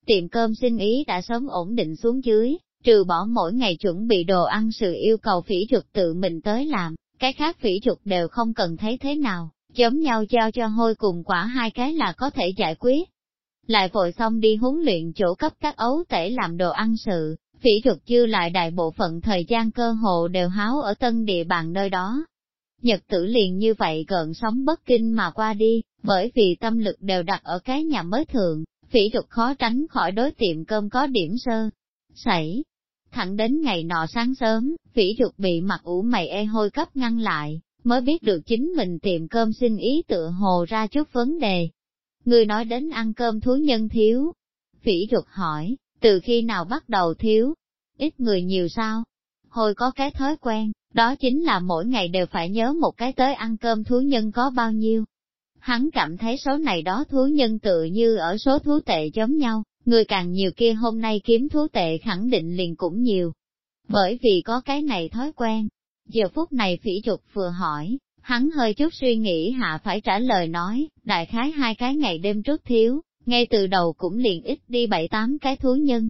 tiệm cơm sinh ý đã sớm ổn định xuống dưới, trừ bỏ mỗi ngày chuẩn bị đồ ăn sự yêu cầu Phỉ Trục tự mình tới làm, cái khác Phỉ Trục đều không cần thấy thế nào, giống nhau giao cho Hôi cùng Quả hai cái là có thể giải quyết. Lại vội xong đi huấn luyện chỗ cấp các ấu tể làm đồ ăn sự, Phỉ Trục dư lại đại bộ phận thời gian cơ hồ đều háo ở tân địa bàn nơi đó. Nhật tử liền như vậy gợn sóng bất kinh mà qua đi, bởi vì tâm lực đều đặt ở cái nhà mới thượng, Phỉ Trục khó tránh khỏi đối tiệm cơm có điểm sơ sẩy. Thẳng đến ngày nọ sáng sớm, Phỉ Trục bị mặt ủ mày Hôi cấp ngăn lại, mới biết được chính mình tiệm cơm xin ý tựa hồ ra chút vấn đề. Người nói đến ăn cơm thú nhân thiếu. Phỉ Trục hỏi, từ khi nào bắt đầu thiếu? Ít người nhiều sao? Hôi có cái thói quen, đó chính là mỗi ngày đều phải nhớ một cái tới ăn cơm thú nhân có bao nhiêu. Hắn cảm thấy số này đó thú nhân tự như ở số thú tệ giống nhau, người càng nhiều kia hôm nay kiếm thú tệ khẳng định liền cũng nhiều. Bởi vì có cái này thói quen, giờ phút này Phỉ Trục vừa hỏi, hắn hơi chút suy nghĩ hạ phải trả lời nói, đại khái 2 cái ngày đêm trước thiếu, ngay từ đầu cũng liền ít đi 7-8 cái thú nhân.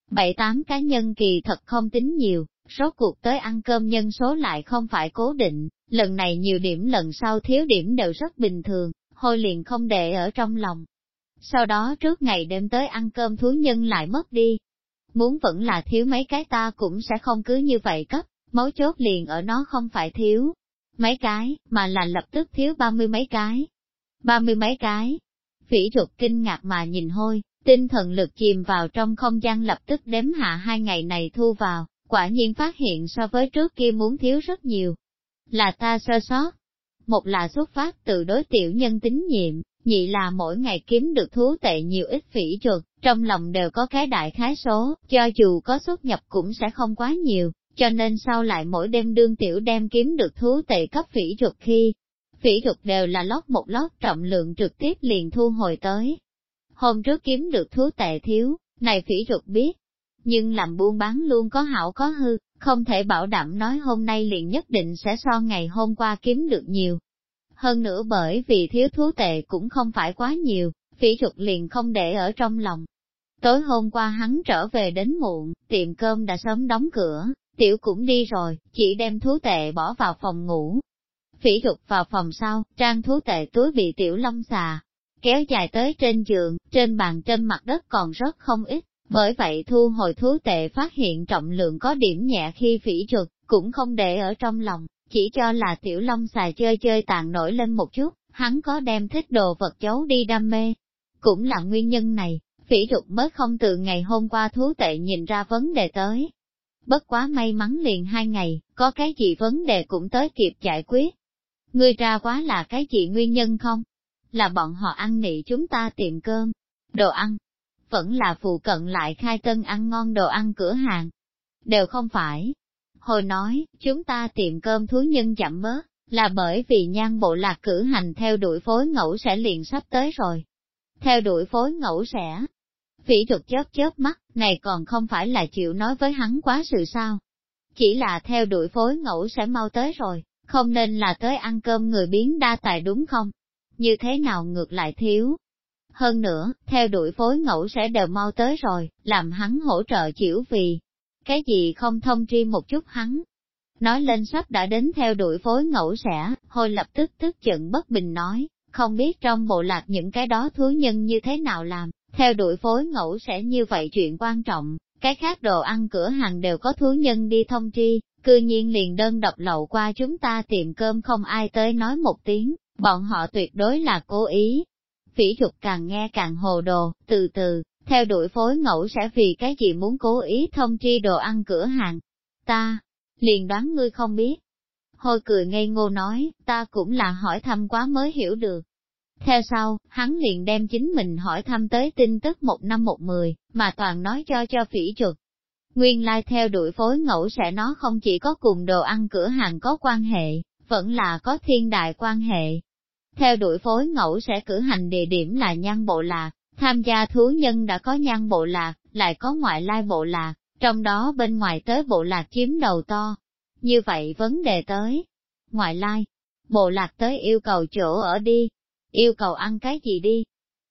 7-8 cá nhân kỳ thật không tính nhiều, số cuộc tới ăn cơm nhân số lại không phải cố định, lần này nhiều điểm lần sau thiếu điểm đều rất bình thường, Hôi liền không để ở trong lòng. Sau đó trước ngày đêm tới ăn cơm thú nhân lại mất đi. Muốn vẫn là thiếu mấy cái ta cũng sẽ không cứ như vậy cấp, mấu chốt liền ở nó không phải thiếu mấy cái, mà là lập tức thiếu 30 mấy cái. 30 mấy cái. Phỉ Trục kinh ngạc mà nhìn Hôi, tinh thần lực chìm vào trong không gian lập tức đếm hạ 2 ngày này thu vào, quả nhiên phát hiện so với trước kia muốn thiếu rất nhiều. Là ta sơ sót. Một là xuất phát từ đối tiểu nhân tín nhiệm, nhị là mỗi ngày kiếm được thú tệ nhiều ít Phỉ Trục, trong lòng đều có cái đại khái số, cho dù có xuất nhập cũng sẽ không quá nhiều, cho nên sau lại mỗi đêm đương tiểu đem kiếm được thú tệ cấp Phỉ Trục khi, Phỉ Trục đều là lót một lót trọng lượng trực tiếp liền thu hồi tới. Hôm trước kiếm được thú tệ thiếu, này Phỉ Trục biết, nhưng làm buôn bán luôn có hảo có hư, không thể bảo đảm nói hôm nay liền nhất định sẽ so ngày hôm qua kiếm được nhiều. Hơn nữa bởi vì thiếu thú tệ cũng không phải quá nhiều, Phỉ Trục liền không để ở trong lòng. Tối hôm qua hắn trở về đến muộn, tiệm cơm đã sớm đóng cửa, tiểu cũng đi rồi, chỉ đem thú tệ bỏ vào phòng ngủ. Phỉ Trục vào phòng sau, trang thú tệ túi bị tiểu long xà kéo dài tới trên giường, trên bàn trên mặt đất còn rất không ít, bởi vậy thu hồi thú tệ phát hiện trọng lượng có điểm nhẹ khi Phỉ Trục cũng không để ở trong lòng, chỉ cho là tiểu long xà chơi chơi tàn nổi lên một chút, hắn có đem thích đồ vật giấu đi đam mê. Cũng là nguyên nhân này, Phỉ Trục mới không từ ngày hôm qua thú tệ nhìn ra vấn đề tới. Bất quá may mắn liền 2 ngày, có cái gì vấn đề cũng tới kịp giải quyết. Ngươi ra quá là cái gì nguyên nhân không? Là bọn họ ăn nị chúng ta tiệm cơm, đồ ăn. Vẫn là phụ cận lại khai tân ăn ngon đồ ăn cửa hàng. Đều không phải. Hồi nói, chúng ta tiệm cơm thú nhân chậm bớt, là bởi vì Nhan bộ lạc cử hành theo đuổi phối ngẫu sẽ liền sắp tới rồi. Theo đuổi phối ngẫu sẽ. Phỉ Trục chớp chớp mắt, này còn không phải là chịu nói với hắn quá sự sao. Chỉ là theo đuổi phối ngẫu sẽ mau tới rồi, không nên là tới ăn cơm người biến đa tài đúng không? Như thế nào ngược lại thiếu? Hơn nữa, theo đuổi phối ngẫu sẽ đều mau tới rồi, làm hắn hỗ trợ chịu vì. Cái gì không thông tri một chút hắn? Nói lên sắp đã đến theo đuổi phối ngẫu sẽ, Hôi lập tức tức giận bất bình nói, không biết trong bộ lạc những cái đó thú nhân như thế nào làm, theo đuổi phối ngẫu sẽ như vậy chuyện quan trọng, cái khác đồ ăn cửa hàng đều có thú nhân đi thông tri, cư nhiên liền đơn độc lậu qua chúng ta tiệm cơm không ai tới nói một tiếng, bọn họ tuyệt đối là cố ý. Phỉ Trục càng nghe càng hồ đồ, từ từ, theo đuổi phối ngẫu sẽ vì cái gì muốn cố ý thông tri đồ ăn cửa hàng. Ta, liền đoán ngươi không biết. Hôi cười ngây ngô nói, ta cũng là hỏi thăm quá mới hiểu được. Theo sau, hắn liền đem chính mình hỏi thăm tới tin tức 1 năm 1 10, mà toàn nói cho Phỉ Trục. Nguyên lai theo đuổi phối ngẫu sẽ nó không chỉ có cùng đồ ăn cửa hàng có quan hệ, vẫn là có thiên đại quan hệ. Theo đuổi phối ngẫu sẽ cử hành địa điểm là Nhan bộ lạc, tham gia thú nhân đã có Nhan bộ lạc, lại có ngoại lai bộ lạc, trong đó bên ngoài tới bộ lạc chiếm đầu to. Như vậy vấn đề tới, ngoại lai, bộ lạc tới yêu cầu chỗ ở đi, yêu cầu ăn cái gì đi.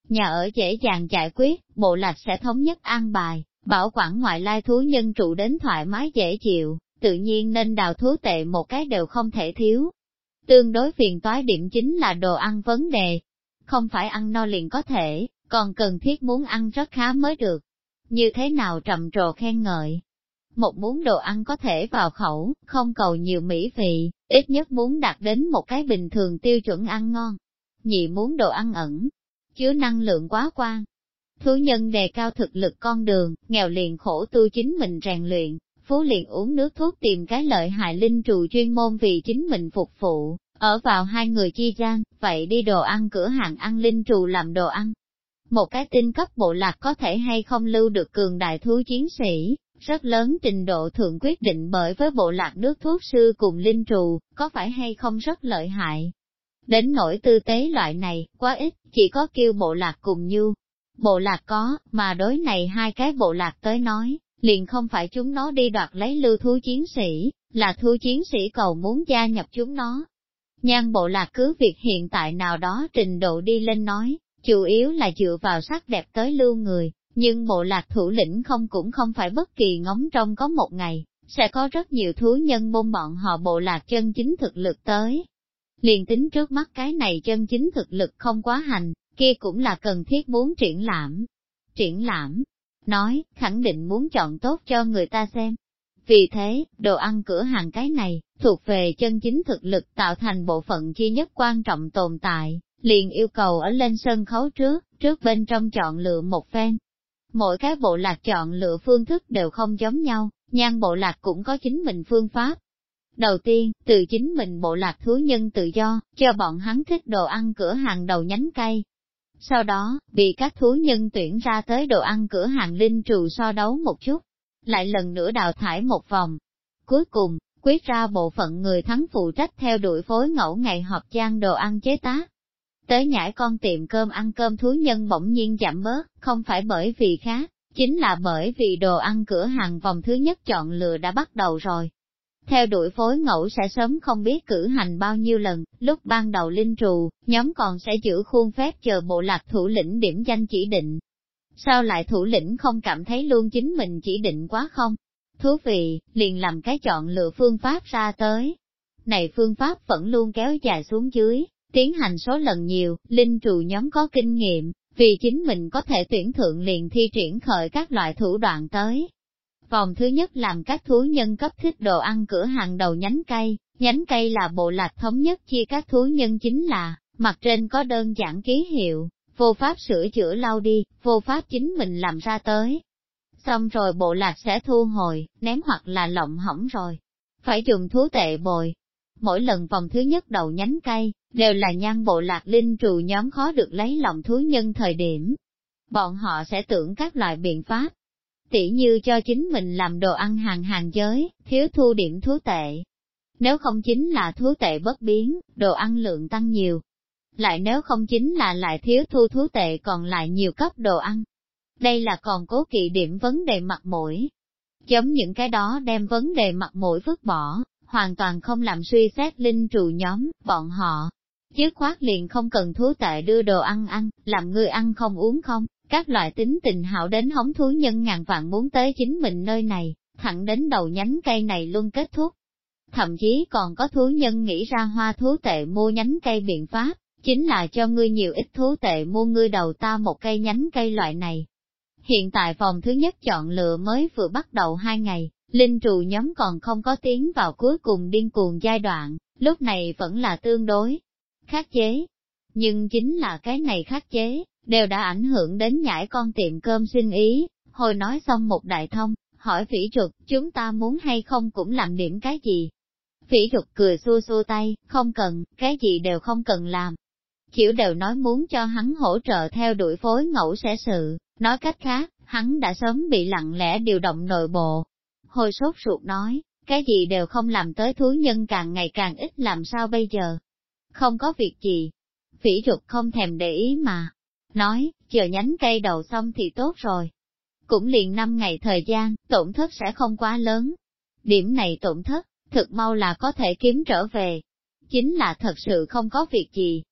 Nhà ở dễ dàng giải quyết, bộ lạc sẽ thống nhất an bài, bảo quản ngoại lai thú nhân trụ đến thoải mái dễ chịu, tự nhiên nên đào thú tệ một cái đều không thể thiếu. Tương đối phiền toái điểm chính là đồ ăn vấn đề. Không phải ăn no liền có thể, còn cần thiết muốn ăn rất khá mới được. Như thế nào trầm trồ khen ngợi. Một muốn đồ ăn có thể vào khẩu, không cầu nhiều mỹ vị, ít nhất muốn đạt đến một cái bình thường tiêu chuẩn ăn ngon. Nhị muốn đồ ăn ẩn, chứa năng lượng quá quan. Thú nhân đề cao thực lực con đường, nghèo liền khổ tu chính mình rèn luyện, phú liền uống nước thuốc tìm cái lợi hại linh trù chuyên môn vì chính mình phục vụ, ở vào hai người chi gian, vậy đi đồ ăn cửa hàng ăn linh trù làm đồ ăn. Một cái tinh cấp bộ lạc có thể hay không lưu được cường đại thú chiến sĩ, rất lớn trình độ thượng quyết định bởi với bộ lạc nước thuốc sư cùng linh trù, có phải hay không rất lợi hại. Đến nỗi tư tế loại này, quá ít, chỉ có kêu bộ lạc cùng như. Bộ lạc có, mà đối này hai cái bộ lạc tới nói, liền không phải chúng nó đi đoạt lấy lưu thú chiến sĩ, là thú chiến sĩ cầu muốn gia nhập chúng nó. Nhan bộ lạc cứ việc hiện tại nào đó trình độ đi lên nói, chủ yếu là dựa vào sắc đẹp tới lưu người, nhưng bộ lạc thủ lĩnh cũng không phải bất kỳ ngóng trông có một ngày, sẽ có rất nhiều thú nhân môn bọn họ bộ lạc chân chính thực lực tới. Liền tính trước mắt cái này chân chính thực lực không quá hành, kia cũng là cần thiết muốn triển lãm. Triển lãm, nói, khẳng định muốn chọn tốt cho người ta xem. Vì thế, đồ ăn cửa hàng cái này, thuộc về chân chính thực lực tạo thành bộ phận chi nhất quan trọng tồn tại, liền yêu cầu ở lên sân khấu trước bên trong chọn lựa một phen. Mỗi cái bộ lạc chọn lựa phương thức đều không giống nhau, nhan bộ lạc cũng có chính mình phương pháp. Đầu tiên, từ chính mình bộ lạc thú nhân tự do, cho bọn hắn thích đồ ăn cửa hàng đầu nhánh cây. Sau đó, bị các thú nhân tuyển ra tới đồ ăn cửa hàng linh trù so đấu một chút, lại lần nữa đào thải một vòng. Cuối cùng, quyết ra bộ phận người thắng phụ trách theo đuổi phối ngẫu ngày họp trang đồ ăn chế tác. Tới nhảy con tiệm cơm ăn cơm thú nhân bỗng nhiên giảm bớt, không phải bởi vì khác, chính là bởi vì đồ ăn cửa hàng vòng thứ nhất chọn lựa đã bắt đầu rồi. Theo đuổi phối ngẫu sẽ sớm không biết cử hành bao nhiêu lần, lúc ban đầu linh trù, nhóm còn sẽ giữ khuôn phép chờ bộ lạc thủ lĩnh điểm danh chỉ định. Sao lại thủ lĩnh không cảm thấy luôn chính mình chỉ định quá không? Thú vị, liền làm cái chọn lựa phương pháp ra tới. Này phương pháp vẫn luôn kéo dài xuống dưới, tiến hành số lần nhiều, linh trù nhóm có kinh nghiệm, vì chính mình có thể tuyển thượng liền thi triển khởi các loại thủ đoạn tới. Vòng thứ nhất làm các thú nhân cấp thích đồ ăn cửa hàng đầu nhánh cây là bộ lạc thống nhất chia các thú nhân chính là, mặt trên có đơn giản ký hiệu, vô pháp sửa chữa lau đi, vô pháp chính mình làm ra tới. Xong rồi bộ lạc sẽ thu hồi, ném hoặc là lộng hỏng rồi. Phải dùng thú tệ bồi. Mỗi lần vòng thứ nhất đầu nhánh cây, đều là nhan bộ lạc linh trù nhóm khó được lấy lòng thú nhân thời điểm. Bọn họ sẽ tưởng các loại biện pháp. Tỉ như cho chính mình làm đồ ăn hàng giới, thiếu thu điểm thú tệ. Nếu không chính là thú tệ bất biến, đồ ăn lượng tăng nhiều. Lại nếu không chính là lại thiếu thu thú tệ còn lại nhiều cấp đồ ăn. Đây là còn cố kỵ điểm vấn đề mặt mũi. Giống những cái đó đem vấn đề mặt mũi vứt bỏ, hoàn toàn không làm suy xét linh trù nhóm, bọn họ. Dứt khoát liền không cần thú tệ đưa đồ ăn, làm người ăn không uống không, các loại tính tình hảo đến hống thú nhân ngàn vạn muốn tới chính mình nơi này, thẳng đến đầu nhánh cây này luôn kết thúc. Thậm chí còn có thú nhân nghĩ ra hoa thú tệ mua nhánh cây biện pháp, chính là cho ngươi nhiều ít thú tệ mua ngươi đầu ta một cây nhánh cây loại này. Hiện tại vòng thứ nhất chọn lựa mới vừa bắt đầu 2 ngày, linh trù nhóm còn không có tiến vào cuối cùng điên cuồng giai đoạn, lúc này vẫn là tương đối khắc chế. Nhưng chính là cái này khắc chế, đều đã ảnh hưởng đến nhãi con tiệm cơm sinh ý. Hồi nói xong một đại thông, hỏi phỉ trục, chúng ta muốn hay không cũng làm điểm cái gì? Phỉ trục cười xua xua tay, không cần, cái gì đều không cần làm. Kiểu đều nói muốn cho hắn hỗ trợ theo đuổi phối ngẫu sẽ sự, nói cách khác, hắn đã sớm bị lặng lẽ điều động nội bộ. Hồi sốt ruột nói, cái gì đều không làm tới thú nhân càng ngày càng ít làm sao bây giờ? Không có việc gì. Phỉ trục không thèm để ý mà. Nói, chờ nhánh cây đầu xong thì tốt rồi. Cũng liền 5 ngày thời gian, tổn thất sẽ không quá lớn. Điểm này tổn thất, thực mau là có thể kiếm trở về. Chính là thật sự không có việc gì.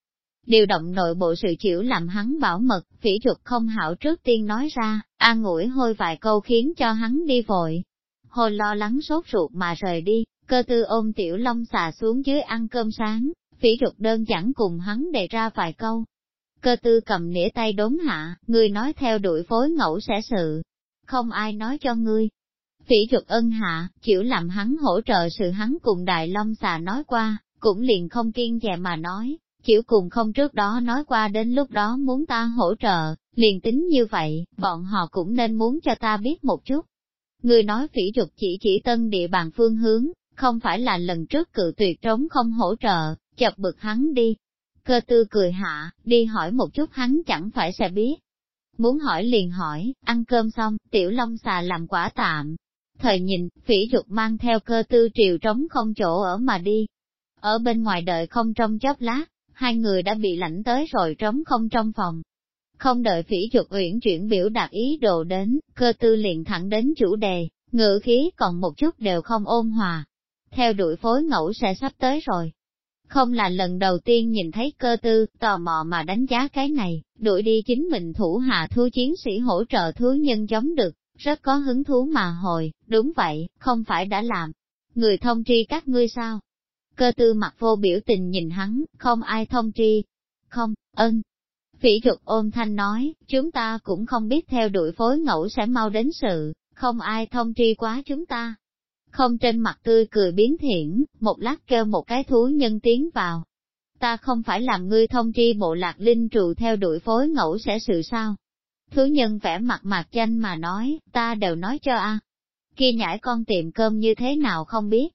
điều động nội bộ sự chịu làm hắn bảo mật, phỉ trục không hảo trước tiên nói ra, an ủi hôi vài câu khiến cho hắn đi vội. Hồi lo lắng sốt ruột mà rời đi, Cơ Tư ôm Tiểu Long Xà xuống dưới ăn cơm sáng, phỉ trục đơn giản cùng hắn đề ra vài câu. Cơ Tư cầm nĩa tay đốn hạ, ngươi nói theo đuổi phối ngẫu sẽ sự, không ai nói cho ngươi. Phỉ trục ân hạ, chịu làm hắn hỗ trợ sự hắn cùng Đại Long Xà nói qua, cũng liền không kiên dè mà nói, chịu cùng không trước đó nói qua đến lúc đó muốn ta hỗ trợ, liền tính như vậy, bọn họ cũng nên muốn cho ta biết một chút. Ngươi nói phỉ trục chỉ tân địa bàn phương hướng, không phải là lần trước cự tuyệt trống không hỗ trợ, chập bực hắn đi. Cơ Tư cười hạ, đi hỏi một chút hắn chẳng phải sẽ biết. Muốn hỏi liền hỏi, ăn cơm xong, Tiểu Long Xà làm quả tạm. Thời nhìn, phỉ trục mang theo Cơ Tư triều trống không chỗ ở mà đi. Ở bên ngoài đợi không trong chốc lát, hai người đã bị lãnh tới rồi trống không trong phòng. Không đợi phỉ trục uyển chuyển biểu đạt ý đồ đến, Cơ Tư liền thẳng đến chủ đề, ngữ khí còn một chút đều không ôn hòa. Theo đuổi phối ngẫu sẽ sắp tới rồi. Không là lần đầu tiên nhìn thấy Cơ Tư, tò mò mà đánh giá cái này, đuổi đi chính mình thủ hạ thú chiến sĩ hỗ trợ thú nhân chống được, rất có hứng thú mà hồi, đúng vậy, không phải đã làm. Người thông tri các ngươi sao? Cơ Tư mặt vô biểu tình nhìn hắn, không ai thông tri. Không, Phỉ trục ôm thanh nói, chúng ta cũng không biết theo đuổi phối ngẫu sẽ mau đến sự, không ai thông tri quá chúng ta. Không trên mặt tươi cười biến thiện, một lát kêu một cái thú nhân tiến vào. Ta không phải làm ngươi thông tri bộ lạc linh trù theo đuổi phối ngẫu sẽ sự sao? Thú nhân vẻ mặt mạc chanh mà nói, ta đều nói cho a. Kia nhãi con tiệm cơm như thế nào không biết.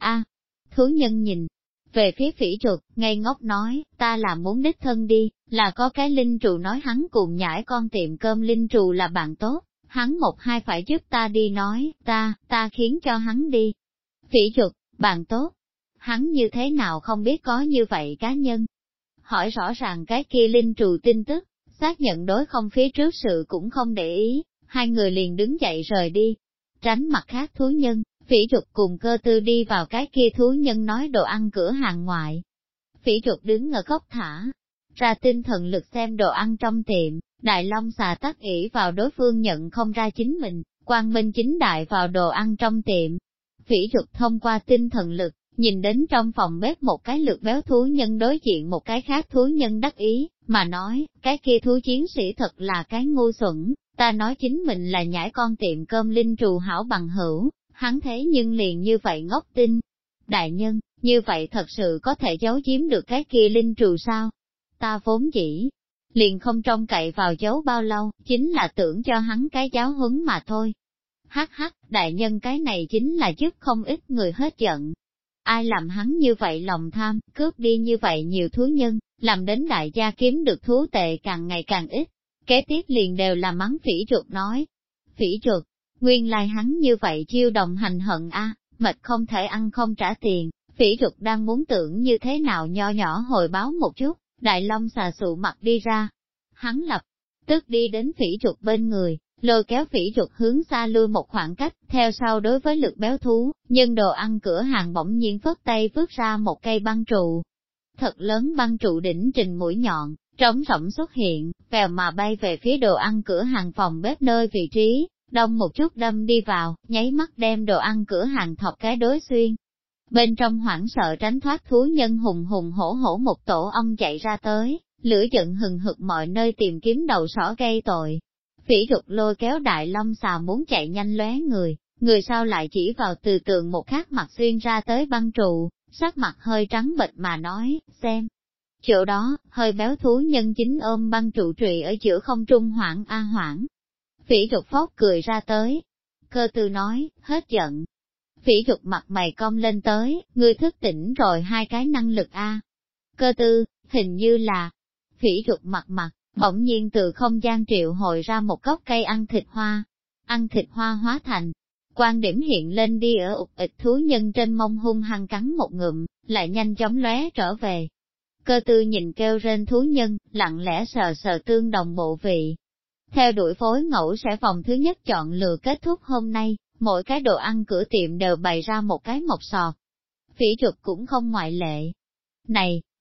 Thú nhân nhìn về phía phỉ trục, ngây ngốc nói, ta là muốn đích thân đi, là có cái linh trù nói hắn cùng nhãi con tiệm cơm linh trù là bạn tốt, hắn một hai phải giúp ta đi nói, ta khiến cho hắn đi. Phỉ trục, bạn tốt, hắn như thế nào không biết có như vậy cá nhân. Hỏi rõ ràng cái kia linh trù tin tức, xác nhận đối không phía trước sự cũng không để ý, hai người liền đứng dậy rời đi. Tránh mặt khác thú nhân, Phỉ trục cùng Cơ Tư đi vào cái kia thú nhân nói đồ ăn cửa hàng ngoại. Phỉ trục đứng ở góc thả ra tinh thần lực xem đồ ăn trong tiệm, Đại Long Xà tắc ỷ vào đối phương nhận không ra chính mình, quang minh chính đại vào đồ ăn trong tiệm. Phỉ trục thông qua tinh thần lực, nhìn đến trong phòng bếp một cái lược béo thú nhân đối diện một cái khác thú nhân đắc ý, mà nói, cái kia thú chiến sĩ thật là cái ngu xuẩn, ta nói chính mình là nhãi con tiệm cơm linh trù hảo bằng hữu. Hắn thế nhưng liền như vậy ngốc tin. Đại nhân, như vậy thật sự có thể giấu giếm được cái kia linh trù sao? Ta vốn dĩ liền không trông cậy vào giấu bao lâu, chính là tưởng cho hắn cái giáo huấn mà thôi. Hắc hắc, đại nhân cái này chính là giúp không ít người hết giận. Ai làm hắn như vậy lòng tham, cướp đi như vậy nhiều thú nhân, làm đến đại gia kiếm được thú tệ càng ngày càng ít. Kế tiếp liền đều là mắng phỉ trục nói. Phỉ trục, nguyên lai hắn như vậy chiêu đồng hành hận mệt không thể ăn không trả tiền, phỉ trục đang muốn tưởng như thế nào nho nhỏ hồi báo một chút, Đại Long Xà sụ mặt đi ra. Hắn lập tức đi đến phỉ trục bên người, lôi kéo phỉ trục hướng xa lui một khoảng cách, theo sau đối với lực béo thú, nhưng đồ ăn cửa hàng bỗng nhiên phất tay vứt ra một cây băng trụ. Thật lớn băng trụ đỉnh trình mũi nhọn, trống rỗng xuất hiện, vèo mà bay về phía đồ ăn cửa hàng phòng bếp nơi vị trí. Đông một chút đâm đi vào, nháy mắt đem đồ ăn cửa hàng thọc cái đối xuyên. Bên trong hoảng sợ tránh thoát thú nhân hùng hùng hổ hổ một tổ ong chạy ra tới, lửa giận hừng hực mọi nơi tìm kiếm đầu sỏ gây tội. Phỉ trục lôi kéo Đại Long Xà muốn chạy nhanh lóe người sau lại chỉ vào từ tường một khác mặt xuyên ra tới băng trụ, sắc mặt hơi trắng bệch mà nói, xem. Chỗ đó, hơi béo thú nhân chính ôm băng trụ trụy ở giữa không trung hoảng hoảng. Phỉ trục phốt cười ra tới. Cơ Tư nói, hết giận. Phỉ trục mặt mày cong lên tới, ngươi thức tỉnh rồi hai cái năng lực Cơ Tư, hình như là. Phỉ trục mặt, bỗng nhiên từ không gian triệu hồi ra một gốc cây ăn thịt hoa. Ăn thịt hoa hóa thành. Quan điểm hiện lên đi ở ụt ịch thú nhân trên mông hung hăng cắn một ngụm, lại nhanh chóng lóe trở về. Cơ Tư nhìn kêu rên thú nhân, lặng lẽ sờ sờ tương đồng bộ vị. Theo đuổi phối ngẫu sẽ vòng thứ nhất chọn lựa kết thúc hôm nay, mỗi cái đồ ăn cửa tiệm đều bày ra một cái mộc sọt. Phỉ trục cũng không ngoại lệ. Này,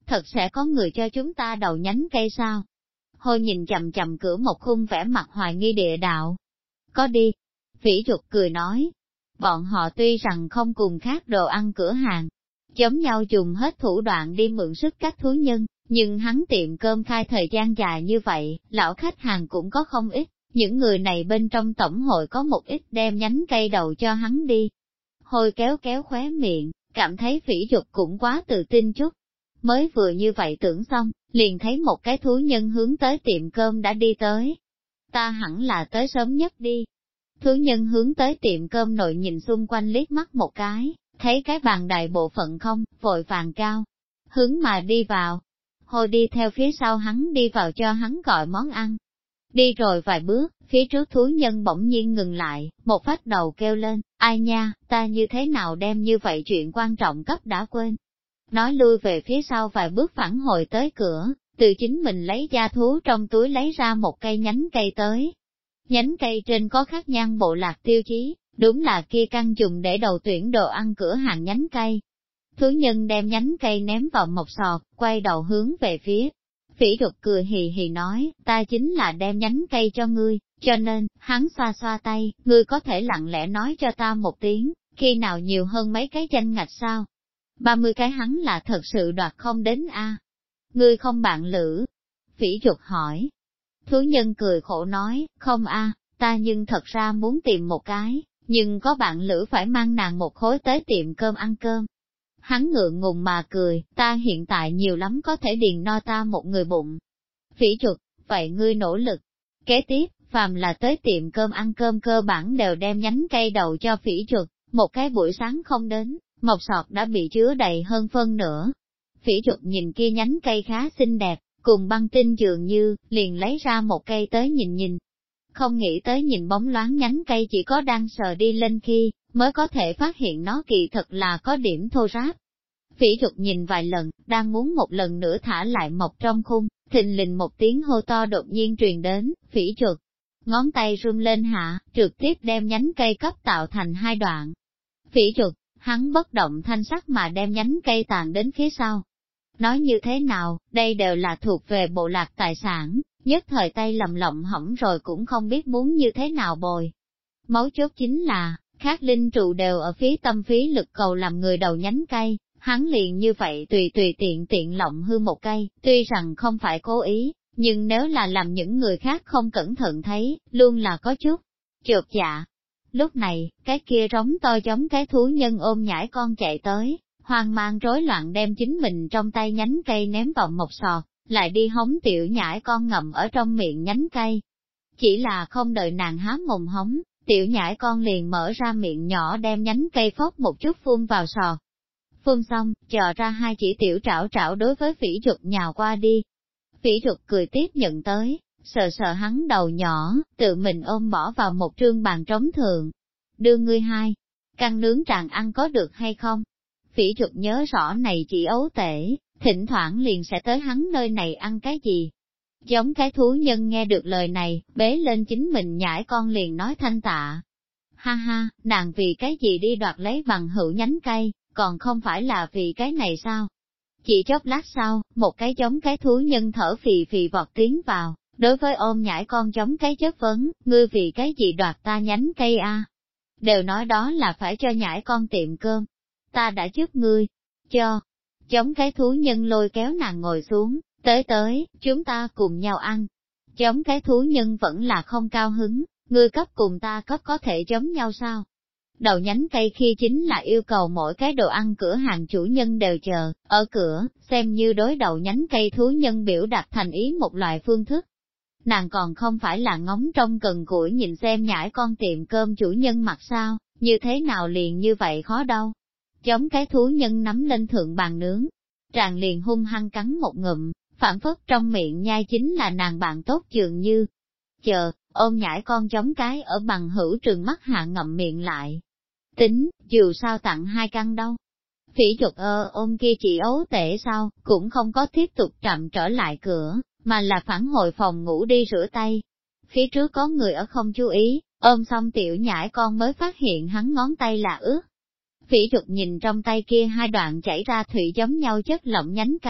thật sẽ có người cho chúng ta đầu nhánh cây sao? Hôi nhìn chầm chầm cửa một khung vẻ mặt hoài nghi địa đạo. Có đi. Phỉ Trục cười nói. Bọn họ tuy rằng không cùng khác đồ ăn cửa hàng, giống nhau dùng hết thủ đoạn đi mượn sức các thú nhân, nhưng hắn tiệm cơm khai thời gian dài như vậy, lão khách hàng cũng có không ít, những người này bên trong tổng hội có một ít đem nhánh cây đầu cho hắn đi. Hôi kéo kéo khóe miệng, cảm thấy Phỉ Trục cũng quá tự tin chút. Mới vừa như vậy tưởng xong, liền thấy một cái thú nhân hướng tới tiệm cơm đã đi tới. Ta hẳn là tới sớm nhất đi. Thú nhân hướng tới tiệm cơm nội nhìn xung quanh liếc mắt một cái, thấy cái bàn đại bộ phận không, vội vàng cao. Hướng mà đi vào. Hồi đi theo phía sau hắn đi vào cho hắn gọi món ăn. Đi rồi vài bước, phía trước thú nhân bỗng nhiên ngừng lại, một phách đầu kêu lên, ai nha, ta như thế nào đem như vậy chuyện quan trọng cấp đã quên. Nói lui về phía sau vài bước phản hồi tới cửa, từ chính mình lấy da thú trong túi lấy ra một cây nhánh cây tới. Nhánh cây trên có khắc nhan bộ lạc tiêu chí, đúng là kia căn dùng để đầu tuyển đồ ăn cửa hàng nhánh cây. Thú nhân đem nhánh cây ném vào một sọt, quay đầu hướng về phía. Phỉ Trục cười hì hì nói, ta chính là đem nhánh cây cho ngươi, cho nên, hắn xoa xoa tay, ngươi có thể lặng lẽ nói cho ta một tiếng, khi nào nhiều hơn mấy cái danh ngạch sao? 30 cái hắn là thật sự đoạt không đến a. Ngươi không bạn lữ? Phỉ Trục hỏi. Thú nhân cười khổ nói, không a, ta nhưng thật ra muốn tìm một cái, nhưng có bạn lữ phải mang nàng một khối tới tiệm cơm ăn cơm. Hắn ngượng ngùng mà cười, ta hiện tại nhiều lắm có thể điền no ta một người bụng. Phỉ Trục, vậy ngươi nỗ lực. Kế tiếp, phàm là tới tiệm cơm ăn cơm cơ bản đều đem nhánh cây đầu cho Phỉ Trục, một cái buổi sáng không đến, một sọt đã bị chứa đầy hơn phân nửa. Phỉ Trục nhìn kia nhánh cây khá xinh đẹp, cùng băng tinh dường như, liền lấy ra một cây tới nhìn nhìn. Không nghĩ tới nhìn bóng loáng nhánh cây chỉ có đang sờ đi lên khi, mới có thể phát hiện nó kỳ thật là có điểm thô ráp. Phỉ Trục nhìn vài lần, đang muốn một lần nữa thả lại mọc trong khung, thình lình một tiếng hô to đột nhiên truyền đến, Phỉ Trục. Ngón tay run lên hạ, trực tiếp đem nhánh cây cấp tạo thành hai đoạn. Phỉ Trục, hắn bất động thanh sắc mà đem nhánh cây tàn đến phía sau. Nói như thế nào, đây đều là thuộc về bộ lạc tài sản, nhất thời tay lầm lộng hỏng rồi cũng không biết muốn như thế nào bồi. Mấu chốt chính là, khác linh trụ đều ở phía tâm phí lực cầu làm người đầu nhánh cây, hắn liền như vậy tùy tiện lộng hư một cây, tuy rằng không phải cố ý, nhưng nếu là làm những người khác không cẩn thận thấy, luôn là có chút chột dạ. Lúc này, cái kia rống to giống cái thú nhân ôm nhãi con chạy tới, hoang mang rối loạn đem chính mình trong tay nhánh cây ném vào một sọt, lại đi hống tiểu nhãi con ngậm ở trong miệng nhánh cây. Chỉ là không đợi nàng há mồm hống, tiểu nhãi con liền mở ra miệng nhỏ đem nhánh cây phốc một chút phun vào sọt. Phun xong, chờ ra hai chỉ tiểu trảo trảo đối với Phỉ Trục nhào qua đi. Phỉ Trục cười tiếp nhận tới, sờ sờ hắn đầu nhỏ, tự mình ôm bỏ vào một trương bàn trống thượng. Đưa ngươi hai, căn nướng tràng ăn có được hay không? Phỉ Trục nhớ rõ này chỉ ấu tể, thỉnh thoảng liền sẽ tới hắn nơi này ăn cái gì. Giống cái thú nhân nghe được lời này, bế lên chính mình nhãi con liền nói thanh tạ. Ha ha, nàng vì cái gì đi đoạt lấy bằng hữu nhánh cây, còn không phải là vì cái này sao? Chỉ chốc lát sau, một cái giống cái thú nhân thở phì phì vọt tiến vào, đối với ôm nhãi con giống cái chất vấn, ngươi vì cái gì đoạt ta nhánh cây a? Đều nói đó là phải cho nhãi con tiệm cơm. Ta đã trước ngươi, cho. Giống cái thú nhân lôi kéo nàng ngồi xuống, tới, chúng ta cùng nhau ăn. Giống cái thú nhân vẫn là không cao hứng, ngươi cấp cùng ta cấp có thể giống nhau sao? Đầu nhánh cây khi chính là yêu cầu mỗi cái đồ ăn cửa hàng chủ nhân đều chờ, ở cửa, xem như đối đầu nhánh cây thú nhân biểu đạt thành ý một loại phương thức. Nàng còn không phải là ngóng trông cần cũi nhìn xem nhãi con tiệm cơm chủ nhân mặt sao, như thế nào liền như vậy khó đâu. Giống cái thú nhân nắm lên thượng bàn nướng, tràng liền hung hăng cắn một ngụm, phản phất trong miệng nhai chính là nàng bạn tốt dường như. Chờ, ôm nhãi con giống cái ở bằng hữu trường mắt hạ ngậm miệng lại. Tính, dù sao tặng hai căn đâu. Phỉ Trục ôm kia chị ấu tể sao, cũng không có tiếp tục chậm trở lại cửa, mà là phản hồi phòng ngủ đi rửa tay. Phía trước có người ở không chú ý, ôm xong tiểu nhãi con mới phát hiện hắn ngón tay là ướt. Phỉ Trục nhìn trong tay kia hai đoạn chảy ra thủy giống nhau chất lỏng nhánh cây,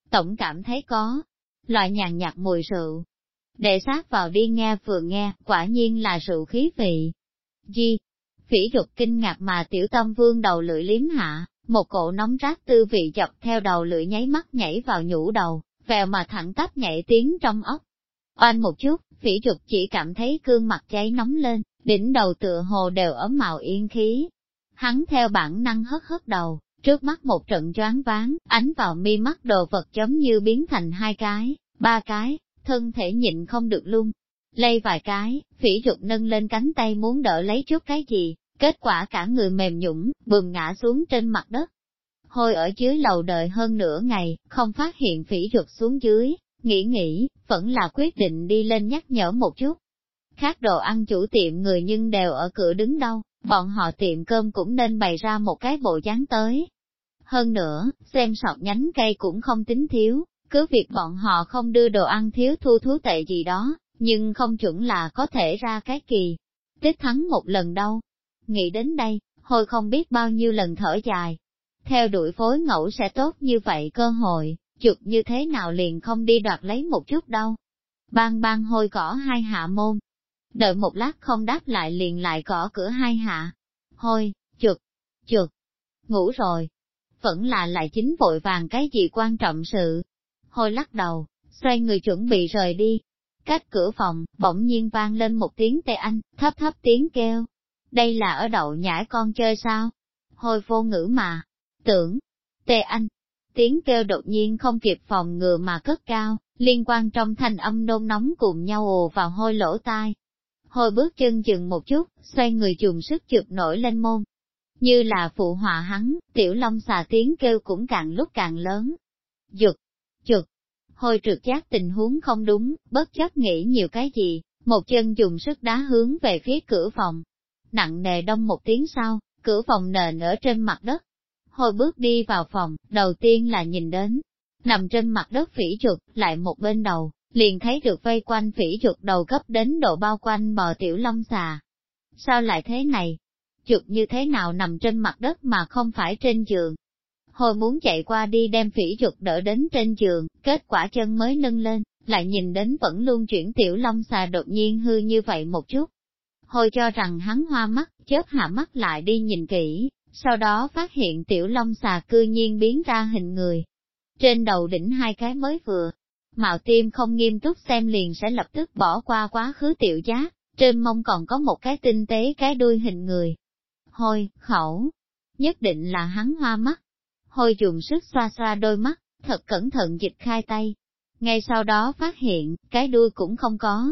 tổng cảm thấy có loại nhàn nhạt mùi rượu. Để sát vào đi nghe vừa nghe, quả nhiên là rượu khí vị. Di, Phỉ Dục kinh ngạc mà Tiểu Tâm Vương đầu lưỡi liếm hạ, một cỗ nóng rát tư vị dọc theo đầu lưỡi nháy mắt nhảy vào nhũ đầu, vèo mà thẳng tắp nhảy tiếng trong óc. Oanh một chút, Phỉ Dục chỉ cảm thấy cương mặt cháy nóng lên, đỉnh đầu tựa hồ đều ấm màu yên khí. Hắn theo bản năng hất hất đầu, trước mắt một trận choáng váng, ánh vào mi mắt đồ vật giống như biến thành 2 cái, 3 cái, thân thể nhịn không được luôn. Lay vài cái, Phỉ Dục nâng lên cánh tay muốn đỡ lấy chút cái gì, kết quả cả người mềm nhũn, bùm ngã xuống trên mặt đất. Hôi ở dưới lầu đợi hơn nửa ngày, không phát hiện Phỉ Dục xuống dưới, nghĩ, vẫn là quyết định đi lên nhắc nhở một chút. Khác đồ ăn chủ tiệm người nhưng đều ở cửa đứng đâu, bọn họ tiệm cơm cũng nên bày ra một cái bộ dáng tới. Hơn nữa, xem sọt nhánh cây cũng không tính thiếu, cứ việc bọn họ không đưa đồ ăn thiếu thu thú tệ gì đó, nhưng không chuẩn là có thể ra cái kỳ tích thắng một lần đâu. Nghĩ đến đây, Hồi không biết bao nhiêu lần thở dài. Theo đuổi phối ngẫu sẽ tốt như vậy cơ hội, chuột như thế nào liền không đi đoạt lấy một chút đâu. Bang Hồi gõ 2 hạ môn. Đợi một lát không đáp lại liền lại gõ cửa 2 hạ. Hồi, chuột, ngủ rồi. Vẫn là lại chính vội vàng cái gì quan trọng sự. Hồi lắc đầu, xoay người chuẩn bị rời đi. Cách cửa phòng, bỗng nhiên vang lên một tiếng tê anh, thấp tiếng kêu. Đây là ở đậu nhãi con chơi sao? Hồi vô ngữ mà. Tưởng, tê anh. Tiếng kêu đột nhiên không kịp phòng ngừa mà cất cao, liên quan trong thanh âm nôn nóng cùng nhau ồ vào Hồi lỗ tai. Hồi bước chân dừng một chút, xoay người dùng sức chụp nổi lên môn. Như là phụ họa hắn, Tiểu Long xà tiếng kêu cũng càng lúc càng lớn. Giật, Hồi trượt giác tình huống không đúng, bất chấp nghĩ nhiều cái gì, một chân dùng sức đá hướng về phía cửa phòng. Nặng nề đông một tiếng sau, cửa phòng nền ở trên mặt đất. Hồi bước đi vào phòng, đầu tiên là nhìn đến, nằm trên mặt đất Phỉ Dục, lại một bên đầu, liền thấy được vây quanh Phỉ Dục đầu gấp đến độ bao quanh bò Tiểu Long xà. Sao lại thế này? Chuột như thế nào nằm trên mặt đất mà không phải trên giường? Hồi muốn chạy qua đi đem Phỉ Dục đỡ đến trên giường, kết quả chân mới nâng lên, lại nhìn đến vẫn luôn chuyển Tiểu Long xà đột nhiên hư như vậy một chút. Hồi cho rằng hắn hoa mắt, chớp hạ mắt lại đi nhìn kỹ, sau đó phát hiện Tiểu Long xà cư nhiên biến ra hình người. Trên đầu đỉnh 2 cái mới vừa, mạo tim không nghiêm túc xem liền sẽ lập tức bỏ qua quá khứ tiểu giác, trên mông còn có một cái tinh tế cái đuôi hình người. Hồi, khẩu, nhất định là hắn hoa mắt. Hồi dùng sức xoa đôi mắt, thật cẩn thận dịch khai tay. Ngay sau đó phát hiện, cái đuôi cũng không có.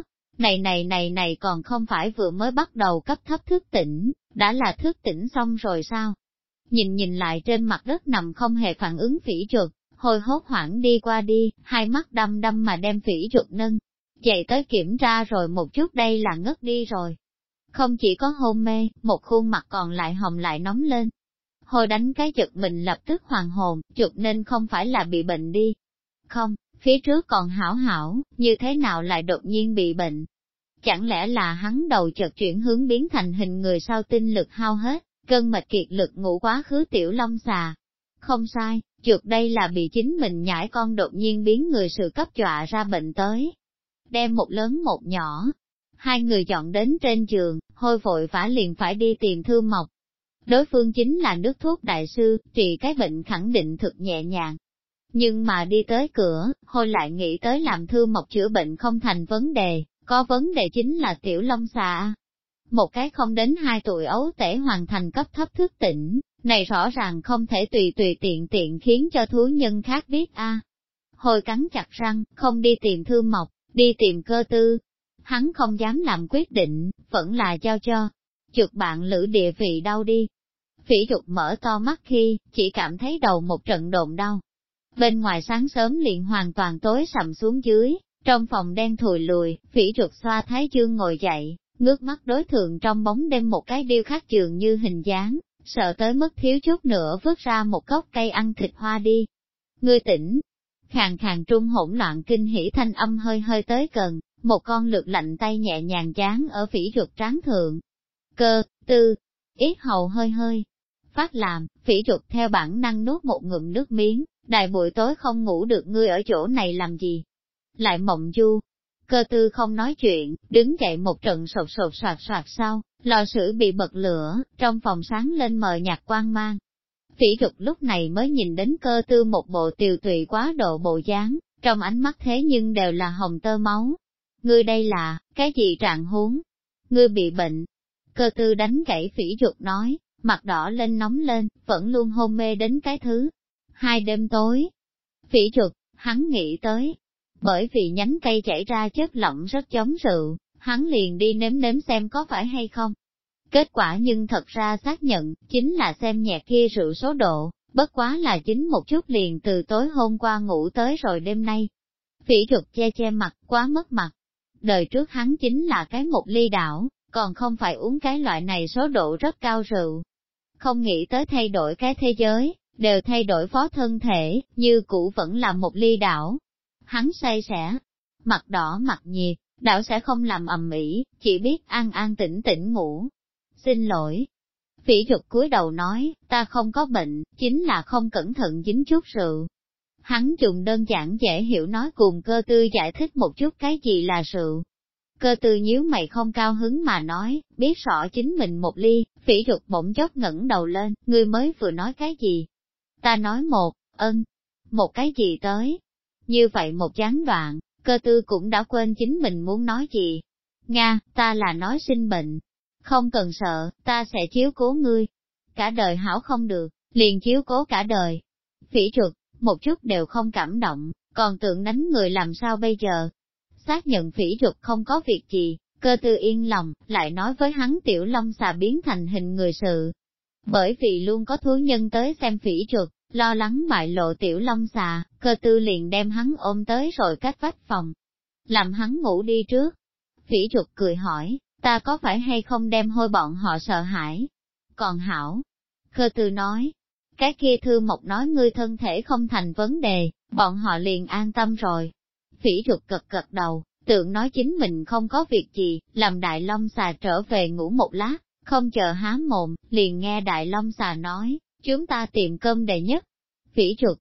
Này còn không phải vừa mới bắt đầu cấp thấp thức tỉnh, đã là thức tỉnh xong rồi sao? Nhìn lại trên mặt đất nằm không hề phản ứng Phỉ Dục, Hồi hốt hoảng đi qua đi, hai mắt đăm mà đem Phỉ Dục nâng. Dậy tới kiểm tra rồi một chút đây là ngất đi rồi. Không chỉ có hôn mê, một khuôn mặt còn lại hồng lại nóng lên. Hồi đánh cái giật mình lập tức hoàn hồn, chuột nên không phải là bị bệnh đi. Không, phía trước còn hảo, như thế nào lại đột nhiên bị bệnh? Chẳng lẽ là hắn đầu chợt chuyển hướng biến thành hình người sau tinh lực hao hết, cơn mệt kiệt lực ngủ quá khứ Tiểu Long xà? Không sai, chuột đây là bị chính mình nhãi con đột nhiên biến người sự cấp dọa ra bệnh tới. Đem một lớn một nhỏ, 2 người dọn đến trên giường, Hồi vội vã liền phải đi tìm Thư Mộc. Đối phương chính là nước thuốc đại sư, trị cái bệnh khẳng định thực nhẹ nhàng. Nhưng mà đi tới cửa, Hồi lại nghĩ tới làm Thư Mộc chữa bệnh không thành vấn đề, có vấn đề chính là Tiểu Long xà. Một cái không đến 2 tuổi ấu tể hoàn thành cấp thấp thức tỉnh, này rõ ràng không thể tùy tiện khiến cho thú nhân khác biết a. Hồi cắn chặt răng, không đi tìm Thư Mộc, đi tìm Cơ Tư. Hắn không dám làm quyết định, vẫn là giao cho chuột bạn lữ địa vị đau đi. Phỉ Dục mở to mắt khi, chỉ cảm thấy đầu một trận độn đau. Bên ngoài sáng sớm liền hoàn toàn tối sầm xuống dưới, trong phòng đen thùi lùi, Phỉ Dục xoa thái dương ngồi dậy, ngước mắt đối thượng trong bóng đêm một cái điêu khắc dường như hình dáng, sợ tới mức thiếu chút nữa vứt ra một gốc cây ăn thịt hoa đi. Ngươi tỉnh, khàn trung hỗn loạn kinh hỉ thanh âm hơi tới gần, một con lược lạnh tay nhẹ nhàng dán ở Phỉ Dục trán thượng. Cơ, Tư, yết hầu hơi phát làm, Phỉ Dục theo bản năng nuốt một ngụm nước miếng, Đại buổi tối không ngủ được ngươi ở chỗ này làm gì? Lại mộng du. Cơ tư không nói chuyện, đứng dậy một trận sột sột soạt soạt sau, lò sưởi bị bật lửa, trong phòng sáng lên mờ nhạt quang mang. Phỉ Trục lúc này mới nhìn đến cơ tư một bộ tiều tụy quá độ bộ dáng, trong ánh mắt thế nhưng đều là hồng tơ máu. Ngươi đây là, cái gì trạng huống? Ngươi bị bệnh. Cơ tư đánh gãy Phỉ Trục nói, mặt đỏ lên nóng lên, vẫn luôn hôn mê đến cái thứ. 2 đêm tối. Phỉ Trục, hắn nghĩ tới. Bởi vì nhánh cây chảy ra chất lỏng rất giống rượu, hắn liền đi nếm nếm xem có phải hay không. Kết quả nhưng thật ra xác nhận, chính là xem nhẹ kia rượu số độ, bất quá là chính một chút liền từ tối hôm qua ngủ tới rồi đêm nay. Phỉ Trục che che mặt, quá mất mặt. Đời trước hắn chính là cái một ly đảo, còn không phải uống cái loại này số độ rất cao rượu. Không nghĩ tới thay đổi cái thế giới, đều thay đổi phó thân thể, như cũ vẫn là một ly đảo. Hắn say sẻ, mặt đỏ mặt nhiệt, đảo sẽ không làm ầm ĩ, chỉ biết an an tĩnh tĩnh ngủ. Xin lỗi. Phỉ Trục cúi đầu nói, ta không có bệnh, chính là không cẩn thận dính chút rượu. Hắn dùng đơn giản dễ hiểu nói cùng cơ tư giải thích một chút cái gì là rượu. Cơ tư nhíu mày không cao hứng mà nói, biết rõ chính mình một ly. Phỉ Trục bỗng chốc ngẩng đầu lên, ngươi mới vừa nói cái gì? Ta nói một cái gì tới? Như vậy một gián đoạn, cơ tư cũng đã quên chính mình muốn nói gì. Nga, ta là nói sinh bệnh. Không cần sợ, ta sẽ chiếu cố ngươi. Cả đời hảo không được, liền chiếu cố cả đời. Phỉ Trục, một chút đều không cảm động, còn tưởng đánh người làm sao bây giờ. Xác nhận Phỉ Trục không có việc gì, cơ tư yên lòng, lại nói với hắn tiểu long xà biến thành hình người sự. Bởi vì luôn có thú nhân tới xem Phỉ Trục, lo lắng bại lộ tiểu long xà, cơ tư liền đem hắn ôm tới rồi cách vách phòng. Làm hắn ngủ đi trước. Phỉ Trục cười hỏi, ta có phải hay không đem hôi bọn họ sợ hãi? Còn hảo. Cơ tư nói, cái kia Thư Mộc nói ngươi thân thể không thành vấn đề, bọn họ liền an tâm rồi. Phỉ Trục gật đầu, tưởng nói chính mình không có việc gì, làm Đại Long xà trở về ngủ một lát, không chờ há mồm, liền nghe Đại Long xà nói, chúng ta tiệm cơm đệ nhất. Phỉ Trục,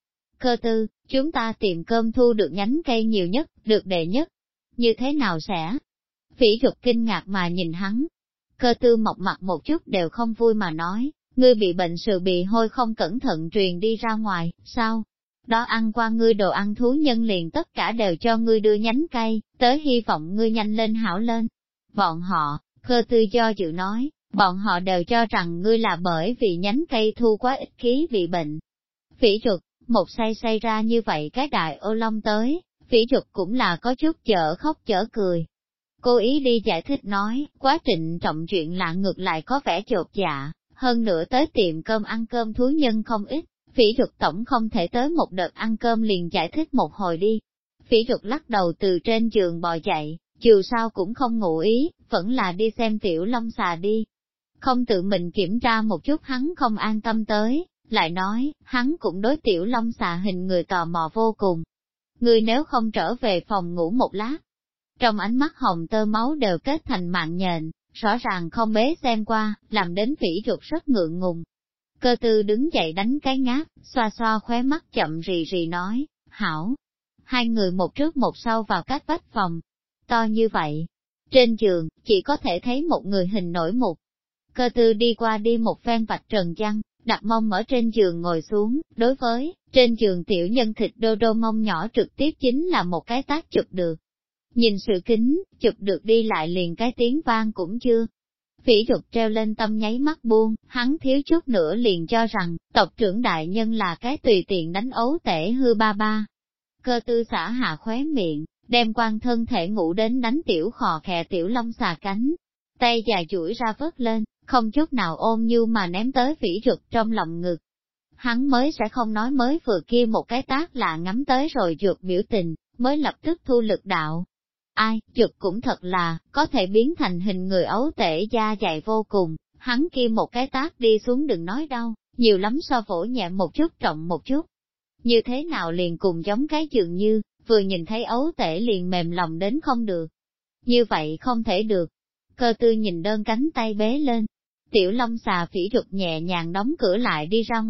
Cơ tư, chúng ta tiệm cơm thu được nhánh cây nhiều nhất, được đệ nhất. Như thế nào sẽ? Phỉ Trục kinh ngạc mà nhìn hắn. Cơ tư mọc mặt một chút đều không vui mà nói, ngươi bị bệnh sự bị hôi không cẩn thận truyền đi ra ngoài, sao? Đó ăn qua ngươi đồ ăn thú nhân liền tất cả đều cho ngươi đưa nhánh cây, tới hy vọng ngươi nhanh lên hảo lên. Bọn họ, cơ tư do dự nói, bọn họ đều cho rằng ngươi là bởi vì nhánh cây thu quá ít khí bị bệnh. Phỉ Trục, một say ra như vậy cái đại ô long tới, Phỉ Trục cũng là có chút chở khóc chở cười. Cô ý đi giải thích nói, quá trịnh trọng chuyện lạ ngược lại có vẻ chột dạ, hơn nữa tới tiệm cơm ăn cơm thú nhân không ít, Phỉ Trục tổng không thể tới một đợt ăn cơm liền giải thích một hồi đi. Phỉ Trục lắc đầu từ trên giường bò dậy, dù sao cũng không ngủ ý, vẫn là đi xem tiểu long xà đi. Không tự mình kiểm tra một chút hắn không an tâm tới, lại nói, hắn cũng đối tiểu long xà hình người tò mò vô cùng. Ngươi nếu không trở về phòng ngủ một lát, trong ánh mắt hồng tơ máu đều kết thành mạng nhện, rõ ràng không bế xem qua, làm đến Phỉ Trục rất ngượng ngùng. Cơ tư đứng dậy đánh cái ngáp, xoa xoa khóe mắt chậm rì rì nói, hảo. Hai người một trước một sau vào cách vách phòng. To như vậy. Trên giường, chỉ có thể thấy một người hình nổi mục. Cơ tư đi qua đi một phen vạch trần chăn, đặt mông ở trên giường ngồi xuống, đối với, trên giường tiểu nhân thịt đô đô mông nhỏ trực tiếp chính là một cái tác chụp được. Nhìn sự kính, chụp được đi lại liền cái tiếng vang cũng chưa. Phỉ Trục treo lên tâm nháy mắt buông, hắn thiếu chút nữa liền cho rằng, tộc trưởng đại nhân là cái tùy tiện đánh ấu tể hư ba ba. Cơ tư xả hạ khóe miệng, đem quan thân thể ngủ đến đánh tiểu khò khè tiểu long xà cánh. Tay dài chuỗi ra vớt lên, không chút nào ôm như mà ném tới Phỉ Trục trong lòng ngực. Hắn mới sẽ không nói mới vừa kia một cái tác lạ ngắm tới rồi Trục biểu tình, mới lập tức thu lực đạo. Ai, Trục cũng thật là, có thể biến thành hình người ấu tể da dày vô cùng, hắn kia một cái tác đi xuống đừng nói đâu, nhiều lắm so vỗ nhẹ một chút trọng một chút. Như thế nào liền cùng giống cái dường như, vừa nhìn thấy ấu tể liền mềm lòng đến không được. Như vậy không thể được. Cơ tư nhìn đơn cánh tay bế lên. Tiểu long xà Phỉ Trục nhẹ nhàng đóng cửa lại đi ra ngoài,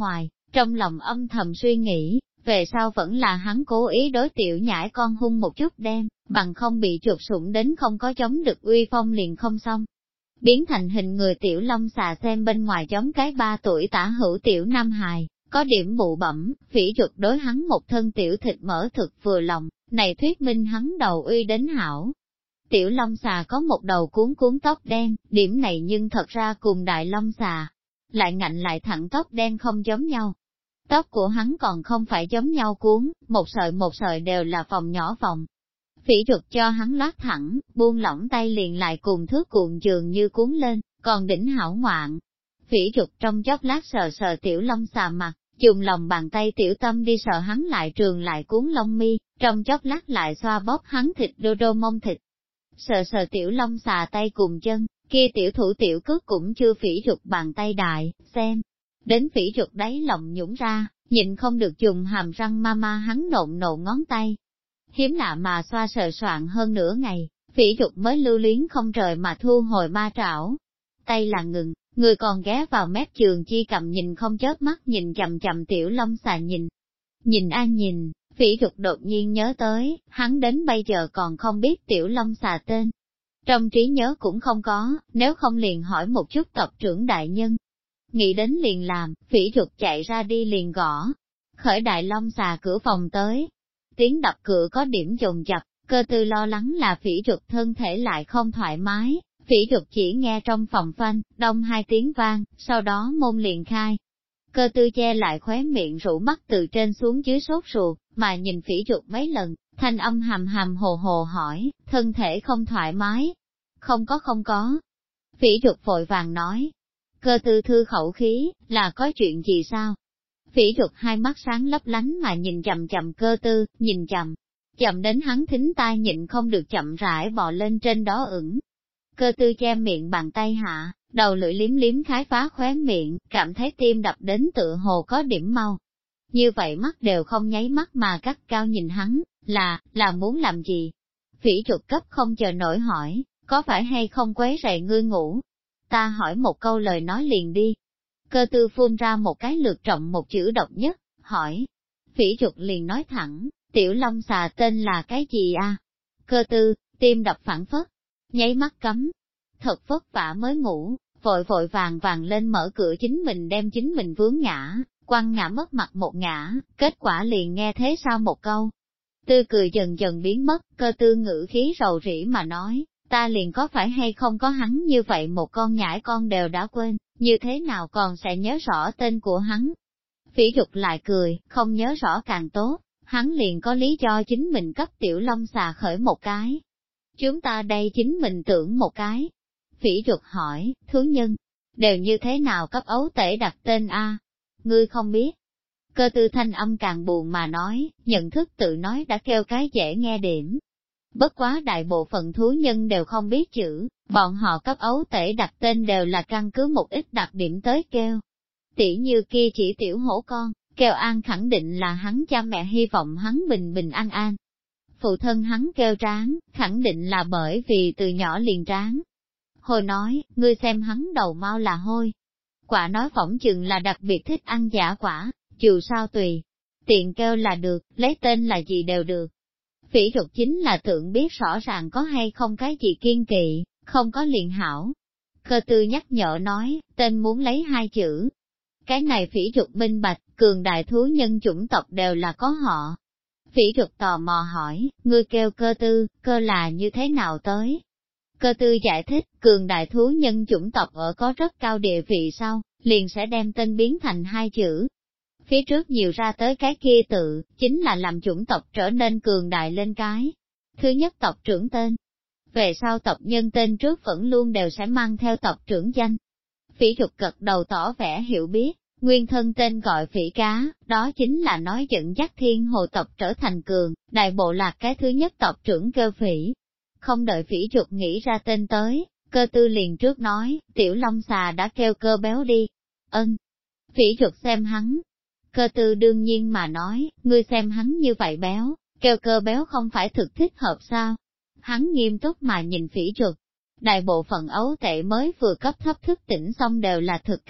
trong lòng âm thầm suy nghĩ, về sau vẫn là hắn cố ý đối tiểu nhãi con hung một chút đem, bằng không bị chuột sủng đến không có chống được uy phong liền không xong. Biến thành hình người tiểu long xà xem bên ngoài giống cái 3 tuổi tả hữu tiểu nam hài, có điểm bụ bẩm, phỉ chuột đối hắn một thân tiểu thịt mỡ thực vừa lòng, này thuyết minh hắn đầu uy đến hảo. Tiểu long xà có một đầu cuốn cuốn tóc đen, điểm này nhưng thật ra cùng đại long xà, lại ngạnh lại thẳng tóc đen không giống nhau. Tóc của hắn còn không phải giống nhau cuốn, một sợi đều là vòng nhỏ vòng. Phỉ chuột cho hắn loát thẳng, buông lỏng tay liền lại cùng thước cuộn dường như cuốn lên, còn đỉnh hảo ngoạn. Phỉ chuột trong chốc lát sờ sờ tiểu long xà mặt, dùng lòng bàn tay tiểu tâm đi sờ hắn lại trường lại cuốn lông mi, trong chốc lát lại xoa bóp hắn thịt đô đô mông thịt. Sờ sờ tiểu long xà tay cùng chân, kia tiểu thủ tiểu cước cũng chưa phỉ chuột bàn tay đại, xem. Đến phỉ chuột đáy lòng nhũng ra, nhịn không được dùng hàm răng ma ma hắn nộn ngón tay. Hiếm lạ mà xoa sờ soạn hơn nửa ngày, phỉ chuột mới lưu luyến không rời mà thu hồi ma trảo. Tay là ngừng, người còn ghé vào mép trường chi cầm nhìn không chớp mắt nhìn chầm chầm tiểu long xà nhìn. Nhìn nhìn, phỉ chuột đột nhiên nhớ tới, hắn đến bây giờ còn không biết tiểu long xà tên. Trong trí nhớ cũng không có, nếu không liền hỏi một chút tộc trưởng đại nhân. Nghĩ đến liền làm, phỉ chuột chạy ra đi liền gõ. Khởi đại long xà cửa phòng tới. Tiếng đập cửa có điểm dồn dập, cơ tư lo lắng là phỉ chuột thân thể lại không thoải mái. Phỉ chuột chỉ nghe trong phòng phanh, đông 2 tiếng vang, sau đó môn liền khai. Cơ tư che lại khóe miệng rũ mắt từ trên xuống dưới sốt ruột, mà nhìn phỉ chuột mấy lần, thanh âm hàm hàm hồ hồ hỏi, thân thể không thoải mái. Không có. Phỉ chuột vội vàng nói. Cơ tư thư khẩu khí, là có chuyện gì sao? Phỉ chuột hai mắt sáng lấp lánh mà nhìn chầm cơ tư, nhìn chậm đến hắn thính tai nhịn không được chậm rãi bò lên trên đó ửng. Cơ tư che miệng bàn tay hạ, đầu lưỡi liếm khái phá khóe miệng, cảm thấy tim đập đến tựa hồ có điểm mau. Như vậy mắt đều không nháy mắt mà cắt cao nhìn hắn, là muốn làm gì? Phỉ chuột cấp không chờ nổi hỏi, có phải hay không quấy rầy ngươi ngủ? Ta hỏi một câu lời nói liền đi. Cơ tư phun ra một cái lược trọng một chữ độc nhất, hỏi. Phỉ chuột liền nói thẳng, tiểu long xà tên là cái gì a? Cơ tư, tim đập phản phất, nháy mắt cấm. Thật vất vả mới ngủ, vội vàng lên mở cửa chính mình đem chính mình vướng ngã, quăng ngã mất mặt một ngã, kết quả liền nghe thế sao một câu. Tư cười dần dần biến mất, cơ tư ngữ khí rầu rĩ mà nói, ta liền có phải hay không có hắn như vậy một con nhãi con đều đã quên, như thế nào còn sẽ nhớ rõ tên của hắn. Phỉ chuột lại cười, không nhớ rõ càng tốt, hắn liền có lý do chính mình cấp tiểu long xà khởi một cái. Chúng ta đây chính mình tưởng một cái. Phỉ chuột hỏi, thú nhân, đều như thế nào cấp ấu tể đặt tên a? Ngươi không biết. Cơ tư thanh âm càng buồn mà nói, nhận thức tự nói đã kêu cái dễ nghe điểm. Bất quá đại bộ phận thú nhân đều không biết chữ, bọn họ cấp ấu tể đặt tên đều là căn cứ một ít đặc điểm tới kêu. Tỉ như kia chỉ tiểu hổ con, kêu an khẳng định là hắn cha mẹ hy vọng hắn bình bình an. Phụ thân hắn kêu Tráng, khẳng định là bởi vì từ nhỏ liền tráng. Hồi nói, ngươi xem hắn đầu mau là hôi. Quả nói phỏng chừng là đặc biệt thích ăn giả quả, dù sao tùy. Tiện kêu là được, lấy tên là gì đều được. Phỉ chuột chính là tưởng biết rõ ràng có hay không cái gì kiên kỵ, không có liền hảo. Cơ tư nhắc nhở nói, tên muốn lấy 2 chữ. Cái này phỉ chuột minh bạch, cường đại thú nhân chủng tộc đều là có họ. Phỉ chuột tò mò hỏi, ngươi kêu cơ tư, cơ là như thế nào tới? Cơ tư giải thích, cường đại thú nhân chủng tộc ở có rất cao địa vị sau, liền sẽ đem tên biến thành 2 chữ. Phía trước nhiều ra tới cái kia tự, chính là làm chủng tộc trở nên cường đại lên cái. Thứ nhất tộc trưởng tên. Về sau tộc nhân tên trước vẫn luôn đều sẽ mang theo tộc trưởng danh. Phỉ chuột gật đầu tỏ vẻ hiểu biết, nguyên thân tên gọi phỉ cá, đó chính là nói dẫn dắt thiên hồ tộc trở thành cường, đại bộ lạc cái thứ nhất tộc trưởng kêu phỉ. Không đợi phỉ chuột nghĩ ra tên tới, cơ tư liền trước nói, tiểu long xà đã kêu cơ béo đi. Ân. Phỉ chuột xem hắn. Cơ tư đương nhiên mà nói, ngươi xem hắn như vậy béo, kêu cơ béo không phải thực thích hợp sao. Hắn nghiêm túc mà nhìn phỉ chuột. Đại bộ phận ấu tệ mới vừa cấp thấp thức tỉnh xong đều là thực cày,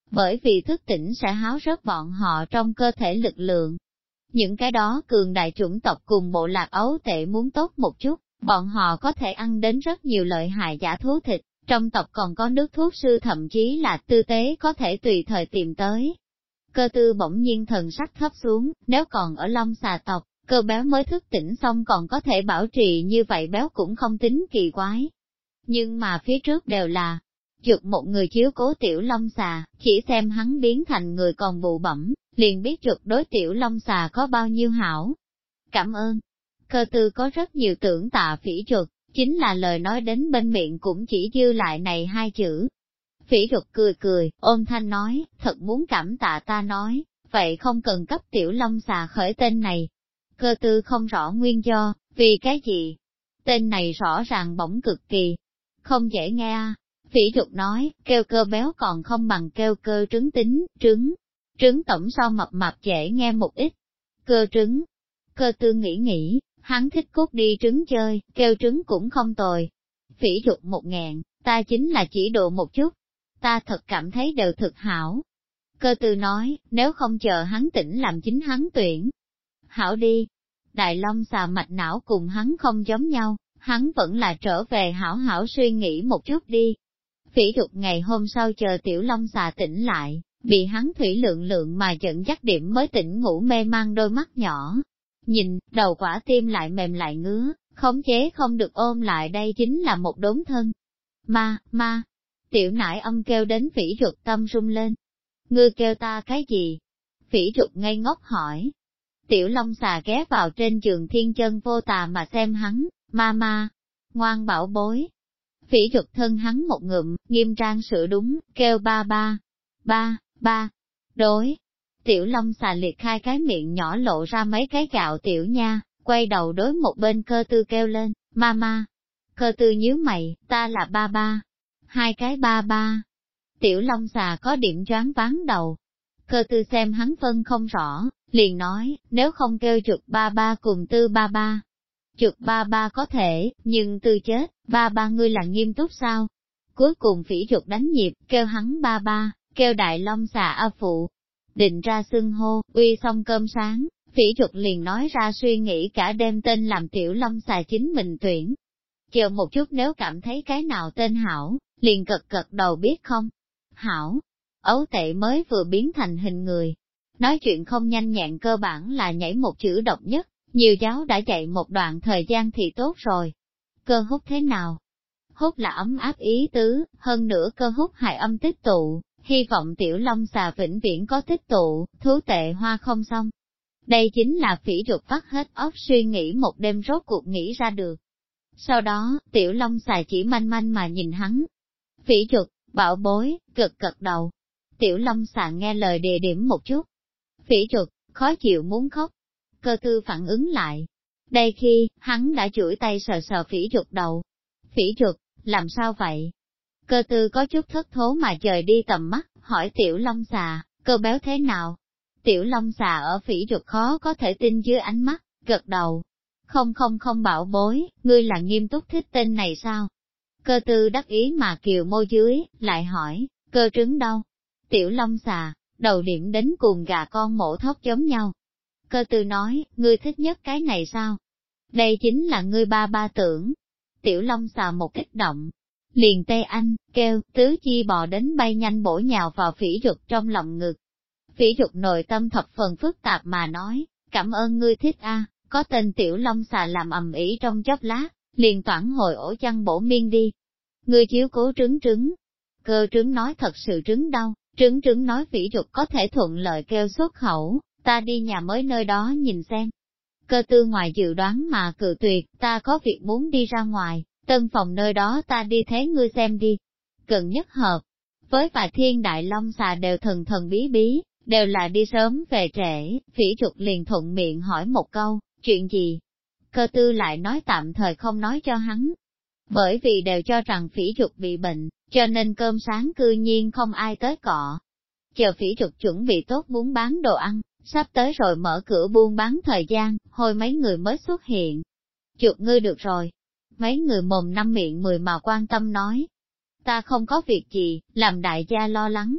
bởi vì thức tỉnh sẽ háo rớt bọn họ trong cơ thể lực lượng. Những cái đó cường đại chủng tộc cùng bộ lạc ấu tệ muốn tốt một chút, bọn họ có thể ăn đến rất nhiều lợi hại giả thú thịt, trong tộc còn có nước thuốc sư thậm chí là tư tế có thể tùy thời tìm tới. Cơ tư bỗng nhiên thần sắc thấp xuống, nếu còn ở Long xà tộc, cơ béo mới thức tỉnh xong còn có thể bảo trì như vậy béo cũng không tính kỳ quái. Nhưng mà phía trước đều là chuột một người chiếu cố tiểu Long xà, chỉ xem hắn biến thành người còn bụ bẩm, liền biết chuột đối tiểu Long xà có bao nhiêu hảo. Cảm ơn. Cơ tư có rất nhiều tưởng tạ phỉ chuột, chính là lời nói đến bên miệng cũng chỉ dư lại này hai chữ. Phỉ chuột cười cười, ôm thanh nói, thật muốn cảm tạ ta nói, vậy không cần cấp tiểu Long xà khởi tên này. Cơ tư không rõ nguyên do, vì cái gì? Tên này rõ ràng bổng cực kỳ, không dễ nghe à. Phỉ chuột nói, kêu cơ béo còn không bằng kêu cơ trứng tính, trứng tổng so mập mạp dễ nghe một ít. Cơ trứng, cơ tư nghĩ, hắn thích cút đi trứng chơi, kêu trứng cũng không tồi. Phỉ chuột một ngàn, ta chính là chỉ độ một chút, ta thật cảm thấy đều thực hảo. Cơ tư nói, nếu không chờ hắn tỉnh làm chính hắn tuyển. Hảo đi, Đại Long xà mạch não cùng hắn không giống nhau, hắn vẫn là trở về hảo hảo suy nghĩ một chút đi. Phỉ chuột ngày hôm sau chờ tiểu Long xà tỉnh lại, bị hắn thủy lượng lượng mà dẫn dắt điểm mới tỉnh ngủ mê mang đôi mắt nhỏ. Nhìn, đầu quả tim lại mềm lại ngứa, khống chế không được ôm lại đây chính là một đốn thân. Ma, tiểu nải âm kêu đến phỉ chuột tâm rung lên. Ngươi kêu ta cái gì? Phỉ chuột ngây ngốc hỏi. Tiểu Long xà ghé vào trên giường thiên chân vô tà mà xem hắn, ma, ngoan bảo bối. Phỉ chuột thân hắn một ngụm, nghiêm trang sửa đúng, kêu ba, đối. Tiểu Long xà liệt khai cái miệng nhỏ lộ ra mấy cái gạo tiểu nha, quay đầu đối một bên cơ tư kêu lên, ma. Cơ tư nhíu mày, ta là ba. Hai cái ba. Tiểu Long xà có điểm choáng váng đầu. Cơ tư xem hắn phân không rõ, liền nói, nếu không kêu chuột ba cùng tư ba. Chuột ba có thể, nhưng tư chết, ba ngươi là nghiêm túc sao? Cuối cùng phỉ chuột đánh nhịp, kêu hắn ba, kêu Đại Long xà a phụ. Định ra xưng hô, uy xong cơm sáng, phỉ chuột liền nói ra suy nghĩ cả đêm tên làm tiểu Long xà chính mình tuyển. Chờ một chút nếu cảm thấy cái nào tên hảo, liền gật đầu biết không? Hảo, ấu tệ mới vừa biến thành hình người. Nói chuyện không nhanh nhẹn cơ bản là nhảy một chữ độc nhất, nhiều cháu đã chạy một đoạn thời gian thì tốt rồi. Cơ hút thế nào? Hút là ấm áp ý tứ, hơn nữa cơ hút hài âm tích tụ, hy vọng tiểu Long xà vĩnh viễn có tích tụ, thú tệ hoa không xong. Đây chính là phỉ chuột vắt hết óc suy nghĩ một đêm rốt cuộc nghĩ ra được. Sau đó, tiểu Long xà chỉ manh mà nhìn hắn. Phỉ chuột, bảo bối, gật đầu. Tiểu Long xà nghe lời đề điểm một chút. Phỉ chuột, khó chịu muốn khóc. Cơ tư phản ứng lại. Đây khi, hắn đã chuỗi tay sờ phỉ chuột đầu. Phỉ chuột, làm sao vậy? Cơ tư có chút thất thố mà trời đi tầm mắt, hỏi tiểu Long xà, cơ béo thế nào? Tiểu Long xà ở phỉ chuột khó có thể tin dưới ánh mắt, gật đầu. Không bảo bối, ngươi là nghiêm túc thích tên này sao? Cơ tư đắc ý mà kiều môi dưới, lại hỏi, cơ trứng đâu? Tiểu Long xà, đầu điểm đến cùng gà con mổ thóc giống nhau. Cơ tư nói, ngươi thích nhất cái này sao? Đây chính là ngươi ba tưởng. Tiểu Long xà một kích động. Liền tê anh, kêu, tứ chi bò đến bay nhanh bổ nhào vào phỉ chuột trong lòng ngực. Phỉ chuột nội tâm thập phần phức tạp mà nói, cảm ơn ngươi thích a, có tên tiểu Long xà làm ầm ĩ trong chốc lát, liền toản hồi ổ chăn bổ miên đi. Ngươi chiếu cố trứng. Cơ trứng nói thật sự trứng đâu, trứng nói phỉ chuột có thể thuận lợi kêu xuất khẩu, ta đi nhà mới nơi đó nhìn xem. Cơ tư ngoài dự đoán mà cự tuyệt, ta có việc muốn đi ra ngoài, tân phòng nơi đó ta đi thế ngươi xem đi. Gần nhất hợp, với vài thiên Đại Long xà đều thần bí bí, đều là đi sớm về trễ, phỉ chuột liền thuận miệng hỏi một câu, chuyện gì? Cơ tư lại nói tạm thời không nói cho hắn. Bởi vì đều cho rằng phỉ chuột bị bệnh, cho nên cơm sáng cư nhiên không ai tới cọ. Chờ phỉ chuột chuẩn bị tốt muốn bán đồ ăn, sắp tới rồi mở cửa buôn bán thời gian, hồi mấy người mới xuất hiện. Chuột ngươi được rồi. Mấy người mồm năm miệng mười mà quan tâm nói. Ta không có việc gì, làm đại gia lo lắng.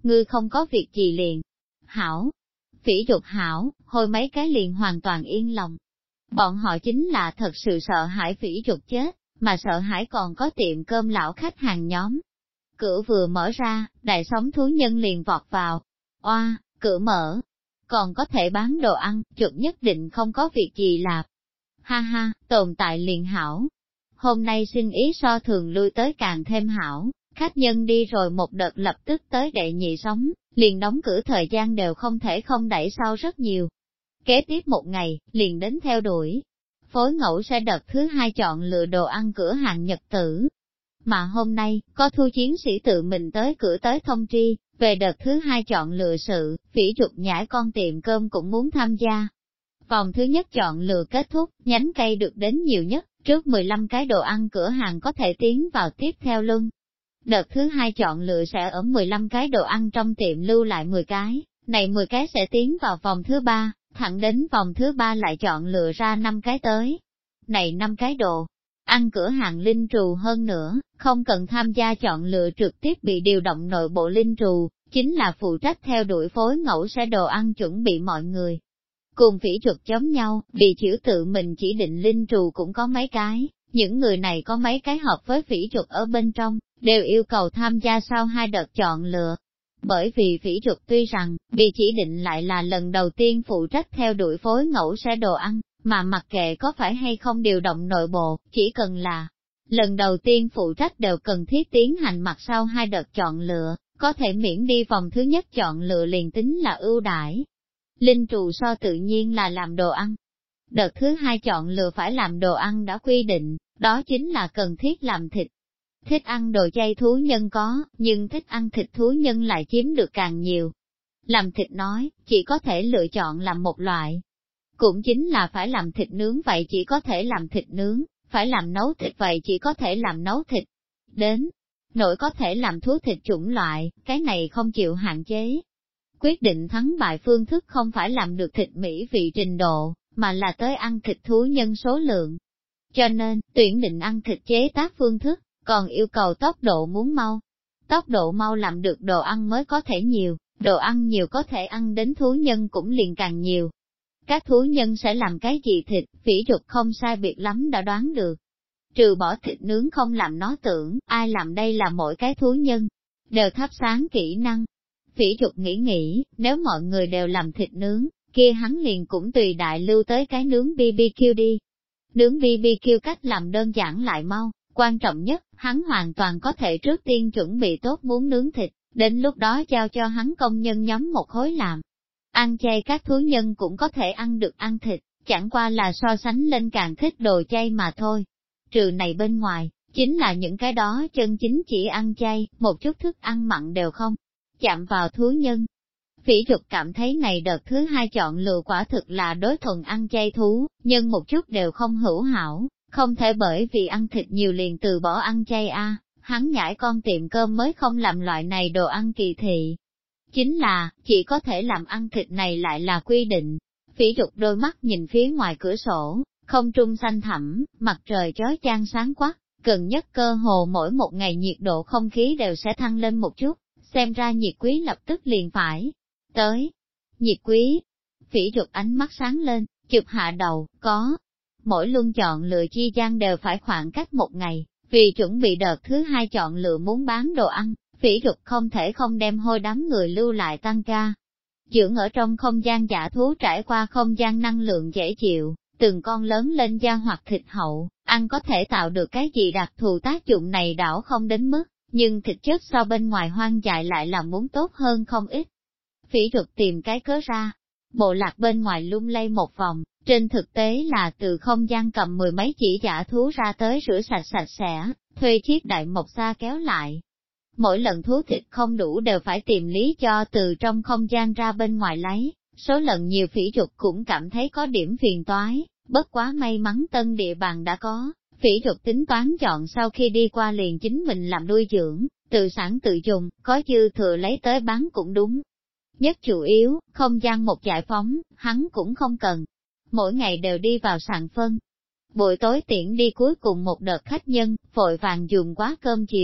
ngươi không có việc gì liền. Hảo, phỉ trục hảo, hồi mấy cái liền hoàn toàn yên lòng. Bọn họ chính là thật sự sợ hãi phỉ trục chết, mà sợ hãi còn có tiệm cơm lão khách hàng nhóm. Cửa vừa mở ra, đại sóng thú nhân liền vọt vào. Oa, cửa mở, còn có thể bán đồ ăn, chuột nhất định không có việc gì làm. Ha ha, tồn tại liền hảo. Hôm nay xin ý so thường lui tới càng thêm hảo, khách nhân đi rồi một đợt lập tức tới đệ nhị sóng, liền đóng cửa thời gian đều không thể không đẩy sau rất nhiều. Kế tiếp một ngày, liền đến theo đuổi. Phối ngẫu sẽ đợt thứ hai chọn lựa đồ ăn cửa hàng nhật tử. Mà hôm nay, có thu chiến sĩ tự mình tới cửa tới thông tri, về đợt thứ hai chọn lựa sự, phỉ trục nhãi con tiệm cơm cũng muốn tham gia. Vòng thứ nhất chọn lựa kết thúc, nhánh cây được đến nhiều nhất, trước 15 cái đồ ăn cửa hàng có thể tiến vào tiếp theo luân. Đợt thứ hai chọn lựa sẽ ở 15 cái đồ ăn trong tiệm lưu lại 10 cái, này 10 cái sẽ tiến vào vòng thứ ba, thẳng đến vòng thứ ba lại chọn lựa ra 5 cái tới. Này 5 cái đồ ăn cửa hàng linh trù hơn nữa, không cần tham gia chọn lựa trực tiếp bị điều động nội bộ linh trù, chính là phụ trách theo đuổi phối ngẫu sẽ đồ ăn chuẩn bị mọi người. Cùng phỉ trục giống nhau, bị chữ tự mình chỉ định linh trù cũng có mấy cái, những người này có mấy cái hợp với phỉ trục ở bên trong, đều yêu cầu tham gia sau 2 đợt chọn lựa. Bởi vì phỉ trục tuy rằng, bị chỉ định lại là lần đầu tiên phụ trách theo đuổi phối ngẫu sẽ đồ ăn, mà mặc kệ có phải hay không điều động nội bộ, chỉ cần là lần đầu tiên phụ trách đều cần thiết tiến hành mặt sau 2 đợt chọn lựa, có thể miễn đi vòng thứ nhất chọn lựa liền tính là ưu đãi. Linh trù so tự nhiên là làm đồ ăn. Đợt thứ hai chọn lựa phải làm đồ ăn đã quy định, đó chính là cần thiết làm thịt. Thích ăn đồ chay thú nhân có, nhưng thích ăn thịt thú nhân lại chiếm được càng nhiều. Làm thịt nói, chỉ có thể lựa chọn làm một loại. Cũng chính là phải làm thịt nướng vậy chỉ có thể làm thịt nướng, phải làm nấu thịt vậy chỉ có thể làm nấu thịt. Đến, nỗi có thể làm thú thịt chủng loại, cái này không chịu hạn chế. Quyết định thắng bại phương thức không phải làm được thịt mỹ vị trình độ, mà là tới ăn thịt thú nhân số lượng. Cho nên, tuyển định ăn thịt chế tác phương thức, còn yêu cầu tốc độ muốn mau. Tốc độ mau làm được đồ ăn mới có thể nhiều, đồ ăn nhiều có thể ăn đến thú nhân cũng liền càng nhiều. Các thú nhân sẽ làm cái gì thịt, phỉ trục không sai biệt lắm đã đoán được. Trừ bỏ thịt nướng không làm nó tưởng, ai làm đây là mỗi cái thú nhân, đều thắp sáng kỹ năng. Phỉ trục nghĩ, nếu mọi người đều làm thịt nướng, kia hắn liền cũng tùy đại lưu tới cái nướng BBQ đi. Nướng BBQ cách làm đơn giản lại mau, quan trọng nhất, hắn hoàn toàn có thể trước tiên chuẩn bị tốt muốn nướng thịt, đến lúc đó giao cho hắn công nhân nhóm một khối làm. Ăn chay các thú nhân cũng có thể ăn được ăn thịt, chẳng qua là so sánh lên càng thích đồ chay mà thôi. Trừ này bên ngoài, chính là những cái đó chân chính chỉ ăn chay, một chút thức ăn mặn đều không chạm vào thú nhân. Phỉ trục cảm thấy này đợt thứ hai chọn lựa quả thực là đối thuần ăn chay thú, nhưng một chút đều không hữu hảo, không thể bởi vì ăn thịt nhiều liền từ bỏ ăn chay hắn nhãi con tiệm cơm mới không làm loại này đồ ăn kỳ thị. Chính là, chỉ có thể làm ăn thịt này lại là quy định. Phỉ trục đôi mắt nhìn phía ngoài cửa sổ, không trung xanh thẳm, mặt trời chói chang sáng quắc, gần nhất cơ hồ mỗi một ngày nhiệt độ không khí đều sẽ thăng lên một chút, xem ra nhiệt quý lập tức liền phải tới. Nhiệt quý, phỉ trục ánh mắt sáng lên, chụp hạ đầu, có. Mỗi luân chọn lựa chi gian đều phải khoảng cách một ngày, vì chuẩn bị đợt thứ hai chọn lựa muốn bán đồ ăn, phỉ trục không thể không đem hôi đám người lưu lại tăng ca. Dưỡng ở trong không gian giả thú trải qua không gian năng lượng dễ chịu, từng con lớn lên da hoặc thịt hậu, ăn có thể tạo được cái gì đặc thù tác dụng này đảo không đến mức, nhưng thịt chất so bên ngoài hoang dại lại là muốn tốt hơn không ít. Phỉ trục tìm cái cớ ra, bộ lạc bên ngoài lung lay một vòng, trên thực tế là từ không gian cầm 10 mấy chỉ giả thú ra tới rửa sạch sạch sẽ, thuê chiếc đại mộc xa kéo lại. Mỗi lần thú thịt không đủ đều phải tìm lý cho từ trong không gian ra bên ngoài lấy, số lần nhiều phỉ trục cũng cảm thấy có điểm phiền toái, bất quá may mắn tân địa bàn đã có, phỉ trục tính toán chọn sau khi đi qua liền chính mình làm nuôi dưỡng, tự sản tự dùng, có dư thừa lấy tới bán cũng đúng. Nhất chủ yếu, không gian một giải phóng, hắn cũng không cần. Mỗi ngày đều đi vào sàn phân. Buổi tối tiễn đi cuối cùng một đợt khách nhân, vội vàng dùng quá cơm chiều,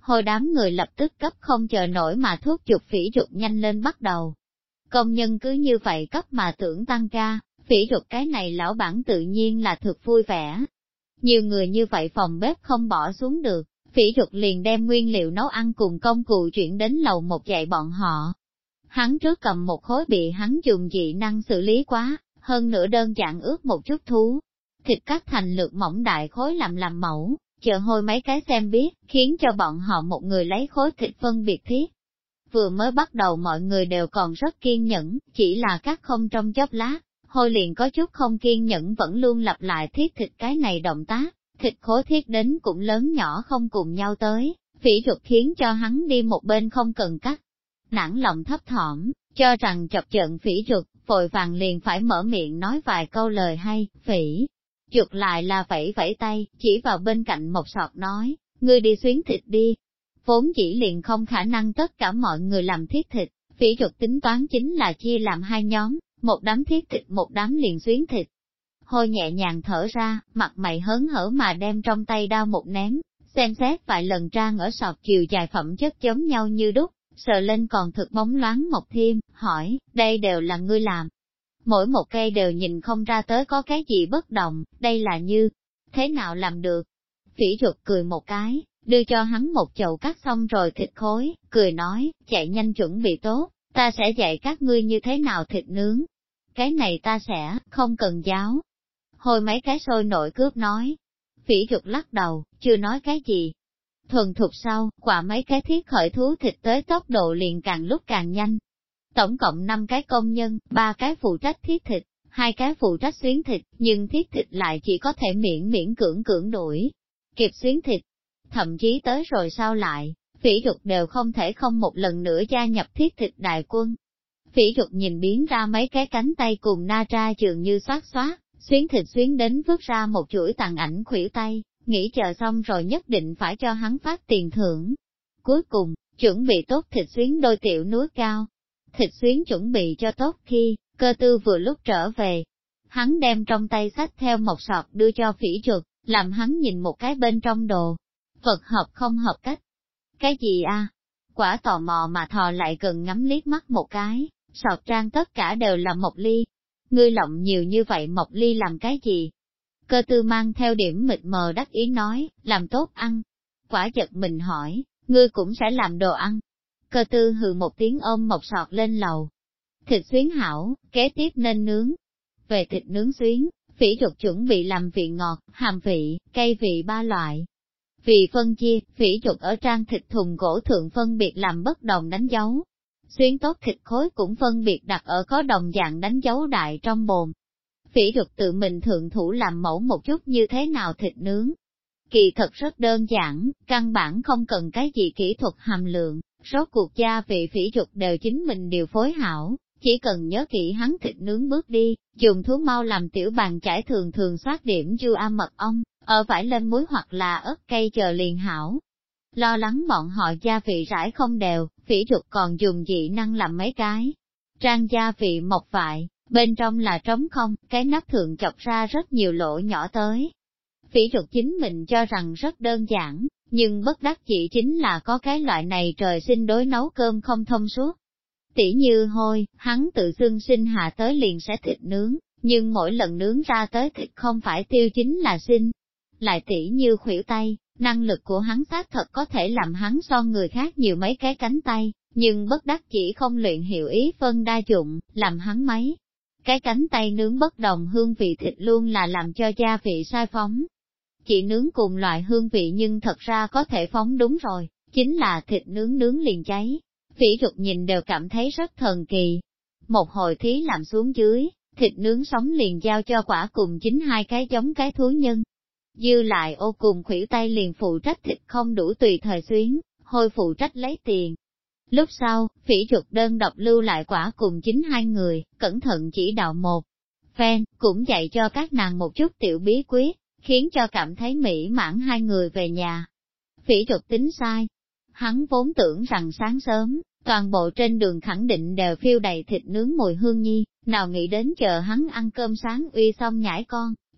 Hồi đám người lập tức cấp không chờ nổi mà thúc giục phỉ trục nhanh lên bắt đầu. Công nhân cứ như vậy cấp mà tưởng tăng ca, phỉ trục cái này lão bản tự nhiên là thực vui vẻ. Nhiều người như vậy phòng bếp không bỏ xuống được, phỉ trục liền đem nguyên liệu nấu ăn cùng công cụ chuyển đến lầu một dạy bọn họ. Hắn trước cầm một khối bị hắn dùng dị năng xử lý quá, hơn nữa đơn giản ướp một chút thú. Thịt cắt thành lược mỏng đại khối làm mẫu, chờ hôi mấy cái xem biết, khiến cho bọn họ một người lấy khối thịt phân biệt thiết. Vừa mới bắt đầu mọi người đều còn rất kiên nhẫn, chỉ là cắt không trong chốc lát, hôi liền có chút không kiên nhẫn vẫn luôn lặp lại thiết thịt cái này động tác, thịt khối thiết đến cũng lớn nhỏ không cùng nhau tới, phỉ trục khiến cho hắn đi một bên không cần cắt. Nản lòng thấp thỏm, cho rằng chọc giận phỉ trục, vội vàng liền phải mở miệng nói vài câu lời hay, phỉ. Trục lại là vẫy vẫy tay, chỉ vào bên cạnh một sọt nói, ngươi đi xuyến thịt đi. Vốn chỉ liền không khả năng tất cả mọi người làm thiết thịt, phỉ trục tính toán chính là chia làm hai nhóm, một đám thiết thịt một đám liền xuyến thịt. Hôi nhẹ nhàng thở ra, mặt mày hớn hở mà đem trong tay đao một ném, xem xét vài lần trang ở sọt chiều dài phẩm chất giống nhau như đúc, sờ lên còn thực bóng loáng một thêm, hỏi, đây đều là ngươi làm. Mỗi một cây đều nhìn không ra tới có cái gì bất đồng, đây là như, thế nào làm được? Phỉ trục cười một cái, đưa cho hắn một chậu cắt xong rồi thịt khối, cười nói, chạy nhanh chuẩn bị tốt, ta sẽ dạy các ngươi như thế nào thịt nướng. Cái này ta sẽ, không cần giáo. Hồi mấy cái sôi nổi cướp nói. Phỉ trục lắc đầu, chưa nói cái gì. Thuần thục sau, quả mấy cái thiết khởi thú thịt tới tốc độ liền càng lúc càng nhanh. Tổng cộng 5 cái công nhân, 3 cái phụ trách thiết thịt, 2 cái phụ trách xuyến thịt, nhưng thiết thịt lại chỉ có thể miễn cưỡng đuổi. Kịp xuyến thịt, thậm chí tới rồi sau lại, phỉ trục đều không thể không một lần nữa gia nhập thiết thịt đại quân. Phỉ trục nhìn biến ra mấy cái cánh tay cùng na tra dường như xoát, xuyến thịt xuyến đến vứt ra một chuỗi tàn ảnh khuỷu tay, nghĩ chờ xong rồi nhất định phải cho hắn phát tiền thưởng. Cuối cùng, chuẩn bị tốt thịt xuyến đôi tiểu núi cao. Thịt xuyến chuẩn bị cho tốt khi, Cơ Tư vừa lúc trở về. Hắn đem trong tay xách theo một sọt đưa cho phỉ trục, làm hắn nhìn một cái bên trong đồ. Vật hợp không hợp cách. Cái gì a? Quả tò mò mà thò lại gần ngắm liếc mắt một cái, sọt trang tất cả đều là mộc ly. Ngươi lộng nhiều như vậy mộc ly làm cái gì? Cơ Tư mang theo điểm mịt mờ đắc ý nói, làm tốt ăn. Quả giật mình hỏi, ngươi cũng sẽ làm đồ ăn. Cơ Tư hừ một tiếng ôm một sọt lên lầu. Thịt xuyến hảo, kế tiếp nên nướng. Về thịt nướng xuyến, phỉ trục chuẩn bị làm vị ngọt, hàm vị, cay vị 3 loại. Vì phân chia, phỉ trục ở trang thịt thùng gỗ thượng phân biệt làm bất đồng đánh dấu. Xuyến tốt thịt khối cũng phân biệt đặt ở có đồng dạng đánh dấu đại trong bồn. Phỉ trục tự mình thượng thủ làm mẫu một chút như thế nào thịt nướng. Kỳ thật rất đơn giản, căn bản không cần cái gì kỹ thuật hàm lượng, rốt cuộc gia vị phỉ trục đều chính mình điều phối hảo, chỉ cần nhớ kỹ hắn thịt nướng bước đi, dùng thú mau làm tiểu bàn chải thường xoát điểm dưa a mật ong, ở phải lên muối hoặc là ớt cây chờ liền hảo. Lo lắng bọn họ gia vị rải không đều, phỉ trục còn dùng dị năng làm mấy cái. Trang gia vị mộc vại, bên trong là trống không, cái nắp thượng chọc ra rất nhiều lỗ nhỏ tới. Phỉ trục chính mình cho rằng rất đơn giản, nhưng bất đắc chỉ chính là có cái loại này trời sinh đối nấu cơm không thông suốt. Tỉ như hôi, hắn tự xưng sinh hạ tới liền sẽ thịt nướng, nhưng mỗi lần nướng ra tới thịt không phải tiêu chính là sinh. Lại tỉ như khuỷu tay, năng lực của hắn xác thật có thể làm hắn so người khác nhiều mấy cái cánh tay, nhưng bất đắc chỉ không luyện hiệu ý phân đa dụng, làm hắn mấy. Cái cánh tay nướng bất đồng hương vị thịt luôn là làm cho gia vị sai phóng. Chỉ nướng cùng loại hương vị nhưng thật ra có thể phóng đúng rồi, chính là thịt nướng liền cháy. Phỉ trục nhìn đều cảm thấy rất thần kỳ. Một hồi thí làm xuống dưới, thịt nướng sống liền giao cho quả cùng chính 2 cái giống cái thú nhân. Dư lại ô cùng khuỷu tay liền phụ trách thịt không đủ tùy thời xuyến, hôi phụ trách lấy tiền. Lúc sau, phỉ trục đơn độc lưu lại quả cùng chính 2 người, cẩn thận chỉ đạo một phen, cũng dạy cho các nàng một chút tiểu bí quyết, khiến cho cảm thấy mỹ mãn 2 người về nhà. Phỉ trục tính sai. Hắn vốn tưởng rằng sáng sớm, toàn bộ trên đường khẳng định đều phiêu đầy thịt nướng mùi hương nhi, nào nghĩ đến chờ hắn ăn cơm sáng uy xong nhảy con,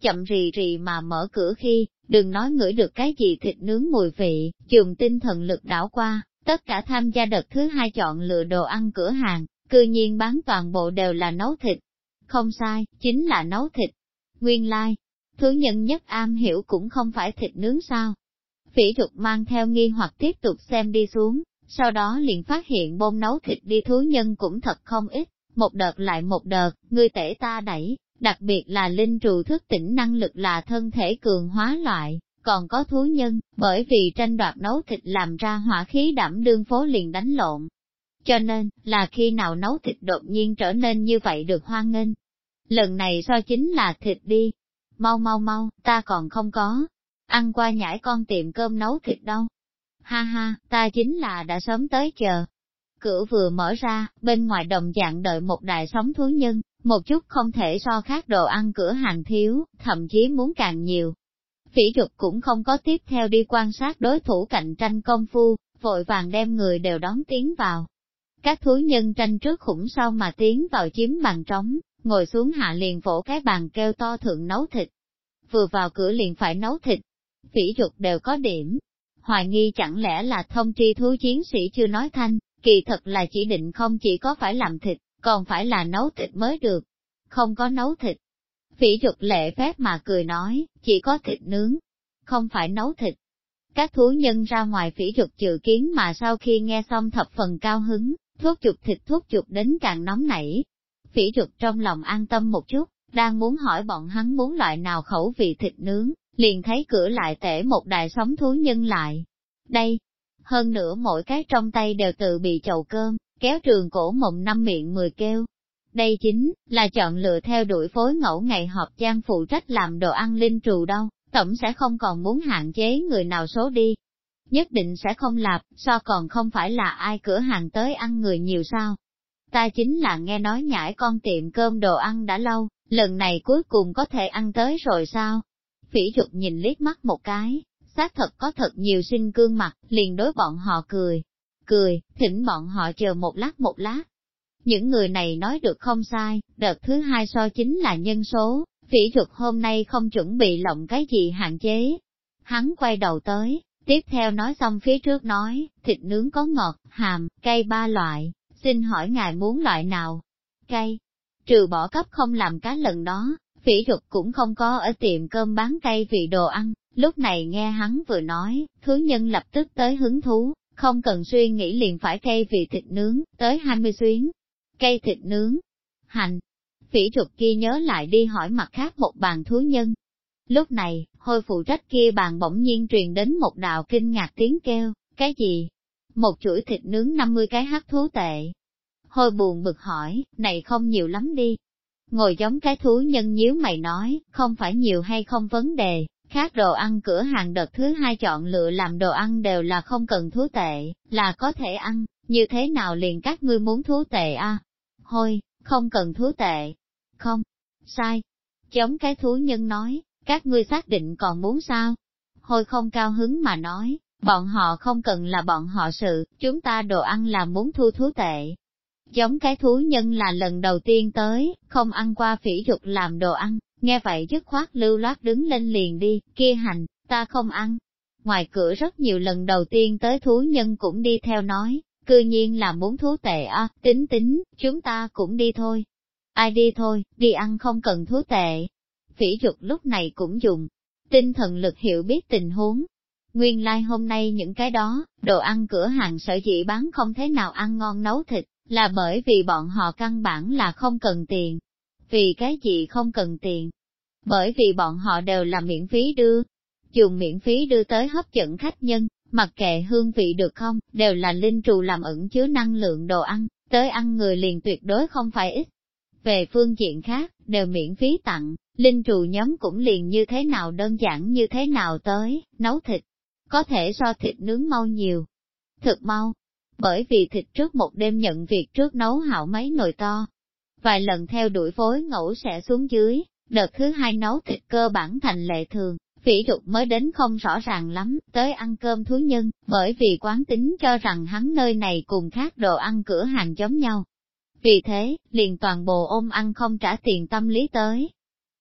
chậm rì rì mà mở cửa khi, đừng nói ngửi được cái gì thịt nướng mùi vị, dùng tinh thần lực đảo qua, tất cả tham gia đợt thứ 2 chọn lựa đồ ăn cửa hàng, cư nhiên bán toàn bộ đều là nấu thịt. Không sai, chính là nấu thịt. Nguyên lai, thứ nhân nhất am hiểu cũng không phải thịt nướng sao. Phỉ Trục mang theo nghi hoặc tiếp tục xem đi xuống, sau đó liền phát hiện bôn nấu thịt đi thú nhân cũng thật không ít, một đợt lại một đợt, ngươi tể ta đẩy, đặc biệt là linh trù thức tỉnh năng lực là thân thể cường hóa loại, còn có thú nhân, bởi vì tranh đoạt nấu thịt làm ra hỏa khí đảm đương phố liền đánh lộn. Cho nên, là khi nào nấu thịt đột nhiên trở nên như vậy được hoan nghênh. Lần này so chính là thịt đi. Mau mau mau, ta còn không có ăn qua nhãi con tiệm cơm nấu thịt đâu. Ha ha, ta chính là đã sớm tới chờ. Cửa vừa mở ra, bên ngoài đồng dạng đợi một đại sóng thú nhân, một chút không thể so khác đồ ăn cửa hàng thiếu, thậm chí muốn càng nhiều. Phỉ Trục cũng không có tiếp theo đi quan sát đối thủ cạnh tranh công phu, vội vàng đem người đều đón tiến vào. Các thú nhân tranh trước khủng sau mà tiến vào chiếm bàn trống, ngồi xuống hạ liền vỗ cái bàn kêu to thượng nấu thịt. Vừa vào cửa liền phải nấu thịt. Phỉ Trục đều có điểm. Hoài nghi chẳng lẽ là thông tri thú chiến sĩ chưa nói thanh, kỳ thật là chỉ định không chỉ có phải làm thịt, còn phải là nấu thịt mới được. Không có nấu thịt. Phỉ Trục lễ phép mà cười nói, chỉ có thịt nướng, không phải nấu thịt. Các thú nhân ra ngoài Phỉ Trục dự kiến mà sau khi nghe xong thập phần cao hứng, thuốc chục thịt thuốc chục đến càng nóng nảy. Phỉ Trục trong lòng an tâm một chút, đang muốn hỏi bọn hắn muốn loại nào khẩu vị thịt nướng, liền thấy cửa lại tể một đại sóng thú nhân lại. Đây, hơn nữa mỗi cái trong tay đều tự bị chậu cơm, kéo trường cổ mộng năm miệng 10 kêu. Đây chính là chọn lựa theo đuổi phối ngẫu ngày họp trang phụ trách làm đồ ăn linh trù đâu, tổng sẽ không còn muốn hạn chế người nào số đi. Nhất định sẽ không lạp, so còn không phải là ai cửa hàng tới ăn người nhiều sao. Ta chính là nghe nói nhãi con tiệm cơm đồ ăn đã lâu, lần này cuối cùng có thể ăn tới rồi sao? Phỉ Trục nhìn liếc mắt một cái, xác thật có thật nhiều sinh cương mặt, liền đối bọn họ cười. Cười, thỉnh bọn họ chờ một lát. Những người này nói được không sai, đợt thứ 2 so chính là nhân số, Phỉ Trục hôm nay không chuẩn bị lộng cái gì hạn chế. Hắn quay đầu tới, tiếp theo nói xong phía trước nói, thịt nướng có ngọt, hàm, cay 3 loại, xin hỏi ngài muốn loại nào? Cay. Trừ bỏ cấp không làm cá lần đó, Phỉ Trục cũng không có ở tiệm cơm bán cay vị đồ ăn, lúc này nghe hắn vừa nói, thú nhân lập tức tới hứng thú, không cần suy nghĩ liền phải cay vị thịt nướng, tới 20 xuyến. Cây thịt nướng, hành. Phỉ Trục kia nhớ lại đi hỏi mặt khác một bàn thú nhân. Lúc này, hôi phụ trách kia bàn bỗng nhiên truyền đến một đạo kinh ngạc tiếng kêu, cái gì? Một chuỗi thịt nướng 50 cái hắc thú tệ. Hôi buồn bực hỏi, này không nhiều lắm đi. Ngồi giống cái thú nhân nhíu mày nói, không phải nhiều hay không vấn đề, khác đồ ăn cửa hàng đợt thứ 2 chọn lựa làm đồ ăn đều là không cần thú tệ, là có thể ăn, như thế nào liền các ngươi muốn thú tệ a? Hôi, không cần thú tệ. Không, sai. Giống cái thú nhân nói, các ngươi xác định còn muốn sao? Hôi không cao hứng mà nói, bọn họ không cần là bọn họ sự, chúng ta đồ ăn là muốn thu thú tệ. Giống cái thú nhân là lần đầu tiên tới, không ăn qua Phỉ Trục làm đồ ăn, nghe vậy dứt khoát lưu loát đứng lên liền đi, kia hành, ta không ăn. Ngoài cửa rất nhiều lần đầu tiên tới thú nhân cũng đi theo nói, cư nhiên là muốn thú tệ à, tính, chúng ta cũng đi thôi. Ai đi thôi, đi ăn không cần thú tệ. Phỉ Trục lúc này cũng dùng tinh thần lực hiểu biết tình huống. Nguyên lai hôm nay những cái đó, đồ ăn cửa hàng sở dĩ bán không thế nào ăn ngon nấu thịt, là bởi vì bọn họ căn bản là không cần tiền. Vì cái gì không cần tiền? Bởi vì bọn họ đều là miễn phí đưa. Dùng miễn phí đưa tới hấp dẫn khách nhân, mặc kệ hương vị được không, đều là linh trù làm ẩn chứa năng lượng đồ ăn, tới ăn người liền tuyệt đối không phải ít. Về phương diện khác, đều miễn phí tặng, linh trù nhóm cũng liền như thế nào đơn giản như thế nào tới, nấu thịt. Có thể so thịt nướng mau nhiều. Thực mau, bởi vì thịt trước một đêm nhận việc trước nấu hảo mấy nồi to. Vài lần theo đuổi phối ngẫu sẽ xuống dưới, đợt thứ 2 nấu thịt cơ bản thành lệ thường, Phỉ Trục mới đến không rõ ràng lắm, tới ăn cơm thú nhân, bởi vì quán tính cho rằng hắn nơi này cùng khác đồ ăn cửa hàng giống nhau. Vì thế, liền toàn bộ ôm ăn không trả tiền tâm lý tới.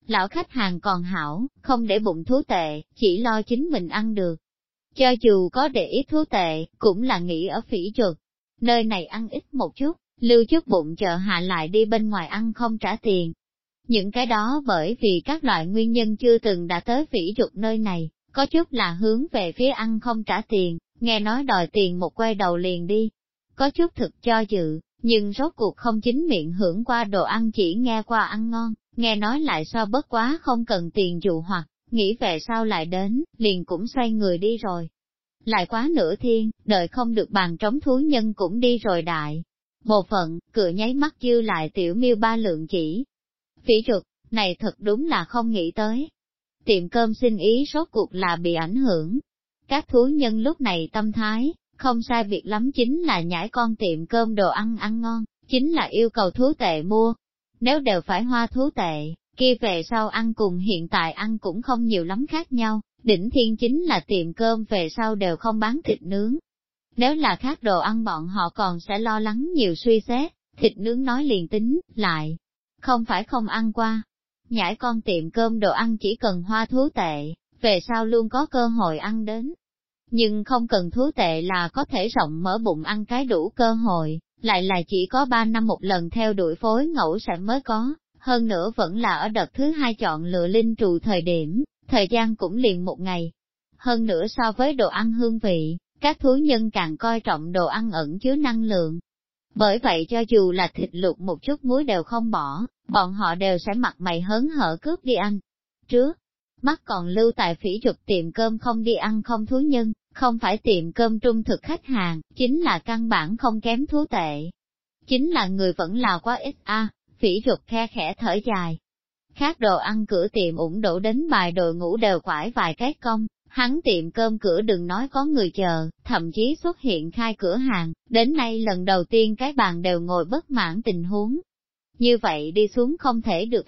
Lão khách hàng còn hảo, không để bụng thú tệ, chỉ lo chính mình ăn được. Cho dù có để ý thú tệ, cũng là nghĩ ở phỉ chuột. Nơi này ăn ít một chút, lưu chút bụng chờ hạ lại đi bên ngoài ăn không trả tiền. Những cái đó bởi vì các loại nguyên nhân chưa từng đã tới phỉ chuột nơi này, có chút là hướng về phía ăn không trả tiền, nghe nói đòi tiền một quay đầu liền đi. Có chút thực cho dự, nhưng rốt cuộc không chính miệng hưởng qua đồ ăn, chỉ nghe qua ăn ngon, nghe nói lại so bất quá không cần tiền dụ hoặc, nghĩ về sau lại đến, liền cũng xoay người đi rồi. Lại quá nửa thiên, đợi không được bàn trống thú nhân cũng đi rồi đại. Bộ phận, cửa nháy mắt dư lại tiểu miêu ba lượng chỉ. Phỉ chuột, này thật đúng là không nghĩ tới. Tiệm cơm xin ý rốt cuộc là bị ảnh hưởng. Các thú nhân lúc này tâm thái, không sai biệt lắm chính là nhảy con tiệm cơm đồ ăn ăn ngon, chính là yêu cầu thú tệ mua. Nếu đều phải hoa thú tệ, kia về sau ăn cùng hiện tại ăn cũng không nhiều lắm khác nhau, đỉnh thiên chính là tiệm cơm về sau đều không bán thịt nướng. Nếu là khác đồ ăn bọn họ còn sẽ lo lắng nhiều suy xét, thịt nướng nói liền tính, lại, không phải không ăn qua. Nhảy con tiệm cơm đồ ăn chỉ cần hoa thú tệ, về sau luôn có cơ hội ăn đến. Nhưng không cần thú tệ là có thể rộng mở bụng ăn cái đủ cơ hội, lại là chỉ có 3 năm một lần theo đuổi phối ngẫu sẽ mới có, hơn nữa vẫn là ở đợt thứ 2 chọn lựa linh trù thời điểm, thời gian cũng liền một ngày. Hơn nữa so với đồ ăn hương vị, các thú nhân càng coi trọng đồ ăn ẩn chứa năng lượng. Bởi vậy cho dù là thịt luộc một chút muối đều không bỏ, bọn họ đều sẽ mặt mày hớn hở cướp đi ăn. Trước mắt còn lưu tại phỉ chuột tiệm cơm không đi ăn không thú nhân, không phải tiệm cơm trung thực khách hàng, chính là căn bản không kém thú tệ. Chính là người vẫn là quá ít phỉ chuột khe khẽ thở dài. Khác đồ ăn cửa tiệm ủng đổ đến bài đội ngũ đều quải vài cái công, hắn tiệm cơm cửa đừng nói có người chờ, thậm chí xuất hiện khai cửa hàng, đến nay lần đầu tiên cái bàn đều ngồi bất mãn tình huống. Như vậy đi xuống không thể được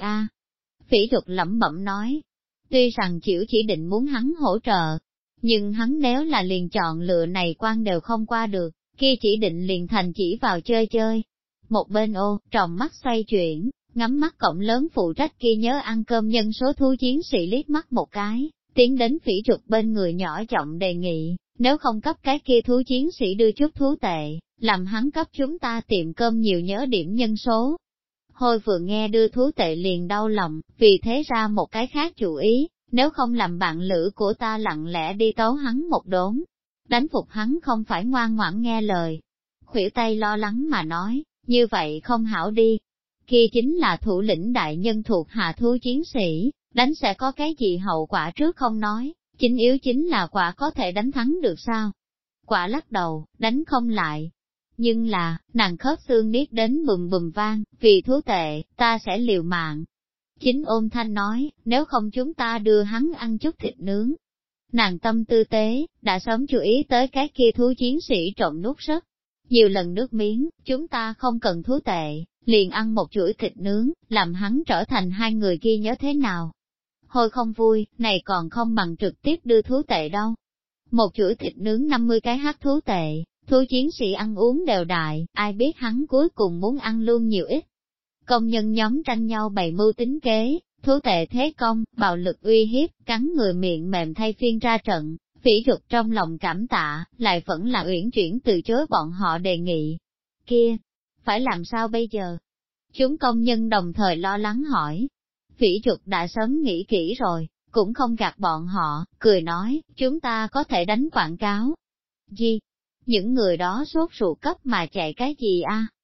Phỉ chuột lẩm bẩm nói. Tuy rằng chịu chỉ định muốn hắn hỗ trợ, nhưng hắn nếu là liền chọn lựa này quan đều không qua được, kia chỉ định liền thành chỉ vào chơi chơi. Một bên tròng mắt xoay chuyển, ngắm mắt cổng lớn phụ trách kia nhớ ăn cơm nhân số thú chiến sĩ liếc mắt một cái, tiến đến phỉ chuột bên người nhỏ giọng đề nghị, nếu không cấp cái kia thú chiến sĩ đưa chút thú tệ, làm hắn cấp chúng ta tiệm cơm nhiều nhớ điểm nhân số. Hôi vừa nghe đưa thú tệ liền đau lòng, vì thế ra một cái khác chủ ý, nếu không làm bạn lữ của ta lặng lẽ đi tấu hắn một đốn, đánh phục hắn không phải ngoan ngoãn nghe lời. Khuỷu tay lo lắng mà nói, như vậy không hảo đi. Kia chính là thủ lĩnh đại nhân thuộc hạ thú chiến sĩ, đánh sẽ có cái gì hậu quả trước không nói, chính yếu chính là quả có thể đánh thắng được sao. Quả lắc đầu, đánh không lại. Nhưng là, nàng khớp xương niết đến bùm bùm vang, vì thú tệ, ta sẽ liều mạng. Chính ôn thanh nói, nếu không chúng ta đưa hắn ăn chút thịt nướng. Nàng tâm tư tế, đã sớm chú ý tới cái kia thú chiến sĩ trộm nuốt rất nhiều lần nước miếng, chúng ta không cần thú tệ, liền ăn một chuỗi thịt nướng, làm hắn trở thành hai người kia nhớ thế nào. Hồi không vui, này còn không bằng trực tiếp đưa thú tệ đâu. Một chuỗi thịt nướng 50 cái hát thú tệ, thú chiến sĩ ăn uống đều đại, ai biết hắn cuối cùng muốn ăn luôn nhiều ít. Công nhân nhóm tranh nhau bày mưu tính kế, thú tệ thế công, bạo lực uy hiếp, cắn người miệng mềm thay phiên ra trận, phỉ chuột trong lòng cảm tạ, lại vẫn là uyển chuyển từ chối bọn họ đề nghị. Kia, phải làm sao bây giờ? Chúng công nhân đồng thời lo lắng hỏi. Phỉ chuột đã sớm nghĩ kỹ rồi, cũng không gạt bọn họ, cười nói, chúng ta có thể đánh quảng cáo. Gì? Những người đó sốt ruột cấp mà chạy cái gì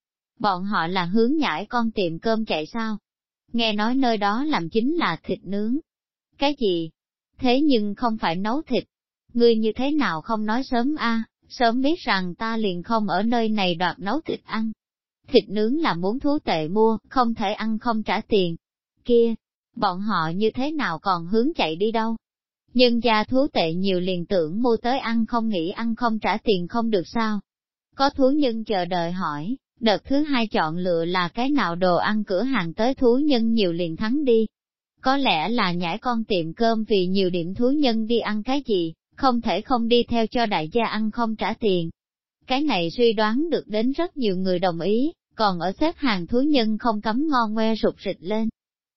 Bọn họ là hướng nhảy con tiệm cơm chạy sao? Nghe nói nơi đó làm chính là thịt nướng. Cái gì? Thế nhưng không phải nấu thịt. Ngươi như thế nào không nói sớm sớm biết rằng ta liền không ở nơi này đoạt nấu thịt ăn. Thịt nướng là muốn thú tệ mua, không thể ăn không trả tiền. Kia, bọn họ như thế nào còn hướng chạy đi đâu? Nhưng gia thú tệ nhiều liền tưởng mua tới ăn không nghĩ ăn không trả tiền không được sao? Có thú nhân chờ đợi hỏi, đợt thứ 2 chọn lựa là cái nào đồ ăn cửa hàng tới thú nhân nhiều liền thắng đi. Có lẽ là nhảy con tiệm cơm vì nhiều điểm thú nhân đi ăn cái gì, không thể không đi theo cho đại gia ăn không trả tiền. Cái này suy đoán được đến rất nhiều người đồng ý, còn ở xếp hàng thú nhân không cấm ngon ngoe rụt rịch lên.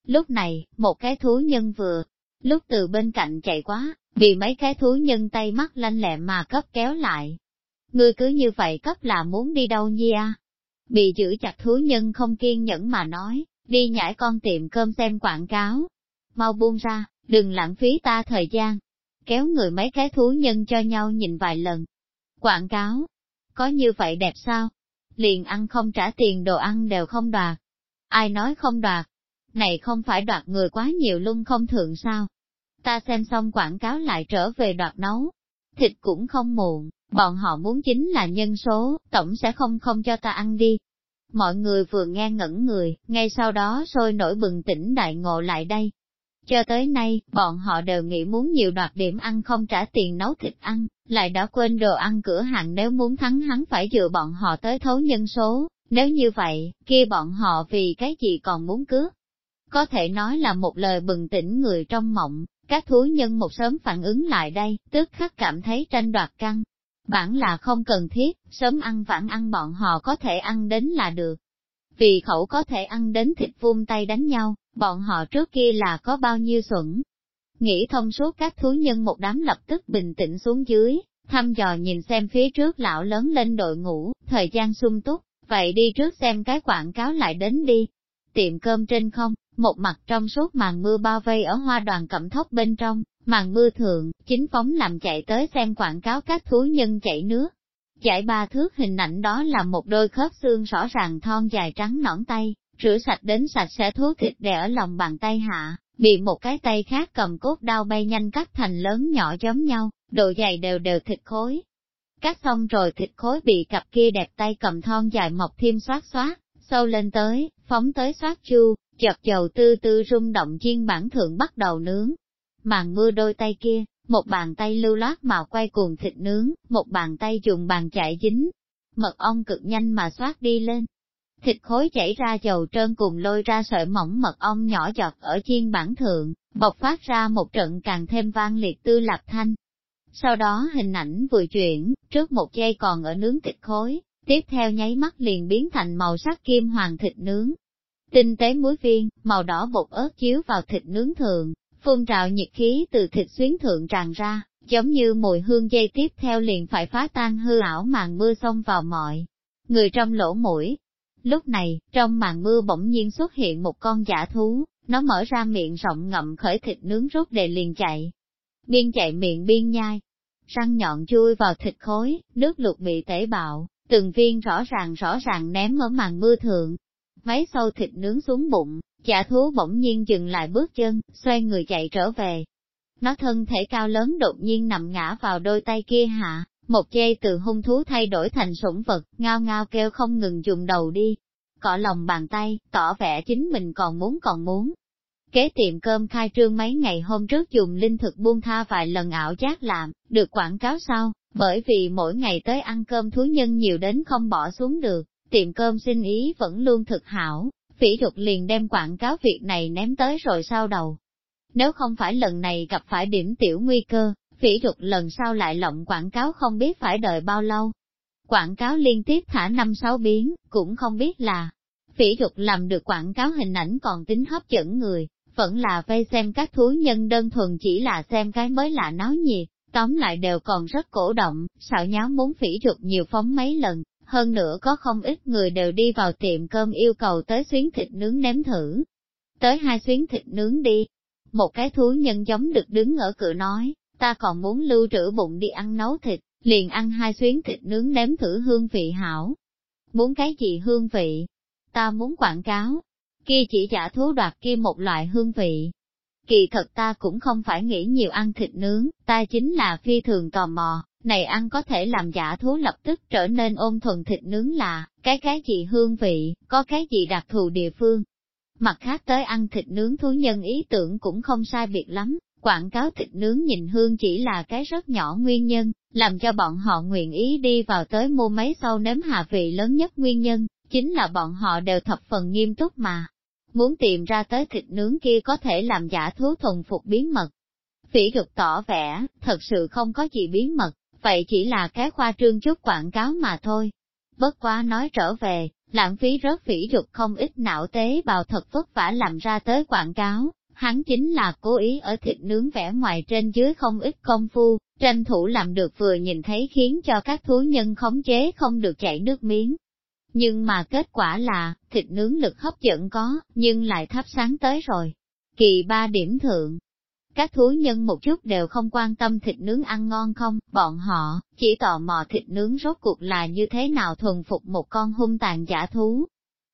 Lúc này, một cái thú nhân vừa, lúc từ bên cạnh chạy quá, bị mấy cái thú nhân tay mắt lanh lẹ mà cấp kéo lại. Ngươi cứ như vậy cấp là muốn đi đâu nhi à? Bị giữ chặt thú nhân không kiên nhẫn mà nói, đi nhảy con tiệm cơm xem quảng cáo. Mau buông ra, đừng lãng phí ta thời gian. Kéo người mấy cái thú nhân cho nhau nhìn vài lần. Quảng cáo, có như vậy đẹp sao? Liền ăn không trả tiền đồ ăn đều không đoạt. Ai nói không đoạt? Này không phải đoạt người quá nhiều luôn không thượng sao? Ta xem xong quảng cáo lại trở về đoạt nấu. Thịt cũng không muộn, bọn họ muốn chính là nhân số, tổng sẽ không cho ta ăn đi. Mọi người vừa nghe ngẩn người, ngay sau đó sôi nổi bừng tỉnh đại ngộ lại đây. Cho tới nay, bọn họ đều nghĩ muốn nhiều đoạt điểm ăn không trả tiền nấu thịt ăn, lại đã quên đồ ăn cửa hàng nếu muốn thắng hắn phải dựa bọn họ tới thấu nhân số, nếu như vậy, kia bọn họ vì cái gì còn muốn cướp. Có thể nói là một lời bừng tỉnh người trong mộng, các thú nhân một sớm phản ứng lại đây, tức khắc cảm thấy tranh đoạt căng. Bản là không cần thiết, sớm ăn vãn ăn bọn họ có thể ăn đến là được. Vì khẩu có thể ăn đến thịt vung tay đánh nhau, bọn họ trước kia là có bao nhiêu xuẩn. Nghĩ thông suốt các thú nhân một đám lập tức bình tĩnh xuống dưới, thăm dò nhìn xem phía trước lão lớn lên đội ngũ, thời gian sung túc, vậy đi trước xem cái quảng cáo lại đến đi. Tiệm cơm trên không, một mặt trong suốt màn mưa bao vây ở hoa đoàn cẩm thốc bên trong, màn mưa thượng, chính phóng làm chạy tới xem quảng cáo các thú nhân chảy nước. Giải 3 thước hình ảnh đó là một đôi khớp xương rõ ràng thon dài trắng nõn tay, rửa sạch đến sạch sẽ thú thịt đè ở lòng bàn tay hạ, bị một cái tay khác cầm cốt đao bay nhanh cắt thành lớn nhỏ giống nhau, độ dày đều đều thịt khối. Cắt xong rồi thịt khối bị cặp kia đẹp tay cầm thon dài mọc thêm xoát xoát, sâu lên tới, phóng tới xoát chu, chật dầu tư tư rung động chiên bản thượng bắt đầu nướng. Màn mưa đôi tay kia, một bàn tay lưu loát mà quay cuồng thịt nướng, một bàn tay dùng bàn chải dính. Mật ong cực nhanh mà xoát đi lên. Thịt khối chảy ra dầu trơn cùng lôi ra sợi mỏng mật ong nhỏ giọt ở chiên bản thượng, bộc phát ra một trận càng thêm vang liệt tư lạc thanh. Sau đó hình ảnh vừa chuyển, trước một giây còn ở nướng thịt khối, tiếp theo nháy mắt liền biến thành màu sắc kim hoàng thịt nướng. Tinh tế muối viên, màu đỏ bột ớt chiếu vào thịt nướng thượng, phun trào nhiệt khí từ thịt xuyến thượng tràn ra, giống như mùi hương dây tiếp theo liền phải phá tan hư ảo màn mưa xông vào mọi người trong lỗ mũi. Lúc này, trong màn mưa bỗng nhiên xuất hiện một con dã thú, nó mở ra miệng rộng ngậm khởi thịt nướng rút để liền chạy. Biên chạy miệng biên nhai, răng nhọn chui vào thịt khối, nước luộc bị tẩy bạo, từng viên rõ ràng ném ở màn mưa thượng. Mấy sâu thịt nướng xuống bụng, dã thú bỗng nhiên dừng lại bước chân, xoay người chạy trở về. Nó thân thể cao lớn đột nhiên nằm ngã vào đôi tay kia hạ, một giây từ hung thú thay đổi thành sủng vật, ngao ngao kêu không ngừng dùng đầu đi. Cọ lòng bàn tay, tỏ vẻ chính mình còn muốn. Kế tiệm cơm khai trương mấy ngày hôm trước dùng linh thực buông tha vài lần ảo giác làm, được quảng cáo sau, bởi vì mỗi ngày tới ăn cơm thú nhân nhiều đến không bỏ xuống được, tiệm cơm sinh ý vẫn luôn thực hảo, Phỉ Dục liền đem quảng cáo việc này ném tới rồi sau đầu. Nếu không phải lần này gặp phải điểm tiểu nguy cơ, Phỉ Dục lần sau lại lộng quảng cáo không biết phải đợi bao lâu. Quảng cáo liên tiếp thả 5-6 biến, cũng không biết là Phỉ Dục làm được quảng cáo hình ảnh còn tính hấp dẫn người, vẫn là vây xem các thú nhân đơn thuần chỉ là xem cái mới lạ náo nhiệt, tóm lại đều còn rất cổ động, xạo nháo muốn Phỉ Dục nhiều phóng mấy lần, hơn nữa có không ít người đều đi vào tiệm cơm yêu cầu tới xuyến thịt nướng nếm thử. Tới 2 xuyến thịt nướng đi. Một cái thú nhân giống được đứng ở cửa nói, ta còn muốn lưu trữ bụng đi ăn nấu thịt, liền ăn 2 xuyến thịt nướng nếm thử hương vị hảo. Muốn cái gì hương vị? Ta muốn quảng cáo. Kia chỉ giả thú đoạt kia một loại hương vị. Kỳ thật ta cũng không phải nghĩ nhiều ăn thịt nướng, ta chính là phi thường tò mò, này ăn có thể làm giả thú lập tức trở nên ôn thuần thịt nướng là, cái gì hương vị, có cái gì đặc thù địa phương. Mặt khác tới ăn thịt nướng thú nhân ý tưởng cũng không sai biệt lắm, quảng cáo thịt nướng nhìn hương chỉ là cái rất nhỏ nguyên nhân, làm cho bọn họ nguyện ý đi vào tới mua mấy sâu nếm hạ vị lớn nhất nguyên nhân, chính là bọn họ đều thập phần nghiêm túc mà. Muốn tìm ra tới thịt nướng kia có thể làm giả thú thuần phục bí mật. Phỉ Dục tỏ vẻ, thật sự không có gì bí mật, vậy chỉ là cái khoa trương chút quảng cáo mà thôi. Bất quá nói trở về, lãng phí rớt phỉ rụt không ít não tế bào thật vất vả làm ra tới quảng cáo. Hắn chính là cố ý ở thịt nướng vẻ ngoài trên dưới không ít công phu, tranh thủ làm được vừa nhìn thấy khiến cho các thú nhân khống chế không được chảy nước miếng. Nhưng mà kết quả là, thịt nướng lực hấp dẫn có, nhưng lại thắp sáng tới rồi. Kỳ 3 điểm thượng. Các thú nhân một chút đều không quan tâm thịt nướng ăn ngon không, bọn họ chỉ tò mò thịt nướng rốt cuộc là như thế nào thuần phục một con hung tàn dã thú.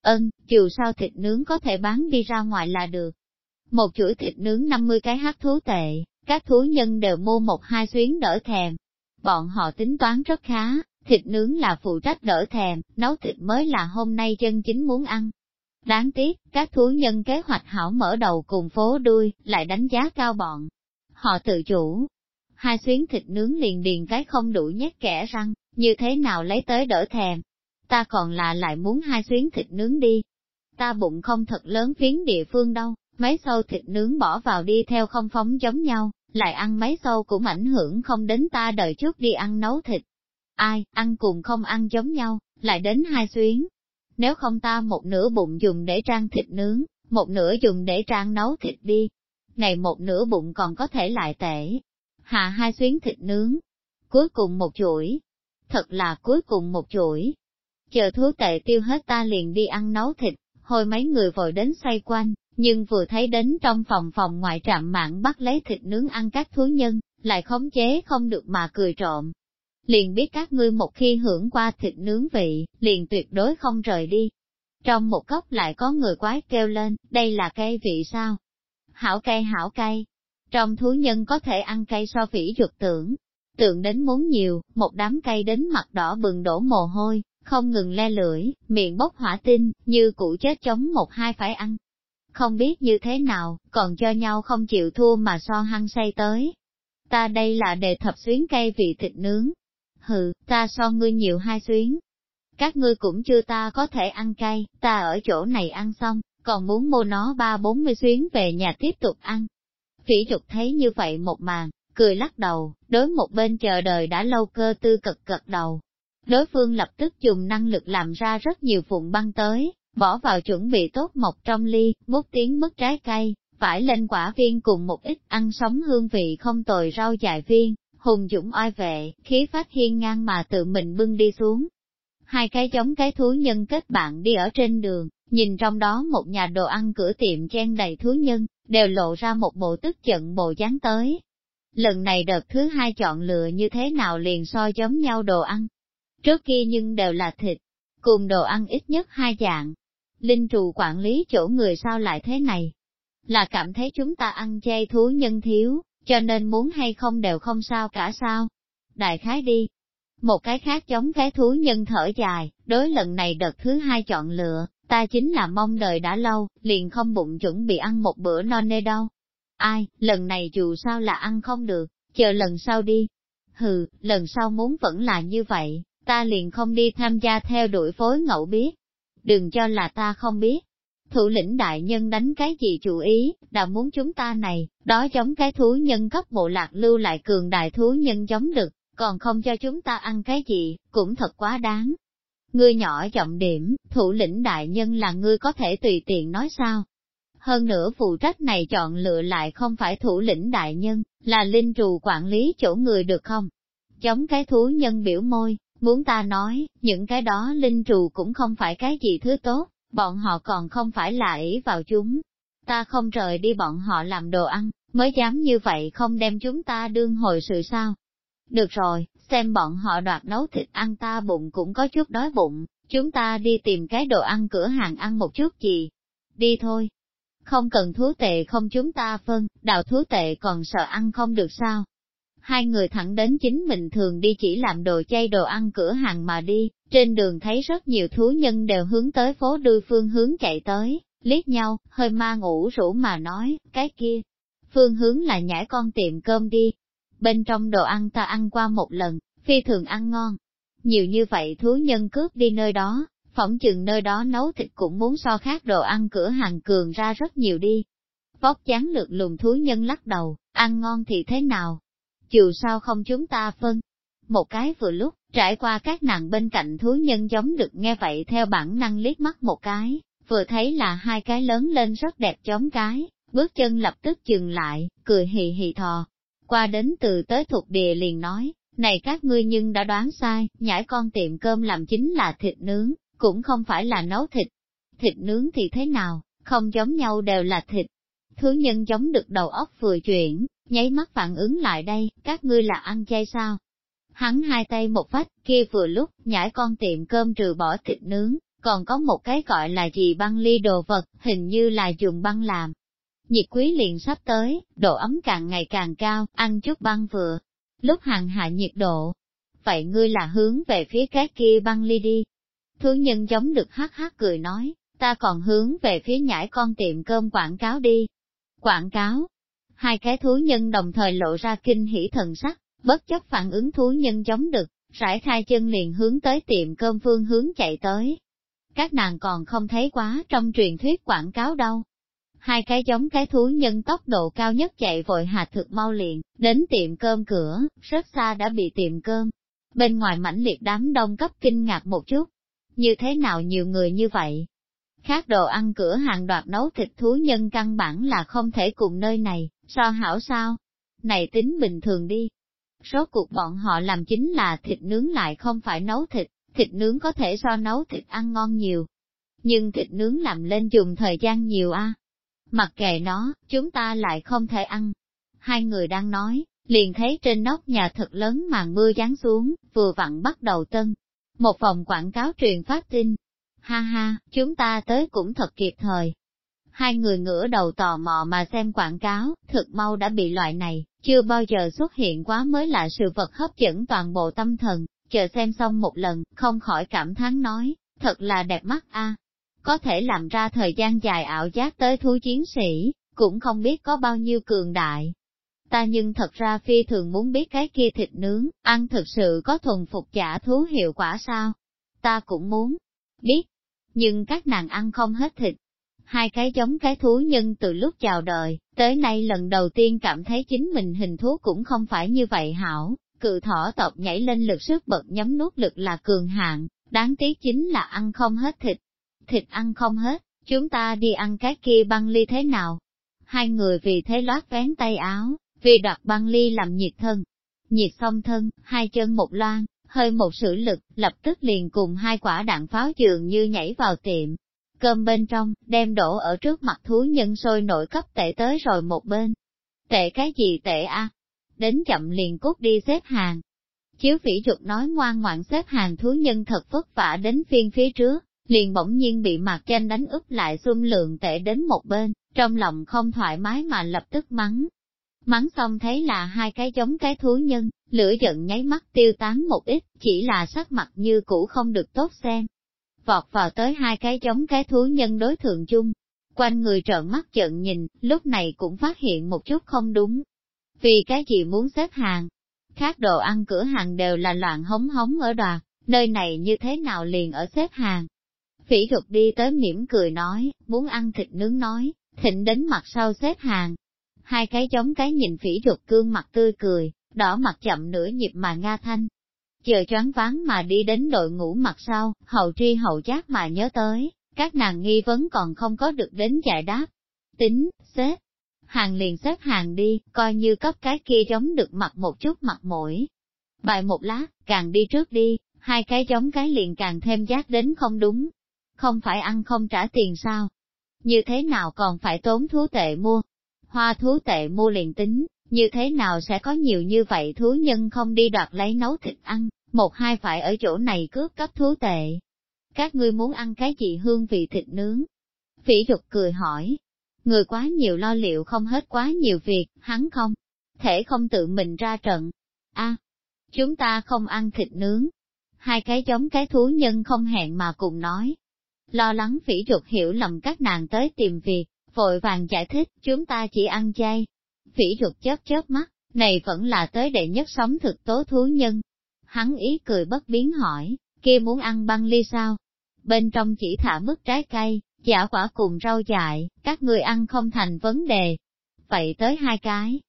Dù sao thịt nướng có thể bán đi ra ngoài là được. Một chuỗi thịt nướng 50 cái hắc thú tệ, các thú nhân đều mua 1-2 xuyến đỡ thèm. Bọn họ tính toán rất khá, thịt nướng là phụ trách đỡ thèm, nấu thịt mới là hôm nay chân chính muốn ăn. Đáng tiếc, các thú nhân kế hoạch hảo mở đầu cùng phố đuôi, lại đánh giá cao bọn. Họ tự chủ. 2 xuyến thịt nướng liền điền cái không đủ nhét kẽ răng, như thế nào lấy tới đỡ thèm. Ta còn là lại muốn 2 xuyến thịt nướng đi. Ta bụng không thật lớn phiến địa phương đâu, mấy sâu thịt nướng bỏ vào đi theo không phóng giống nhau, lại ăn mấy sâu cũng ảnh hưởng không đến ta đợi chút đi ăn nấu thịt. Ai, ăn cùng không ăn giống nhau, lại đến 2 xuyến. Nếu không ta một nửa bụng dùng để trang thịt nướng, một nửa dùng để trang nấu thịt đi. Này một nửa bụng còn có thể lại tệ. Hạ 2 xuyến thịt nướng. Cuối cùng một chuỗi. Thật là cuối cùng một chuỗi. Chờ thú tệ tiêu hết ta liền đi ăn nấu thịt, hồi mấy người vội đến xoay quanh, nhưng vừa thấy đến trong phòng ngoại trạm mạng bắt lấy thịt nướng ăn các thú nhân, lại khống chế không được mà cười trộm. Liền biết các ngươi một khi hưởng qua thịt nướng vị, liền tuyệt đối không rời đi. Trong một góc lại có người quái kêu lên, đây là cây vị sao? Hảo cây hảo cây. Trong thú nhân có thể ăn cây so phỉ chuột tượng đến muốn nhiều, một đám cây đến mặt đỏ bừng đổ mồ hôi, không ngừng le lưỡi, miệng bốc hỏa tinh, như củ chết chống 1-2 phải ăn. Không biết như thế nào, còn cho nhau không chịu thua mà so hăng say tới. Ta đây là đề thập xuyến cây vị thịt nướng. Hừ, ta so ngươi nhiều 2 xuyến. Các ngươi cũng chưa ta có thể ăn cay, ta ở chỗ này ăn xong, còn muốn mua nó 30-40 xuyến về nhà tiếp tục ăn. Phỉ Trục thấy như vậy một màn, cười lắc đầu, đối một bên chờ đợi đã lâu Cơ Tư gật đầu. Đối phương lập tức dùng năng lực làm ra rất nhiều vụn băng tới, bỏ vào chuẩn bị tốt mọc trong ly, múc tiếng mứt trái cây, phải lên quả viên cùng một ít ăn sống hương vị không tồi rau dại viên, hùng dũng oai vệ, khí phách hiên ngang mà tự mình bưng đi xuống. 2 cái giống cái thú nhân kết bạn đi ở trên đường, nhìn trong đó một nhà đồ ăn cửa tiệm chen đầy thú nhân, đều lộ ra một bộ tức giận bộ dáng tới. Lần này đợt thứ 2 chọn lựa như thế nào liền so giống nhau đồ ăn. Trước kia nhưng đều là thịt, cùng đồ ăn ít nhất 2 dạng. Linh trù quản lý chỗ người sao lại thế này? Là cảm thấy chúng ta ăn chay thú nhân thiếu, cho nên muốn hay không đều không sao cả sao? Đại khái đi. Một cái khác giống cái thú nhân thở dài, đối lần này đợt thứ 2 chọn lựa, ta chính là mong đợi đã lâu, liền không bụng chuẩn bị ăn một bữa no nê đâu. Ai, lần này dù sao là ăn không được, chờ lần sau đi. Hừ, lần sau muốn vẫn là như vậy, ta liền không đi tham gia theo đuổi phối ngẫu biết. Đừng cho là ta không biết. Thủ lĩnh đại nhân đánh cái gì chủ ý, đã muốn chúng ta này, đó giống cái thú nhân cấp bộ lạc lưu lại cường đại thú nhân giống được, còn không cho chúng ta ăn cái gì, cũng thật quá đáng. Ngươi nhỏ giọng điểm, thủ lĩnh đại nhân là ngươi có thể tùy tiện nói sao? Hơn nữa phụ trách này chọn lựa lại không phải thủ lĩnh đại nhân, là linh trù quản lý chỗ người được không? Giống cái thú nhân biểu môi, muốn ta nói, những cái đó linh trù cũng không phải cái gì thứ tốt, bọn họ còn không phải là ỷ vào chúng. Ta không rời đi bọn họ làm đồ ăn, mới dám như vậy không đem chúng ta đương hồi sự sao? Được rồi, xem bọn họ đoạt nấu thịt ăn ta bụng cũng có chút đói bụng, chúng ta đi tìm cái đồ ăn cửa hàng ăn một chút gì. Đi thôi. Không cần thú tệ không chúng ta phân, đào thú tệ còn sợ ăn không được sao? 2 người thẳng đến chính mình thường đi chỉ làm đồ chay đồ ăn cửa hàng mà đi, trên đường thấy rất nhiều thú nhân đều hướng tới phố đuôi phương hướng chạy tới, liếc nhau, hơi ma ngủ rũ mà nói, cái kia, phương hướng là nhảy con tiệm cơm đi. Bên trong đồ ăn ta ăn qua một lần, phi thường ăn ngon. Nhiều như vậy thú nhân cướp đi nơi đó, phỏng chừng nơi đó nấu thịt cũng muốn so khác đồ ăn cửa hàng cường ra rất nhiều đi. Vóc dáng lược lùn thú nhân lắc đầu, ăn ngon thì thế nào? Dù sao không chúng ta phân. một cái vừa lúc, trải qua các nàng bên cạnh thú nhân giống được nghe vậy theo bản năng liếc mắt một cái, vừa thấy là hai cái lớn lên rất đẹp giống cái, bước chân lập tức dừng lại, cười hì hì thò. Qua đến từ tới thuộc địa liền nói, này các ngươi nhưng đã đoán sai, nhãi con tiệm cơm làm chính là thịt nướng, cũng không phải là nấu thịt. Thịt nướng thì thế nào, không giống nhau đều là thịt. Thú nhân giống được đầu óc vừa chuyển, nháy mắt phản ứng lại đây, các ngươi là ăn chay sao? Hắn hai tay một vách, kia vừa lúc, nhãi con tiệm cơm trừ bỏ thịt nướng, còn có một cái gọi là gì băng ly đồ vật, hình như là dùng băng làm. Nhiệt quý liền sắp tới, độ ấm càng ngày càng cao, ăn chút băng vừa. Lúc hàng hạ nhiệt độ. Vậy ngươi là hướng về phía cái kia băng ly đi. Thú nhân giống được hắc hắc cười nói, ta còn hướng về phía nhãi con tiệm cơm quảng cáo đi. Quảng cáo. Hai cái thú nhân đồng thời lộ ra kinh hỉ thần sắc, bất chấp phản ứng thú nhân giống được, rải khai chân liền hướng tới tiệm cơm phương hướng chạy tới. Các nàng còn không thấy quá trong truyền thuyết quảng cáo đâu. Hai cái giống cái thú nhân tốc độ cao nhất chạy vội hạt thực mau liền, đến tiệm cơm cửa, rất xa đã bị tiệm cơm. Bên ngoài mãnh liệt đám đông cấp kinh ngạc một chút. Như thế nào nhiều người như vậy? Khác đồ ăn cửa hàng đoạt nấu thịt thú nhân căn bản là không thể cùng nơi này, so hảo sao? Này tính bình thường đi. Rốt cuộc bọn họ làm chính là thịt nướng lại không phải nấu thịt nướng có thể so nấu thịt ăn ngon nhiều. Nhưng thịt nướng làm lên dùng thời gian nhiều a. Mặc kệ nó, chúng ta lại không thể ăn. Hai người đang nói, liền thấy trên nóc nhà thật lớn màn mưa giáng xuống, vừa vặn bắt đầu tân. Một vòng quảng cáo truyền phát tin. Ha ha, chúng ta tới cũng thật kịp thời. Hai người ngửa đầu tò mò mà xem quảng cáo, thực mau đã bị loại này, chưa bao giờ xuất hiện quá mới lạ sự vật hấp dẫn toàn bộ tâm thần, chờ xem xong một lần, không khỏi cảm thán nói, thật là đẹp mắt a. Có thể làm ra thời gian dài ảo giác tới thú chiến sĩ, cũng không biết có bao nhiêu cường đại. Ta nhưng thật ra phi thường muốn biết cái kia thịt nướng, ăn thực sự có thuần phục giả thú hiệu quả sao? Ta cũng muốn biết, nhưng các nàng ăn không hết thịt. Hai cái giống cái thú nhân từ lúc chào đời, tới nay lần đầu tiên cảm thấy chính mình hình thú cũng không phải như vậy hảo, cự thỏ tộc nhảy lên lực sức bật nhấm nuốt lực là cường hạn, đáng tiếc chính là ăn không hết thịt. Thịt ăn không hết, chúng ta đi ăn cái kia băng ly thế nào? Hai người vì thế lót vén tay áo, vì đoạt băng ly làm nhiệt thân. Nhiệt xong thân, hai chân một loan, hơi một sử lực, lập tức liền cùng hai quả đạn pháo dường như nhảy vào tiệm. Cơm bên trong, đem đổ ở trước mặt thú nhân sôi nổi cấp tệ tới rồi một bên. Tệ cái gì tệ a? Đến chậm liền cút đi xếp hàng. Chiếu Phỉ Trục nói ngoan ngoãn xếp hàng thú nhân thật vất vả đến phiên phía trước, liền bỗng nhiên bị Mạc Chanh đánh úp lại xung lượng tệ đến một bên, trong lòng không thoải mái mà lập tức mắng. Mắng xong thấy là hai cái giống cái thú nhân, lửa giận nháy mắt tiêu tán một ít, chỉ là sắc mặt như cũ không được tốt xem. Vọt vào tới hai cái giống cái thú nhân đối thượng chung. Quanh người trợn mắt trợn nhìn, lúc này cũng phát hiện một chút không đúng. Vì cái gì muốn xếp hàng? Khác đồ ăn cửa hàng đều là loạn hống hống ở đoạt, nơi này như thế nào liền ở xếp hàng? Phỉ Trục đi tới mỉm cười nói, muốn ăn thịt nướng nói, thịnh đến mặt sau xếp hàng. Hai cái giống cái nhìn Phỉ Trục cương mặt tươi cười, đỏ mặt chậm nửa nhịp mà nga thanh. Chờ choáng váng mà đi đến đội ngũ mặt sau, hậu tri hậu giác mà nhớ tới, các nàng nghi vấn còn không có được đến giải đáp. Tính, xếp. Hàng liền xếp hàng đi, coi như cấp cái kia giống được mặt một chút mặt mũi. Bài một lát, càng đi trước đi, hai cái giống cái liền càng thêm giác đến không đúng. Không phải ăn không trả tiền sao? Như thế nào còn phải tốn thú tệ mua? Hoa thú tệ mua liền tính, như thế nào sẽ có nhiều như vậy thú nhân không đi đoạt lấy nấu thịt ăn, một hai phải ở chỗ này cướp cấp thú tệ. Các ngươi muốn ăn cái gì hương vị thịt nướng? Phỉ Trục cười hỏi. Người quá nhiều lo liệu không hết quá nhiều việc, hắn không thể không tự mình ra trận. A, chúng ta không ăn thịt nướng. Hai cái giống cái thú nhân không hẹn mà cùng nói. Lo lắng Phỉ Trục hiểu lầm các nàng tới tìm việc, vội vàng giải thích, chúng ta chỉ ăn chay. Phỉ Trục chớp chớp mắt, này vẫn là tới đệ nhất sống thực tố thú nhân. Hắn ý cười bất biến hỏi, kia muốn ăn băng ly sao? Bên trong chỉ thả mức trái cây, giả quả cùng rau dại, các người ăn không thành vấn đề. Vậy tới hai cái.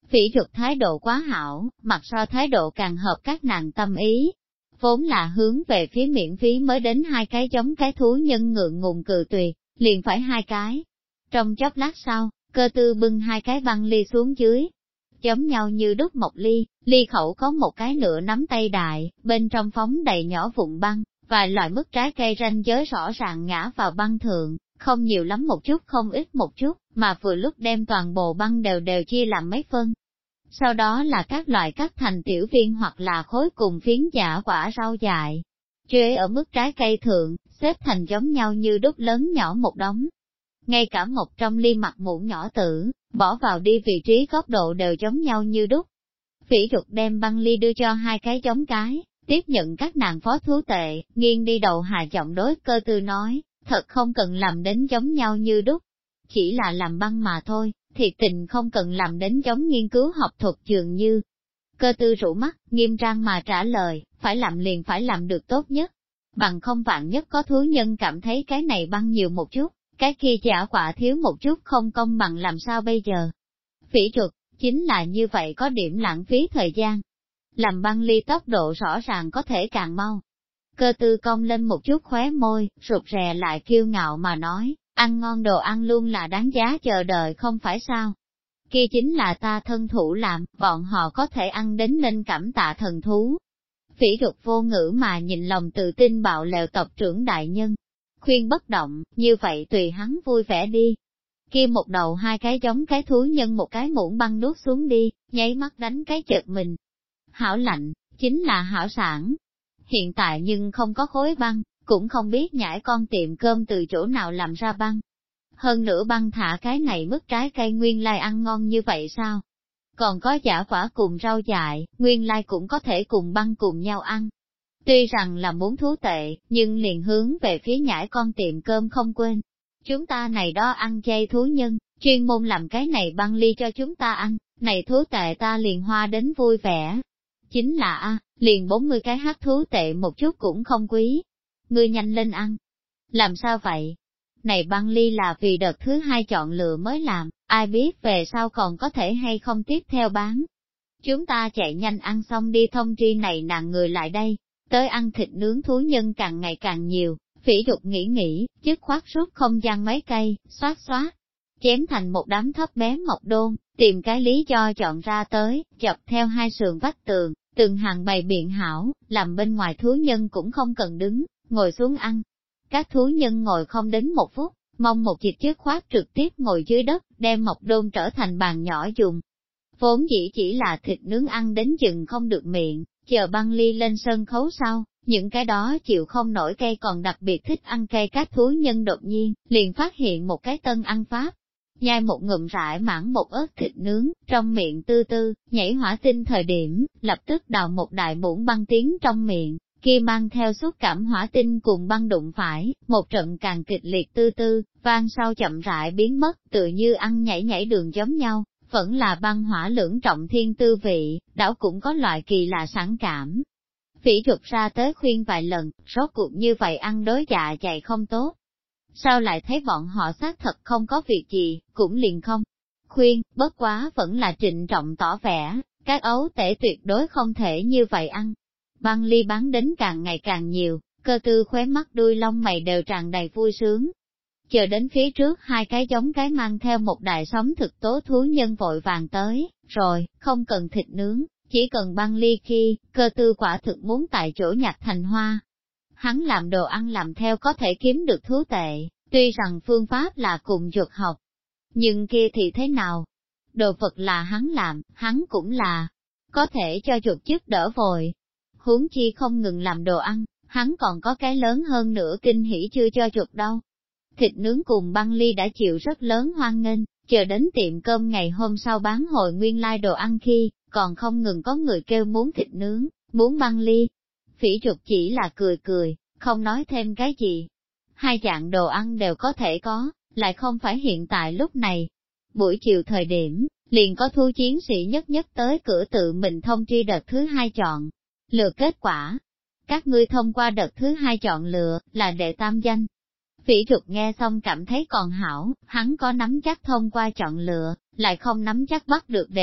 Phỉ Trục thái độ quá hảo, mặt so thái độ càng hợp các nàng tâm ý. Vốn là hướng về phía miễn phí mới đến hai cái giống cái thú nhân ngượng ngùng cự tuyệt, liền phải hai cái. Trong chốc lát sau, Cơ Tư bưng hai cái băng ly xuống dưới, giống nhau như đúc một ly, ly khẩu có một cái nửa nắm tay đại, bên trong phóng đầy nhỏ vụn băng, vài loại mức trái cây ranh giới rõ ràng ngã vào băng thượng, không nhiều lắm một chút không ít một chút, mà vừa lúc đem toàn bộ băng đều chia làm mấy phân. Sau đó là các loại cắt thành tiểu viên hoặc là khối cùng phiến giả quả rau dại, chế ở mức trái cây thượng, xếp thành giống nhau như đúc lớn nhỏ một đống. Ngay cả một trong ly mặt muỗng nhỏ tử, bỏ vào đi vị trí góc độ đều giống nhau như đúc. Phỉ Trục đem băng ly đưa cho hai cái giống cái, tiếp nhận các nàng phó thú tệ, nghiêng đi đầu hạ giọng đối Cơ Tư nói, thật không cần làm đến giống nhau như đúc, chỉ là làm băng mà thôi, thiệt tình không cần làm đến giống nghiên cứu học thuật dường như. Cơ Tư rũ mắt, nghiêm trang mà trả lời, phải làm liền phải làm được tốt nhất, bằng không vạn nhất có thú nhân cảm thấy cái này băng nhiều một chút, cái kia giả quả thiếu một chút không công bằng làm sao bây giờ. Phỉ Trục, chính là như vậy có điểm lãng phí thời gian. Làm băng ly tốc độ rõ ràng có thể càng mau. Cơ Tư cong lên một chút khóe môi, rụt rè lại kiêu ngạo mà nói, ăn ngon đồ ăn luôn là đáng giá chờ đợi không phải sao. Kia chính là ta thân thủ làm, bọn họ có thể ăn đến nên cảm tạ thần thú. Phỉ Trục vô ngữ mà nhìn lòng tự tin bạo lèo tộc trưởng đại nhân. Khuyên bất động, như vậy tùy hắn vui vẻ đi. Kia một đầu hai cái giống cái thú nhân một cái muỗng băng nuốt xuống đi, nháy mắt đánh cái chợt mình. Hảo lạnh, chính là hảo sản. Hiện tại nhưng không có khối băng, cũng không biết nhảy con tiệm cơm từ chỗ nào làm ra băng. Hơn nữa băng thả cái này mức trái cây nguyên lai ăn ngon như vậy sao? Còn có giả quả cùng rau dại, nguyên lai cũng có thể cùng băng cùng nhau ăn. Tuy rằng là muốn thú tệ, nhưng liền hướng về phía nhảy con tiệm cơm không quên. Chúng ta này đó ăn chay thú nhân, chuyên môn làm cái này băng ly cho chúng ta ăn, này thú tệ ta liền hoa đến vui vẻ. Chính là liền 40 cái hắc thú tệ một chút cũng không quý. Ngươi nhanh lên ăn. Làm sao vậy? Này băng ly là vì đợt thứ hai chọn lựa mới làm, ai biết về sau còn có thể hay không tiếp theo bán. Chúng ta chạy nhanh ăn xong đi thông tri này nàng người lại đây, tới ăn thịt nướng thú nhân càng ngày càng nhiều. Phỉ Trục nghĩ, dứt khoát rút không gian mấy cây, xoát, chém thành một đám thấp bé mọc đôn, tìm cái lý do chọn ra tới, dọc theo hai sườn vách tường, từng hàng bày biện hảo, làm bên ngoài thú nhân cũng không cần đứng, ngồi xuống ăn. Các thú nhân ngồi không đến một phút, mong một dịch dứt khoát trực tiếp ngồi dưới đất, đem mọc đôn trở thành bàn nhỏ dùng. Vốn dĩ chỉ là thịt nướng ăn đến chừng không được miệng, chờ băng ly lên sân khấu sau. Những cái đó chịu không nổi cây còn đặc biệt thích ăn cây các thú nhân đột nhiên, liền phát hiện một cái tân ăn pháp. Nhai một ngụm rải mãn một ớt thịt nướng, trong miệng tư tư, nhảy hỏa tinh thời điểm, lập tức đào một đại muỗng băng tiến trong miệng, kia mang theo xúc cảm hỏa tinh cùng băng đụng phải, một trận càng kịch liệt tư tư, vang sau chậm rãi biến mất, tự như ăn nhảy đường giống nhau, vẫn là băng hỏa lưỡng trọng thiên tư vị, đảo cũng có loại kỳ lạ sẵn cảm. Phỉ Trục ra tới khuyên vài lần, rốt cuộc như vậy ăn đối dạ dày không tốt. Sao lại thấy bọn họ xác thật không có việc gì, cũng liền không khuyên, bất quá vẫn là trịnh trọng tỏ vẻ, các ấu tể tuyệt đối không thể như vậy ăn. Băng ly bán đến càng ngày càng nhiều, Cơ Tư khóe mắt đuôi lông mày đều tràn đầy vui sướng. Chờ đến phía trước hai cái giống cái mang theo một đại sống thực tố thú nhân vội vàng tới, rồi, không cần thịt nướng. Chỉ cần băng ly khi, Cơ Tư quả thực muốn tại chỗ nhặt thành hoa. Hắn làm đồ ăn làm theo có thể kiếm được thú tệ, tuy rằng phương pháp là cùng chuột học. Nhưng kia thì thế nào? Đồ vật là hắn làm, hắn cũng là, có thể cho chuột chức đỡ vội. Huống chi không ngừng làm đồ ăn, hắn còn có cái lớn hơn nữa kinh hỉ chưa cho chuột đâu. Thịt nướng cùng băng ly đã chịu rất lớn hoan nghênh, chờ đến tiệm cơm ngày hôm sau bán hồi nguyên lai đồ ăn khi, còn không ngừng có người kêu muốn thịt nướng, muốn băng ly. Phỉ Trục chỉ là cười, không nói thêm cái gì. Hai dạng đồ ăn đều có thể có, lại không phải hiện tại lúc này. Buổi chiều thời điểm, liền có thu chiến sĩ nhất tới cửa tự mình thông tri đợt thứ hai chọn lựa kết quả. Các ngươi thông qua đợt thứ hai chọn lựa, là đệ tam danh. Phỉ Trục nghe xong cảm thấy còn hảo, hắn có nắm chắc thông qua chọn lựa, lại không nắm chắc bắt được đệ nhất,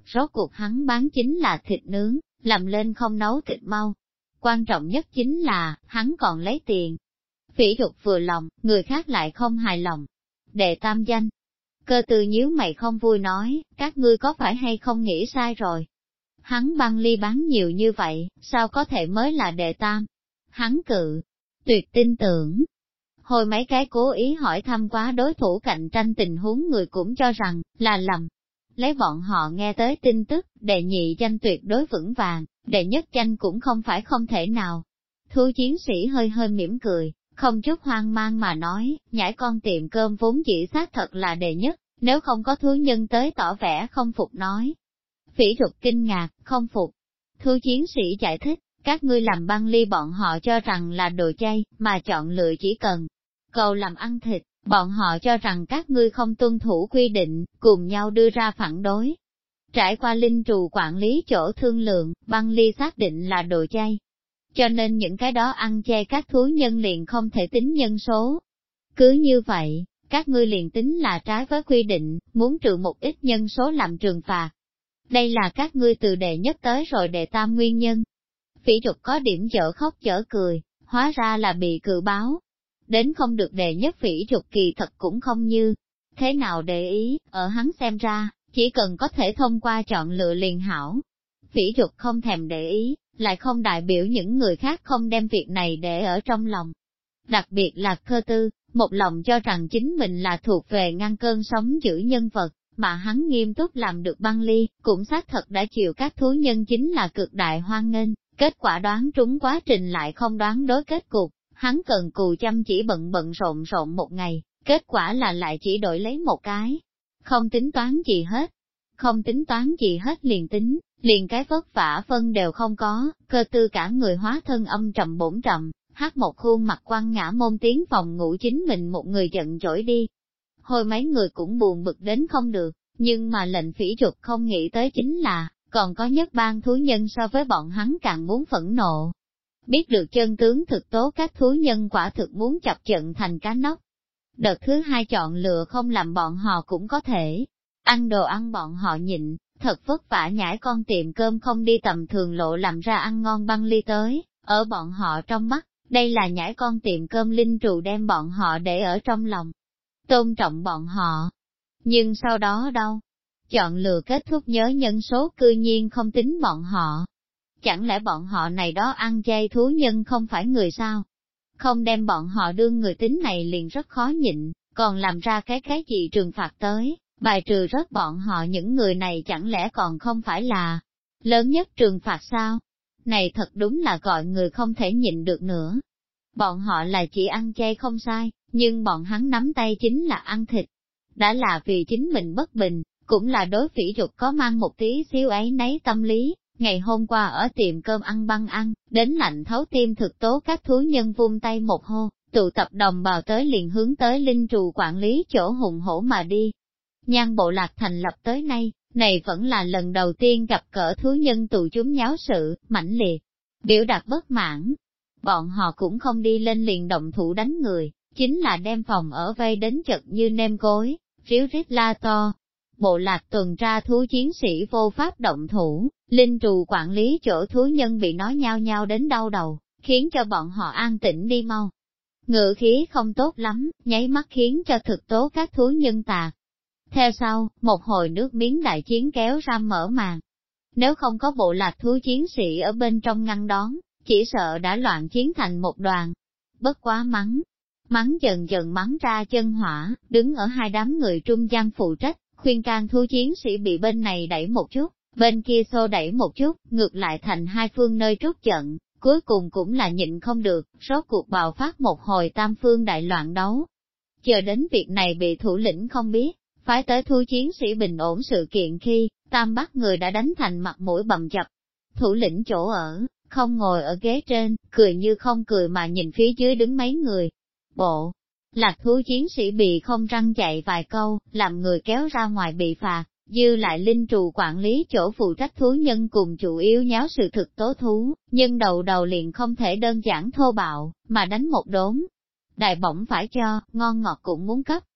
rốt cuộc hắn bán chính là thịt nướng, làm lên không nấu thịt mau. Quan trọng nhất chính là, hắn còn lấy tiền. Phỉ Dục vừa lòng, người khác lại không hài lòng. Đệ tam danh. Cơ Tư nhíu mày không vui nói, các ngươi có phải hay không nghĩ sai rồi? Hắn băng ly bán nhiều như vậy, sao có thể mới là đệ tam? Hắn cự, tuyệt tin tưởng. Hồi mấy cái cố ý hỏi thăm quá đối thủ cạnh tranh tình huống người cũng cho rằng, là lầm. Lấy bọn họ nghe tới tin tức, đệ nhị danh tuyệt đối vững vàng, đệ nhất danh cũng không phải không thể nào. Thú chiến sĩ hơi hơi mỉm cười, không chút hoang mang mà nói, nhãi con tiệm cơm vốn chỉ xác thật là đệ nhất, nếu không có thú nhân tới tỏ vẻ không phục nói. Phỉ Dục kinh ngạc, không phục. Thú chiến sĩ giải thích, các ngươi làm băng ly bọn họ cho rằng là đồ chay, mà chọn lựa chỉ cần cầu làm ăn thịt, bọn họ cho rằng các ngươi không tuân thủ quy định, cùng nhau đưa ra phản đối. Trải qua linh trù quản lý chỗ thương lượng, băng ly xác định là đồ chay. Cho nên những cái đó ăn chay các thú nhân liền không thể tính nhân số. Cứ như vậy, các ngươi liền tính là trái với quy định, muốn trừ một ít nhân số làm trừng phạt. Đây là các ngươi từ đệ nhất tới rồi đệ tam nguyên nhân. Phỉ Dục có điểm dở khóc dở cười, hóa ra là bị cự báo. Đến không được đệ nhất Phỉ Dục kỳ thật cũng không như thế nào để ý, ở hắn xem ra, chỉ cần có thể thông qua chọn lựa liền hảo. Phỉ Dục không thèm để ý, lại không đại biểu những người khác không đem việc này để ở trong lòng. Đặc biệt là Cơ Tư, một lòng cho rằng chính mình là thuộc về ngăn cơn sóng dữ nhân vật, mà hắn nghiêm túc làm được băng ly, cũng xác thật đã chịu các thú nhân chính là cực đại hoan nghênh, kết quả đoán trúng quá trình lại không đoán đối kết cục, hắn cần cù chăm chỉ bận rộn một ngày, kết quả là lại chỉ đổi lấy một cái, không tính toán gì hết. Không tính toán gì hết liền cái vất vả phân đều không có, Cơ Tư cả người hóa thân âm trầm bổn trầm, hát một khuôn mặt quăng ngã môn tiến phòng ngủ chính mình một người giận dỗi đi. Hồi mấy người cũng buồn bực đến không được, nhưng mà lệnh Phỉ Dục không nghĩ tới chính là, còn có nhất ban thú nhân so với bọn hắn càng muốn phẫn nộ. Biết được chân tướng thực tố các thú nhân quả thực muốn chọc trận thành cá nóc. Đợt thứ hai chọn lựa không làm bọn họ cũng có thể. Ăn đồ ăn bọn họ nhịn, thật vất vả nhãi con tiệm cơm không đi tầm thường lộ làm ra ăn ngon băng ly tới, ở bọn họ trong mắt, đây là nhãi con tiệm cơm linh trù đem bọn họ để ở trong lòng. Tôn trọng bọn họ. Nhưng sau đó đâu? Chọn lựa kết thúc nhớ nhân số cư nhiên không tính bọn họ. Chẳng lẽ bọn họ này đó ăn chay thú nhân không phải người sao? Không đem bọn họ đương người tính này liền rất khó nhịn, còn làm ra cái gì trừng phạt tới, bài trừ rớt bọn họ những người này chẳng lẽ còn không phải là lớn nhất trừng phạt sao? Này thật đúng là gọi người không thể nhịn được nữa. Bọn họ là chỉ ăn chay không sai, nhưng bọn hắn nắm tay chính là ăn thịt. Đã là vì chính mình bất bình, cũng là đối Phỉ Dục có mang một tí xíu ấy nấy tâm lý. Ngày hôm qua ở tiệm cơm ăn băng ăn, đến lạnh thấu tim thực tố các thú nhân vung tay một hô, tụ tập đồng bào tới liền hướng tới linh trù quản lý chỗ hùng hổ mà đi. Nhan Bộ Lạc thành lập tới nay, này vẫn là lần đầu tiên gặp cỡ thú nhân tụ chúng nháo sự, mãnh liệt, biểu đạt bất mãn. Bọn họ cũng không đi lên liền động thủ đánh người, chính là đem phòng ở vây đến chật như nêm cối, ríu rít la to. Bộ lạc tuần tra thú chiến sĩ vô pháp động thủ, linh trù quản lý chỗ thú nhân bị nói nhao nhao đến đau đầu, khiến cho bọn họ an tĩnh đi mau. Ngự khí không tốt lắm, nháy mắt khiến cho thực tố các thú nhân tạc. Theo sau, một hồi nước miếng đại chiến kéo ra mở màn. Nếu không có bộ lạc thú chiến sĩ ở bên trong ngăn đón, chỉ sợ đã loạn chiến thành một đoàn. Bất quá mắng dần dần mắng ra chân hỏa, đứng ở hai đám người trung gian phụ trách, khuyên can thú chiến sĩ bị bên này đẩy một chút, bên kia xô đẩy một chút, ngược lại thành hai phương nơi trút trận, cuối cùng cũng là nhịn không được, rốt cuộc bạo phát một hồi tam phương đại loạn đấu. Chờ đến việc này bị thủ lĩnh không biết, phái tới thú chiến sĩ bình ổn sự kiện khi, tam bắt người đã đánh thành mặt mũi bầm dập. Thủ lĩnh chỗ ở, không ngồi ở ghế trên, cười như không cười mà nhìn phía dưới đứng mấy người. Bộ lạc thú chiến sĩ bị không răng chạy vài câu, làm người kéo ra ngoài bị phạt, dư lại linh trù quản lý chỗ phụ trách thú nhân cùng chủ yếu nháo sự thực tố thú, nhưng đầu liền không thể đơn giản thô bạo, mà đánh một đốn. Đại bổng phải cho, ngon ngọt cũng muốn cấp.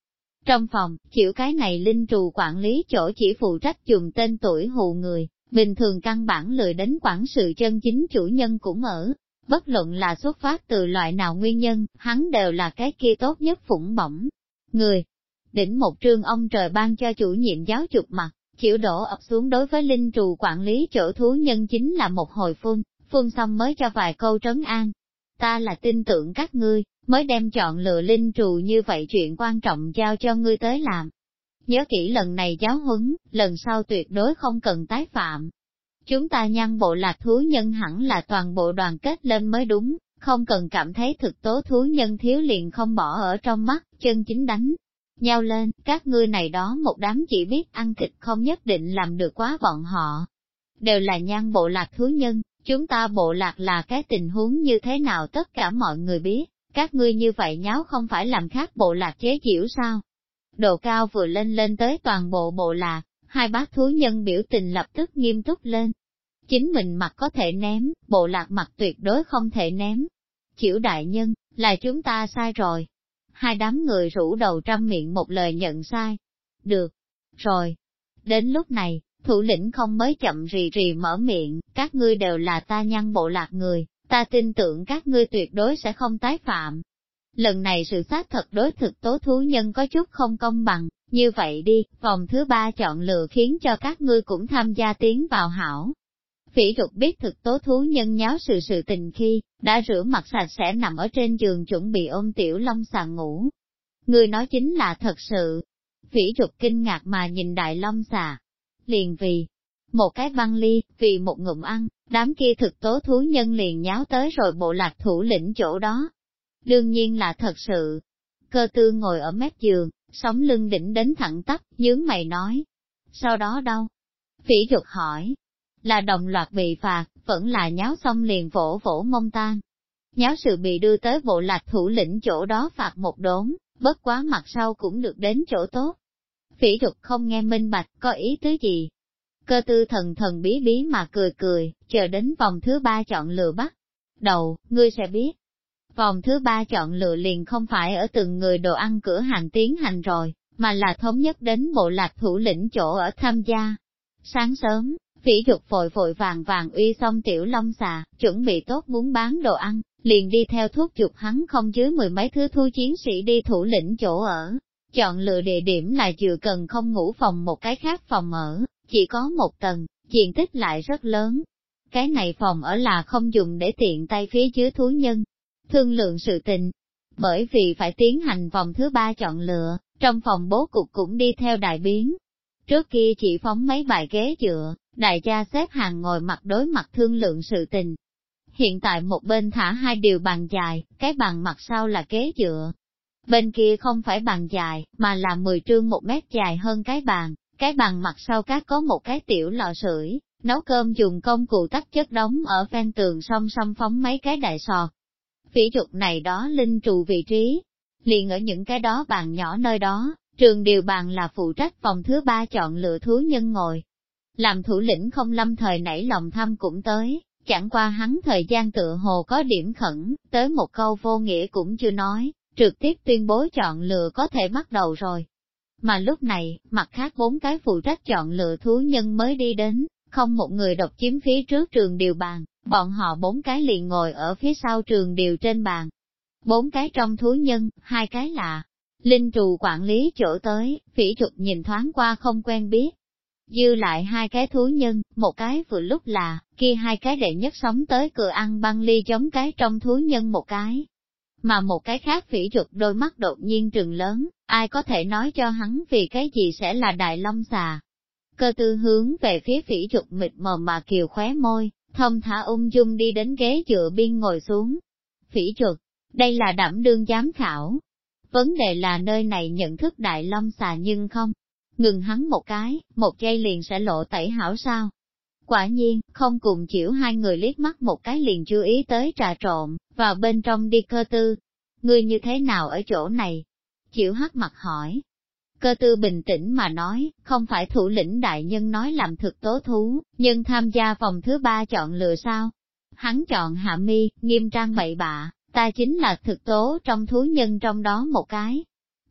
Trong phòng, chịu cái này linh trù quản lý chỗ chỉ phụ trách dùng tên tuổi hù người, bình thường căn bản lười đến quản sự chân chính chủ nhân cũng ở. Bất luận là xuất phát từ loại nào nguyên nhân, hắn đều là cái kia tốt nhất phụng bổng. Người, đỉnh một trương ông trời ban cho chủ nhiệm giáo dục mặt, chịu đổ ập xuống đối với linh trù quản lý chỗ thú nhân chính là một hồi phun xong mới cho vài câu trấn an. Ta là tin tưởng các ngươi, mới đem chọn lựa linh trù như vậy chuyện quan trọng giao cho ngươi tới làm. Nhớ kỹ lần này giáo huấn, lần sau tuyệt đối không cần tái phạm. Chúng ta Nhan bộ lạc thú nhân hẳn là toàn bộ đoàn kết lên mới đúng, không cần cảm thấy thực tố thú nhân thiếu liền không bỏ ở trong mắt, chân chính đánh nhau lên, các ngươi này đó một đám chỉ biết ăn thịt không nhất định làm được quá bọn họ. Đều là Nhan bộ lạc thú nhân, chúng ta bộ lạc là cái tình huống như thế nào tất cả mọi người biết, các ngươi như vậy nháo không phải làm khác bộ lạc chế giễu sao. Độ cao vừa lên tới toàn bộ bộ lạc, hai bác thú nhân biểu tình lập tức nghiêm túc lên. Chính mình mặt có thể ném, bộ lạc mặt tuyệt đối không thể ném. Chịu đại nhân, là chúng ta sai rồi. Hai đám người rủ đầu trăm miệng một lời nhận sai. Được, rồi. Đến lúc này, thủ lĩnh không mới chậm rì rì mở miệng, các ngươi đều là ta Nhan bộ lạc người, ta tin tưởng các ngươi tuyệt đối sẽ không tái phạm. Lần này sự xác thật đối thực tố thú nhân có chút không công bằng, như vậy đi, vòng thứ 3 chọn lựa khiến cho các ngươi cũng tham gia tiến vào hảo. Phỉ Trục biết thực tố thú nhân nháo sự tình khi, đã rửa mặt sạch sẽ nằm ở trên giường chuẩn bị ôm tiểu long xà ngủ. Người nói chính là thật sự. Phỉ Trục kinh ngạc mà nhìn đại long xà. Liền vì một cái băng ly, vì một ngụm ăn, đám kia thực tố thú nhân liền nháo tới rồi bộ lạc thủ lĩnh chỗ đó. Đương nhiên là thật sự. Cơ tư ngồi ở mép giường, sống lưng đỉnh đến thẳng tắp, nhướng mày nói. Sau đó đâu? Phỉ Trục hỏi. Là đồng loạt bị phạt, vẫn là nháo xong liền vỗ mông tan. Nháo sự bị đưa tới bộ lạc thủ lĩnh chỗ đó phạt một đốn, bất quá mặt sau cũng được đến chỗ tốt. Phỉ Trục không nghe minh bạch, có ý tứ gì? Cơ tư thần bí bí mà cười, chờ đến vòng thứ 3 chọn lựa bắt đầu, ngươi sẽ biết. Vòng thứ 3 chọn lựa liền không phải ở từng người đồ ăn cửa hàng tiến hành rồi, mà là thống nhất đến bộ lạc thủ lĩnh chỗ ở tham gia. Sáng sớm, Phỉ Trục vội vàng uy xong tiểu long xà, chuẩn bị tốt muốn bán đồ ăn, liền đi theo thuốc giục hắn không dưới 10 mấy thứ thu chiến sĩ đi thủ lĩnh chỗ ở. Chọn lựa địa điểm là vừa cần không ngủ phòng một cái khác phòng ở, chỉ có một tầng, diện tích lại rất lớn. Cái này phòng ở là không dùng để tiện tay phía dưới thú nhân, thương lượng sự tình. Bởi vì phải tiến hành vòng thứ 3 chọn lựa, trong phòng bố cục cũng đi theo đại biến. Trước kia chỉ phóng mấy bài ghế dựa, đại gia xếp hàng ngồi mặt đối mặt thương lượng sự tình. Hiện tại một bên thả 2 điều bàn dài, cái bàn mặt sau là ghế dựa. Bên kia không phải bàn dài, mà là 10 trương 1 mét dài hơn cái bàn mặt sau các có một cái tiểu lò sưởi, nấu cơm dùng công cụ tắc chất đóng ở ven tường song song phóng mấy cái đại sọt. Phỉ Trục này đó linh trù vị trí, liền ở những cái đó bàn nhỏ nơi đó, trường điều bàn là phụ trách vòng thứ 3 chọn lựa thú nhân ngồi. Làm thủ lĩnh không lâm thời nảy lòng tham cũng tới, chẳng qua hắn thời gian tựa hồ có điểm khẩn, tới một câu vô nghĩa cũng chưa nói, trực tiếp tuyên bố chọn lựa có thể bắt đầu rồi. Mà lúc này, mặt khác 4 cái phụ trách chọn lựa thú nhân mới đi đến, không một người độc chiếm phía trước trường điều bàn, bọn họ 4 cái liền ngồi ở phía sau trường điều trên bàn. 4 cái trong thú nhân, 2 cái lạ. Linh trù quản lý chỗ tới, Phỉ Trục nhìn thoáng qua không quen biết. Dư lại 2 cái thú nhân, một cái vừa lúc là, kia 2 cái đệ nhất sống tới cửa ăn băng ly giống cái trong thú nhân một cái. Mà một cái khác Phỉ Trục đôi mắt đột nhiên trừng lớn, ai có thể nói cho hắn vì cái gì sẽ là đại long xà. Cơ tư hướng về phía Phỉ Trục mịt mờ mà kiều khóe môi, thông thả ung dung đi đến ghế dựa biên ngồi xuống. Phỉ Trục, đây là đảm đương giám khảo. Vấn đề là nơi này nhận thức đại long xà nhưng không. Ngừng hắn một cái, một giây liền sẽ lộ tẩy hảo sao. Quả nhiên, không cùng chịu 2 người liếc mắt một cái liền chú ý tới trà trộn, vào bên trong đi. Cơ tư. Ngươi như thế nào ở chỗ này? Chịu hắc mặt hỏi. Cơ tư bình tĩnh mà nói, không phải thủ lĩnh đại nhân nói làm thực tố thú, nhưng tham gia vòng thứ 3 chọn lựa sao? Hắn chọn hạ mi, nghiêm trang bậy bạ, ta chính là thực tố trong thú nhân trong đó một cái.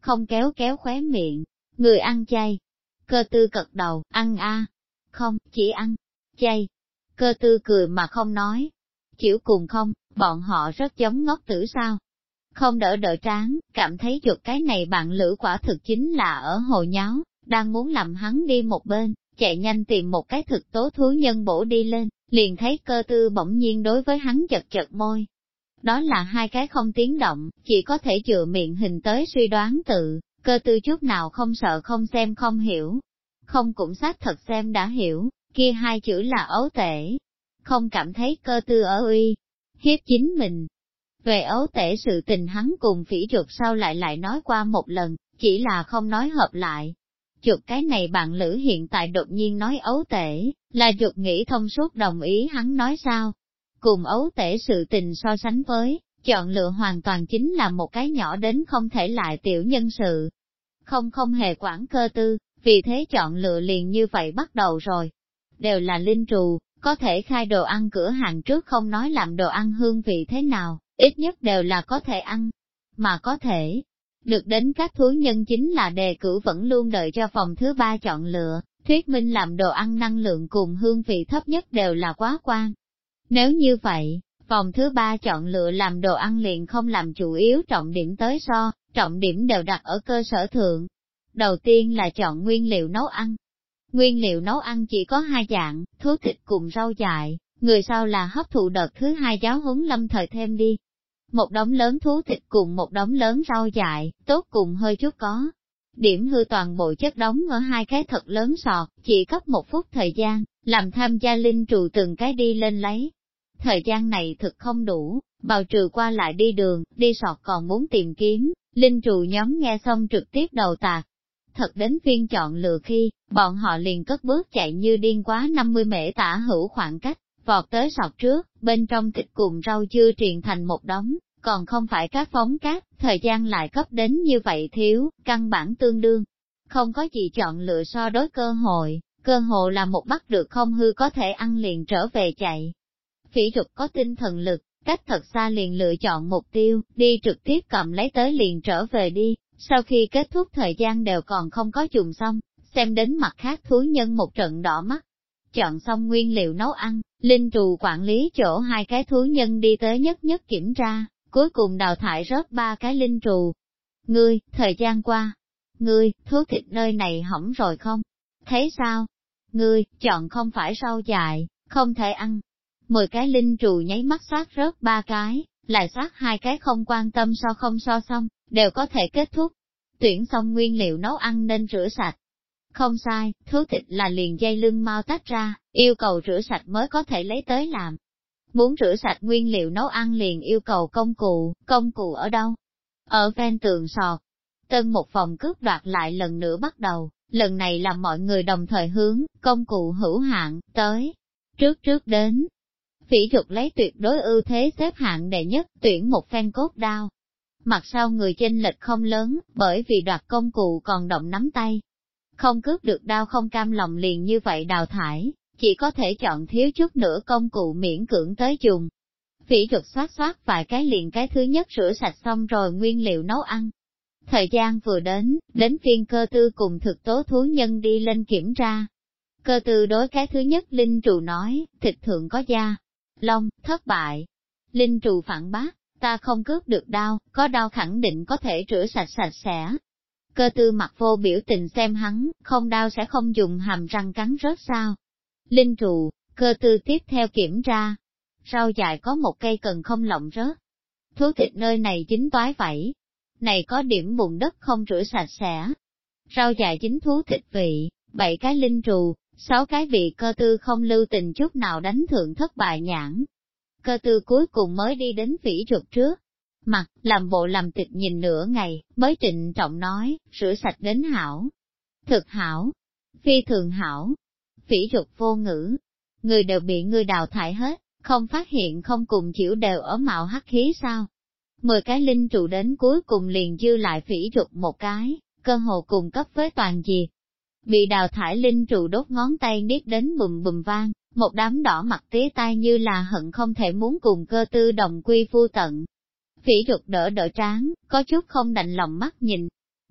không kéo kéo khóe miệng, người ăn chay. Cơ tư cật đầu, ăn a, không, chỉ ăn chay. Cơ tư cười mà không nói. Chịu cùng không, bọn họ rất giống ngốc tử sao. Không đỡ đỡ tráng, cảm thấy chuột cái này bạn lữ quả thực chính là ở hồ nháo, đang muốn làm hắn đi một bên, chạy nhanh tìm một cái thực tố thú nhân bổ đi lên, liền thấy cơ tư bỗng nhiên đối với hắn chật chật môi. Đó là hai cái không tiếng động, chỉ có thể dựa miệng hình tới suy đoán tự, cơ tư chút nào không sợ không xem không hiểu. Không cũng xác thật xem đã hiểu, kia hai chữ là ấu tể. Không cảm thấy cơ tư ở uy, hiếp chính mình. Về ấu tể sự tình hắn cùng phỉ chuột sau lại nói qua một lần, chỉ là không nói hợp lại. Chuột cái này bạn lữ hiện tại đột nhiên nói ấu tể, là chuột nghĩ thông suốt đồng ý hắn nói sao. Cùng ấu tể sự tình so sánh với, chọn lựa hoàn toàn chính là một cái nhỏ đến không thể lại tiểu nhân sự. Không hề quản cơ tư, vì thế chọn lựa liền như vậy bắt đầu rồi. Đều là linh trù, có thể khai đồ ăn cửa hàng trước không nói làm đồ ăn hương vị thế nào, ít nhất đều là có thể ăn. Mà có thể, được đến các thú nhân chính là đề cử vẫn luôn đợi cho vòng thứ 3 chọn lựa, thuyết minh làm đồ ăn năng lượng cùng hương vị thấp nhất đều là quá quan. Nếu như vậy, vòng thứ 3 chọn lựa làm đồ ăn liền không làm chủ yếu trọng điểm tới trọng điểm đều đặt ở cơ sở thượng. Đầu tiên là chọn nguyên liệu nấu ăn. Nguyên liệu nấu ăn chỉ có hai dạng, thú thịt cùng rau dại, người sau là hấp thụ đợt thứ 2 giáo huấn lâm thời thêm đi. Một đống lớn thú thịt cùng một đống lớn rau dại, tốt cùng hơi chút có. Điểm hư toàn bộ chất đóng ở hai cái thật lớn sọt, chỉ cấp 1 phút thời gian, làm tham gia linh trù từng cái đi lên lấy. Thời gian này thực không đủ, bào trừ qua lại đi đường, đi sọt còn muốn tìm kiếm, linh trù nhóm nghe xong trực tiếp đầu tạc. Thật đến phiên chọn lựa khi, bọn họ liền cất bước chạy như điên quá 50 mễ tả hữu khoảng cách, vọt tới sọt trước, bên trong thịt cùng rau chưa triền thành một đống, còn không phải các phóng cát, thời gian lại cấp đến như vậy thiếu, căn bản tương đương. Không có gì chọn lựa so đối cơ hội là một bắt được không hư có thể ăn liền trở về chạy. Phỉ trục có tinh thần lực, cách thật xa liền lựa chọn mục tiêu, đi trực tiếp cầm lấy tới liền trở về đi, sau khi kết thúc thời gian đều còn không có dùng xong, xem đến mặt khác thú nhân một trận đỏ mắt. Chọn xong nguyên liệu nấu ăn, linh trù quản lý chỗ hai cái thú nhân đi tới nhất nhất kiểm tra, cuối cùng đào thải rớt 3 cái linh trù. Ngươi, thời gian qua. Ngươi, thú thịt nơi này hỏng rồi không? Thấy sao? Ngươi, chọn không phải rau dại, không thể ăn. 10 cái linh trù nháy mắt soát rớt 3 cái, lại soát 2 cái không quan tâm không so xong, đều có thể kết thúc. Tuyển xong nguyên liệu nấu ăn nên rửa sạch. Không sai, thú thịt là liền dây lưng mau tách ra, yêu cầu rửa sạch mới có thể lấy tới làm. Muốn rửa sạch nguyên liệu nấu ăn liền yêu cầu công cụ ở đâu? Ở ven tường sọt. Tân một vòng cướp đoạt lại lần nữa bắt đầu, lần này là mọi người đồng thời hướng, công cụ hữu hạn, tới. Trước đến. Phỉ trục lấy tuyệt đối ưu thế xếp hạng đệ nhất, tuyển một phen cốt đao. Mặt sau người chênh lệch không lớn, bởi vì đoạt công cụ còn động nắm tay. Không cướp được đao không cam lòng liền như vậy đào thải, chỉ có thể chọn thiếu chút nữa công cụ miễn cưỡng tới dùng. Phỉ trục xoát vài cái liền cái thứ nhất rửa sạch xong rồi nguyên liệu nấu ăn. Thời gian vừa đến phiên cơ tư cùng thực tố thú nhân đi lên kiểm tra. Cơ tư đối cái thứ nhất linh trù nói, thịt thượng có da, lông, thất bại. Linh trù phản bác, ta không cướp được đao, có đao khẳng định có thể rửa sạch sạch sẽ. Cơ tư mặt vô biểu tình xem hắn, không đao sẽ không dùng hàm răng cắn rớt sao. Linh trù, cơ tư tiếp theo kiểm tra. Rau dại có một cây cần không lộng rớt. Thú thịt nơi này chính toái vảy. Này có điểm bùn đất không rửa sạch sẽ. Rau dại chính thú thịt vị, 7 cái linh trù, 6 cái vị cơ tư không lưu tình chút nào đánh thượng thất bại nhãn. Cơ tư cuối cùng mới đi đến phỉ trục trước. Mặt, làm bộ làm tịch nhìn nửa ngày, mới trịnh trọng nói, rửa sạch đến hảo. Thực hảo. Phi thường hảo. Phỉ trục vô ngữ. Người đều bị ngươi đào thải hết, không phát hiện không cùng chịu đều ở mạo hắc khí sao. 10 cái linh trụ đến cuối cùng liền dư lại phỉ trục một cái, cơ hồ cùng cấp với toàn diệt. Bị đào thải linh trụ đốt ngón tay niết đến bùm bùm vang, một đám đỏ mặt tía tai như là hận không thể muốn cùng cơ tư đồng quy phu tận. Phỉ trục đỡ tráng, có chút không đành lòng mắt nhìn.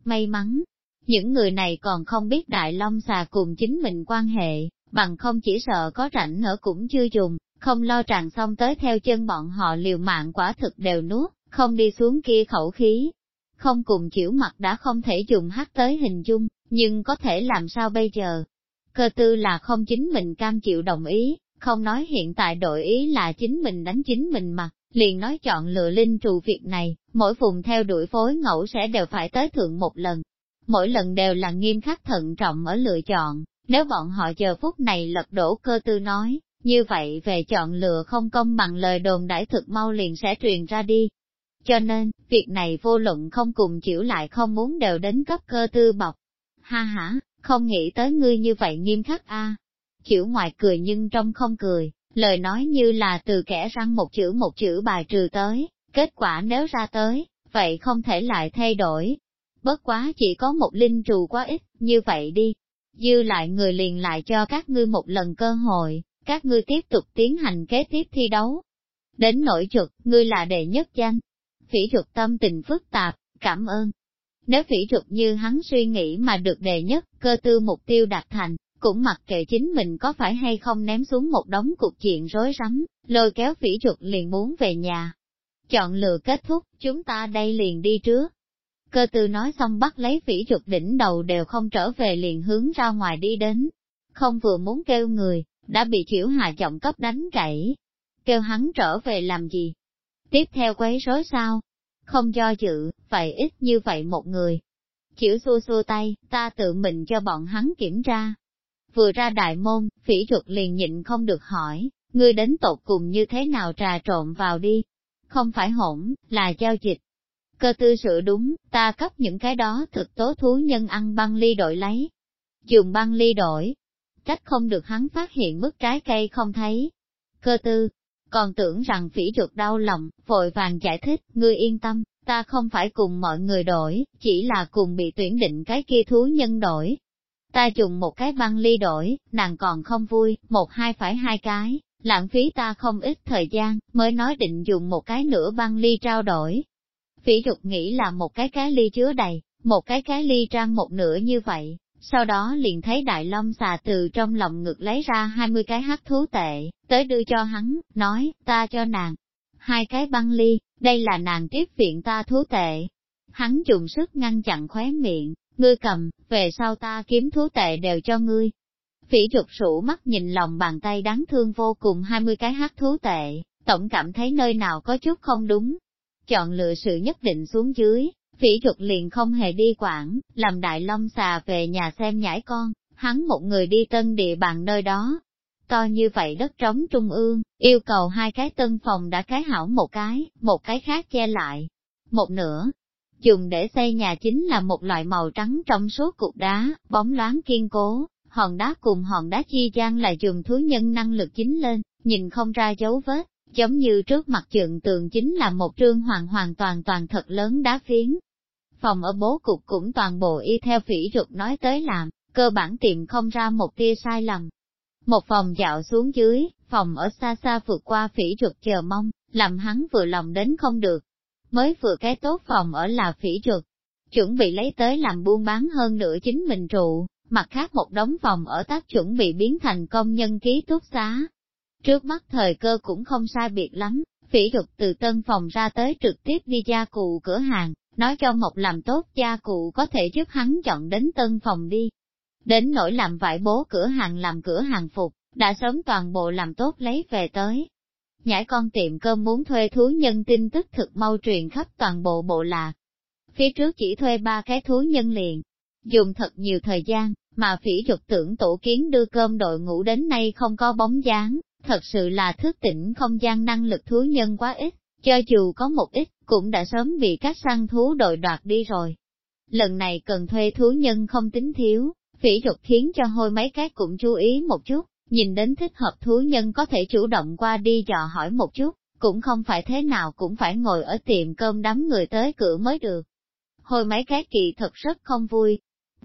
May mắn, những người này còn không biết Đại Long xà cùng chính mình quan hệ, bằng không chỉ sợ có rảnh ở cũng chưa dùng, không lo tràn xong tới theo chân bọn họ liều mạng quả thực đều nuốt, không đi xuống kia khẩu khí. Không cùng chịu mặt đã không thể dùng hát tới hình dung, nhưng có thể làm sao bây giờ? Cơ tư là không chính mình cam chịu đồng ý, không nói hiện tại đổi ý là chính mình đánh chính mình mặt, liền nói chọn lựa linh trù việc này, mỗi vùng theo đuổi phối ngẫu sẽ đều phải tới thượng một lần. Mỗi lần đều là nghiêm khắc thận trọng ở lựa chọn, nếu bọn họ giờ phút này lật đổ cơ tư nói, như vậy về chọn lựa không công bằng lời đồn đãi thực mau liền sẽ truyền ra đi. Cho nên, việc này vô luận không cùng chịu lại không muốn đều đến cấp cơ tư bọc. Ha ha, không nghĩ tới ngươi như vậy nghiêm khắc a. Chịu ngoài cười nhưng trong không cười, lời nói như là từ kẻ răng một chữ bài trừ tới, kết quả nếu ra tới, vậy không thể lại thay đổi. Bất quá chỉ có một linh trù quá ít, như vậy đi. Dư lại người liền lại cho các ngươi một lần cơ hội, các ngươi tiếp tục tiến hành kế tiếp thi đấu. Đến nỗi Chuột, ngươi là đệ nhất danh. Phỉ Chuột tâm tình phức tạp, cảm ơn. Nếu Phỉ Chuột như hắn suy nghĩ mà được đệ nhất, cơ tư mục tiêu đạt thành, cũng mặc kệ chính mình có phải hay không ném xuống một đống cục chuyện rối rắm, lôi kéo Phỉ Chuột liền muốn về nhà. Chọn lựa kết thúc, chúng ta đây liền đi trước. Cơ tư nói xong bắt lấy Phỉ Chuột đỉnh đầu đều không trở về liền hướng ra ngoài đi đến. Không vừa muốn kêu người, đã bị Chiểu Hà Trọng cấp đánh gãy. Kêu hắn trở về làm gì? Tiếp theo quấy rối sao? Không do dự, vậy ít như vậy một người. Chiểu xua xua tay, ta tự mình cho bọn hắn kiểm tra. Vừa ra đại môn, Phỉ Chuột liền nhịn không được hỏi, ngươi đến tột cùng như thế nào trà trộn vào đi? Không phải hỗn, là giao dịch. Cơ tư sự đúng, ta cấp những cái đó thực tố thú nhân ăn băng ly đổi lấy. Dùng băng ly đổi, trách không được hắn phát hiện mức trái cây không thấy. Cơ tư, còn tưởng rằng Phỉ Chuột đau lòng, vội vàng giải thích, ngươi yên tâm, ta không phải cùng mọi người đổi, chỉ là cùng bị tuyển định cái kia thú nhân đổi. Ta dùng một cái băng ly đổi, nàng còn không vui, một hai phải hai cái, lãng phí ta không ít thời gian, mới nói định dùng một cái nửa băng ly trao đổi. Phỉ Chuột nghĩ là một cái ly chứa đầy, một cái ly trang một nửa như vậy, sau đó liền thấy Đại Long xà từ trong lòng ngực lấy ra 20 cái hắc thú tệ, tới đưa cho hắn, nói, ta cho nàng 2 cái băng ly, đây là nàng tiếp viện ta thú tệ. Hắn dùng sức ngăn chặn khóe miệng, ngươi cầm, về sau ta kiếm thú tệ đều cho ngươi. Phỉ Chuột sụ mắt nhìn lòng bàn tay đáng thương vô cùng 20 cái hắc thú tệ, tổng cảm thấy nơi nào có chút không đúng. Chọn lựa sự nhất định xuống dưới, Phỉ Chuột liền không hề đi quản, làm Đại Long xà về nhà xem nhãi con, hắn một người đi tân địa bàn nơi đó. To như vậy đất trống trung ương, yêu cầu 2 cái tân phòng đã cái hảo một cái khác che lại. Một nửa, dùng để xây nhà chính là một loại màu trắng trong suốt cục đá, bóng loáng kiên cố, hòn đá cùng hòn đá chi gian là dùng thú nhân năng lực chính lên, nhìn không ra dấu vết. Giống như trước mặt chượng tường chính là một trương hoàn toàn thật lớn đá phiến. Phòng ở bố cục cũng toàn bộ y theo Phỉ Chuột nói tới làm, cơ bản tìm không ra một tia sai lầm. Một phòng dạo xuống dưới, phòng ở xa xa vượt qua Phỉ Chuột chờ mong, làm hắn vừa lòng đến không được. Mới vừa cái tốt phòng ở là Phỉ Chuột, chuẩn bị lấy tới làm buôn bán hơn nữa chính mình trụ, mặt khác một đống phòng ở tác chuẩn bị biến thành công nhân ký túc xá. Trước mắt thời cơ cũng không sai biệt lắm, Phỉ Chuột từ tân phòng ra tới trực tiếp đi gia cụ cửa hàng, nói cho Mộc làm tốt gia cụ có thể giúp hắn chọn đến tân phòng đi. Đến nỗi làm vải bố cửa hàng làm cửa hàng phục, đã sớm toàn bộ làm tốt lấy về tới. Nhãi con tiệm cơm muốn thuê thú nhân tin tức thực mau truyền khắp toàn bộ bộ lạc. Phía trước chỉ thuê 3 cái thú nhân liền, dùng thật nhiều thời gian, mà Phỉ Chuột tưởng tổ kiến đưa cơm đội ngũ đến nay không có bóng dáng. Thật sự là thức tỉnh không gian năng lực thú nhân quá ít, cho dù có một ít, cũng đã sớm bị các săn thú đội đoạt đi rồi. Lần này cần thuê thú nhân không tính thiếu, Phỉ Chuột khiến cho hôi mấy cái cũng chú ý một chút, nhìn đến thích hợp thú nhân có thể chủ động qua đi dò hỏi một chút, cũng không phải thế nào cũng phải ngồi ở tiệm cơm đám người tới cửa mới được. Hôi mấy cái kỳ thật rất không vui.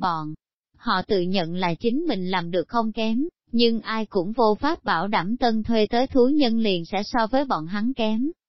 Họ tự nhận là chính mình làm được không kém, nhưng ai cũng vô pháp bảo đảm tân thuê tới thú nhân liền sẽ so với bọn hắn kém.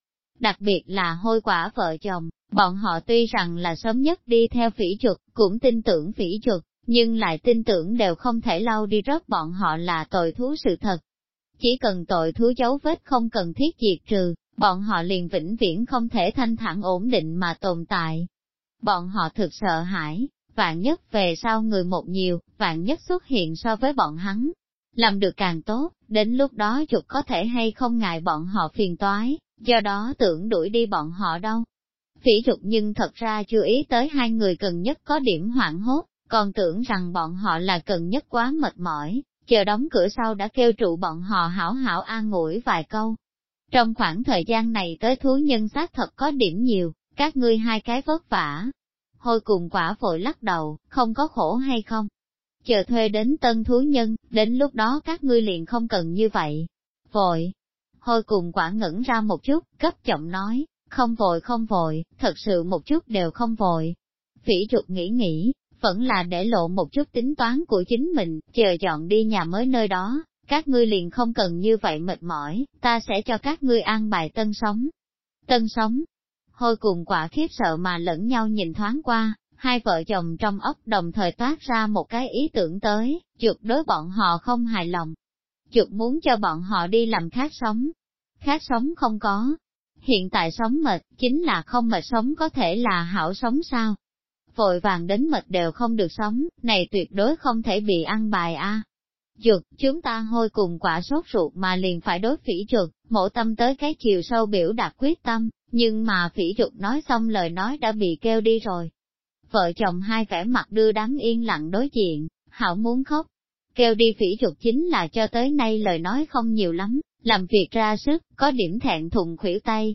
Đặc biệt là Hôi Quả vợ chồng, bọn họ tuy rằng là sớm nhất đi theo Phỉ Trục, cũng tin tưởng Phỉ Trục, nhưng lại tin tưởng đều không thể lau đi rớt bọn họ là tội thú sự thật. Chỉ cần tội thú dấu vết không cần thiết diệt trừ, bọn họ liền vĩnh viễn không thể thanh thản ổn định mà tồn tại. Bọn họ thực sợ hãi, vạn nhất về sau người một nhiều, vạn nhất xuất hiện so với bọn hắn. Làm được càng tốt, đến lúc đó Trục có thể hay không ngại bọn họ phiền toái, do đó tưởng đuổi đi bọn họ đâu. Phỉ Trục nhưng thật ra chưa ý tới hai người cần nhất có điểm hoảng hốt, còn tưởng rằng bọn họ là cần nhất quá mệt mỏi, chờ đóng cửa sau đã kêu trụ bọn họ hảo hảo an ủi vài câu. Trong khoảng thời gian này tới thú nhân xác thật có điểm nhiều, các ngươi hai cái vất vả. Hôi cùng Quả vội lắc đầu, không có khổ hay không? Chờ thuê đến tân thú nhân, đến lúc đó các ngươi liền không cần như vậy. Vội. Hôi cùng Quả ngẩn ra một chút, cấp giọng nói, không vội, thật sự một chút đều không vội. Phỉ Trục nghĩ, vẫn là để lộ một chút tính toán của chính mình, chờ chọn đi nhà mới nơi đó, các ngươi liền không cần như vậy mệt mỏi, ta sẽ cho các ngươi an bài tân sống. Tân sống. Hôi cùng Quả khiếp sợ mà lẫn nhau nhìn thoáng qua, hai vợ chồng trong óc đồng thời toát ra một cái ý tưởng tới, Trục đối bọn họ không hài lòng. Trục muốn cho bọn họ đi làm khác sống. Khác sống không có. Hiện tại sống mệt, chính là không mệt sống có thể là hảo sống sao? Vội vàng đến mệt đều không được sống, này tuyệt đối không thể bị ăn bài a. Trục, chúng ta Hôi cùng Quả sốt ruột mà liền phải đối Phỉ Trục, mổ tâm tới cái chiều sâu biểu đạt quyết tâm, nhưng mà Phỉ Trục nói xong lời nói đã bị kêu đi rồi. Vợ chồng hai vẻ mặt đưa đám yên lặng đối diện, hảo muốn khóc. Kêu đi Phỉ Trục chính là cho tới nay lời nói không nhiều lắm, làm việc ra sức, có điểm thẹn thùng khuỷu tay.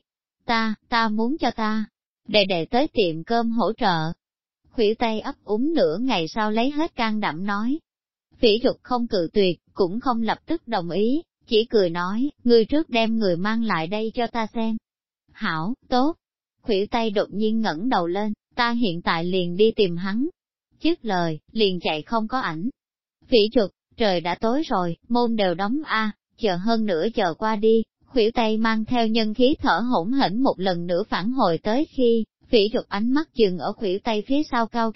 Ta muốn cho ta, đệ tới tiệm cơm hỗ trợ. Khuỷu tay ấp úng nửa ngày sau lấy hết can đảm nói. Phỉ Trục không cự tuyệt, cũng không lập tức đồng ý, chỉ cười nói, ngươi trước đem người mang lại đây cho ta xem. Hảo, tốt. Khuỷu tay đột nhiên ngẩng đầu lên, ta hiện tại liền đi tìm hắn. Dứt lời, liền chạy không có ảnh. Phỉ Trục, trời đã tối rồi, môn đều đóng chờ hơn nữa chờ qua đi. Khuỷu tay mang theo nhân khí thở hổn hển một lần nữa phản hồi tới khi, Phỉ Trục ánh mắt dừng ở khuỷu tay phía sau cao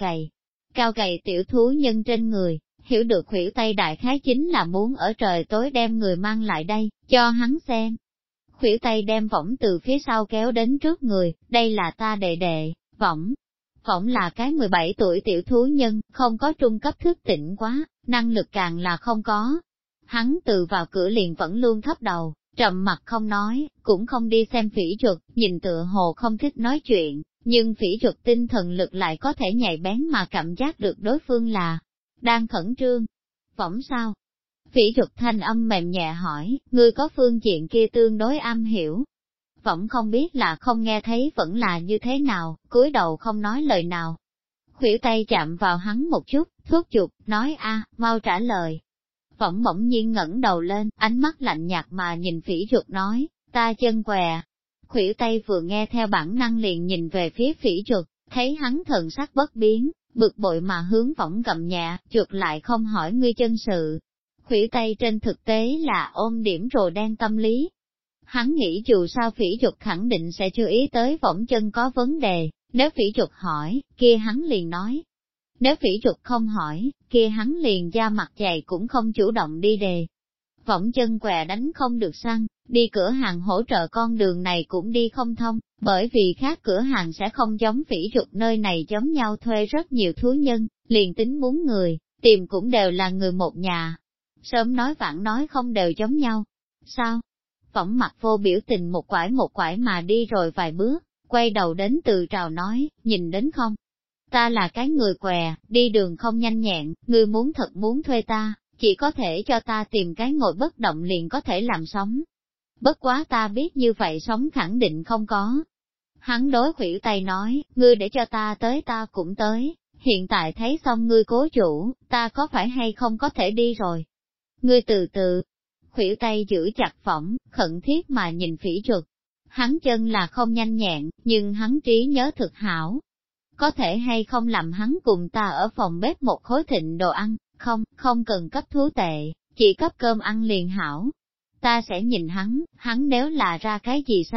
gầy tiểu thú nhân trên người, hiểu được khuỷu tay đại khái chính là muốn ở trời tối đem người mang lại đây, cho hắn xem. Khuỷu tay đem võng từ phía sau kéo đến trước người, đây là ta đệ, võng. Võng là cái 17 tuổi tiểu thú nhân, không có trung cấp thức tỉnh quá, năng lực càng là không có. Hắn từ vào cửa liền vẫn luôn thấp đầu, trầm mặt không nói, cũng không đi xem Phỉ Trục, nhìn tựa hồ không thích nói chuyện, nhưng Phỉ Trục tinh thần lực lại có thể nhạy bén mà cảm giác được đối phương là đang khẩn trương. Võng sao? Phỉ Trục thanh âm mềm nhẹ hỏi, ngươi có phương diện kia tương đối am hiểu. Võng không biết là không nghe thấy vẫn là như thế nào, cúi đầu không nói lời nào. Khuỷu tay chạm vào hắn một chút, thuốc chuột, nói mau trả lời. Võng bỗng nhiên ngẩng đầu lên, ánh mắt lạnh nhạt mà nhìn Phỉ Trục nói, ta chân què. Khuỷu tay vừa nghe theo bản năng liền nhìn về phía Phỉ Trục, thấy hắn thần sắc bất biến, bực bội mà hướng Võng gầm nhẹ, chuột lại không hỏi ngươi chân sự. Khuỷu tay trên thực tế là ôm điểm rồi đen tâm lý. Hắn nghĩ dù sao Phỉ Trục khẳng định sẽ chú ý tới Võng chân có vấn đề, nếu Phỉ Trục hỏi, kia hắn liền nói. Nếu Phỉ Trục không hỏi, kia hắn liền da mặt dày cũng không chủ động đi đề. Võng chân què đánh không được xăng, đi cửa hàng hỗ trợ con đường này cũng đi không thông, bởi vì khác cửa hàng sẽ không giống Phỉ Trục nơi này giống nhau thuê rất nhiều thú nhân, liền tính muốn người, tìm cũng đều là người một nhà. Sớm nói vãn nói không đều giống nhau. Sao? Võng mặt vô biểu tình một quải mà đi rồi vài bước, quay đầu đến Từ Trào nói, nhìn đến không? Ta là cái người què, đi đường không nhanh nhẹn, ngươi muốn thật muốn thuê ta, chỉ có thể cho ta tìm cái ngồi bất động liền có thể làm sống. Bất quá ta biết như vậy sống khẳng định không có. Hắn đối khuỷu tay nói, ngươi để cho ta tới ta cũng tới, hiện tại thấy xong ngươi cố chủ, ta có phải hay không có thể đi rồi. Ngươi từ từ, khuỷu tay giữ chặt Võng, khẩn thiết mà nhìn Phỉ Trục. Hắn chân là không nhanh nhẹn, nhưng hắn trí nhớ thực hảo. Có thể hay không làm hắn cùng ta ở phòng bếp một khối thịnh đồ ăn, không cần cấp thú tệ, chỉ cấp cơm ăn liền hảo. Ta sẽ nhìn hắn nếu là ra cái gì sai,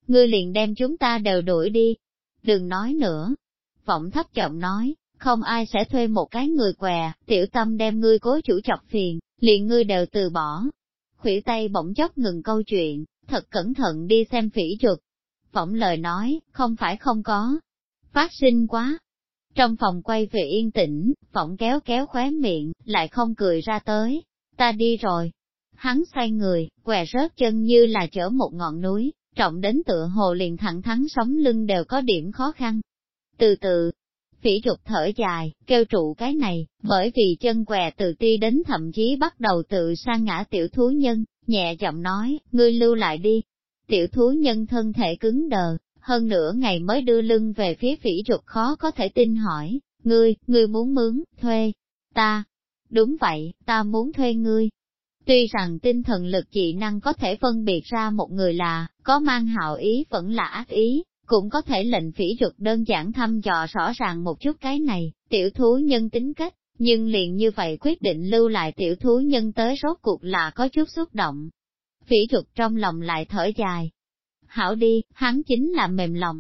ngươi liền đem chúng ta đều đuổi đi. Đừng nói nữa. Võng thấp giọng nói, không ai sẽ thuê một cái người què, tiểu tâm đem ngươi cố chủ chọc phiền, liền ngươi đều từ bỏ. Khuỷu tay bỗng chốc ngừng câu chuyện, thật cẩn thận đi xem phỉ chuột. Võng lời nói, không phải không có. Phát sinh quá. Trong phòng quay về yên tĩnh, Võng kéo kéo khóe miệng, lại không cười ra tới. Ta đi rồi. Hắn xoay người, què rớt chân như là chở một ngọn núi, trọng đến tựa hồ liền thẳng thắn sống lưng đều có điểm khó khăn. Từ từ, phỉ trục thở dài, kêu trụ cái này, bởi vì chân què từ ti đến thậm chí bắt đầu tự sa ngã tiểu thú nhân, nhẹ giọng nói, ngươi lưu lại đi. Tiểu thú nhân thân thể cứng đờ, hơn nửa ngày mới đưa lưng về phía phỉ trục khó có thể tin hỏi, ngươi muốn mướn, thuê, ta. Đúng vậy, ta muốn thuê ngươi. Tuy rằng tinh thần lực dị năng có thể phân biệt ra một người là, có mang hảo ý vẫn là ác ý, cũng có thể lệnh phỉ trục đơn giản thăm dò rõ ràng một chút cái này, tiểu thú nhân tính cách, nhưng liền như vậy quyết định lưu lại tiểu thú nhân tới rốt cuộc là có chút xúc động. Phỉ trục trong lòng lại thở dài. Hảo đi, hắn chính là mềm lòng.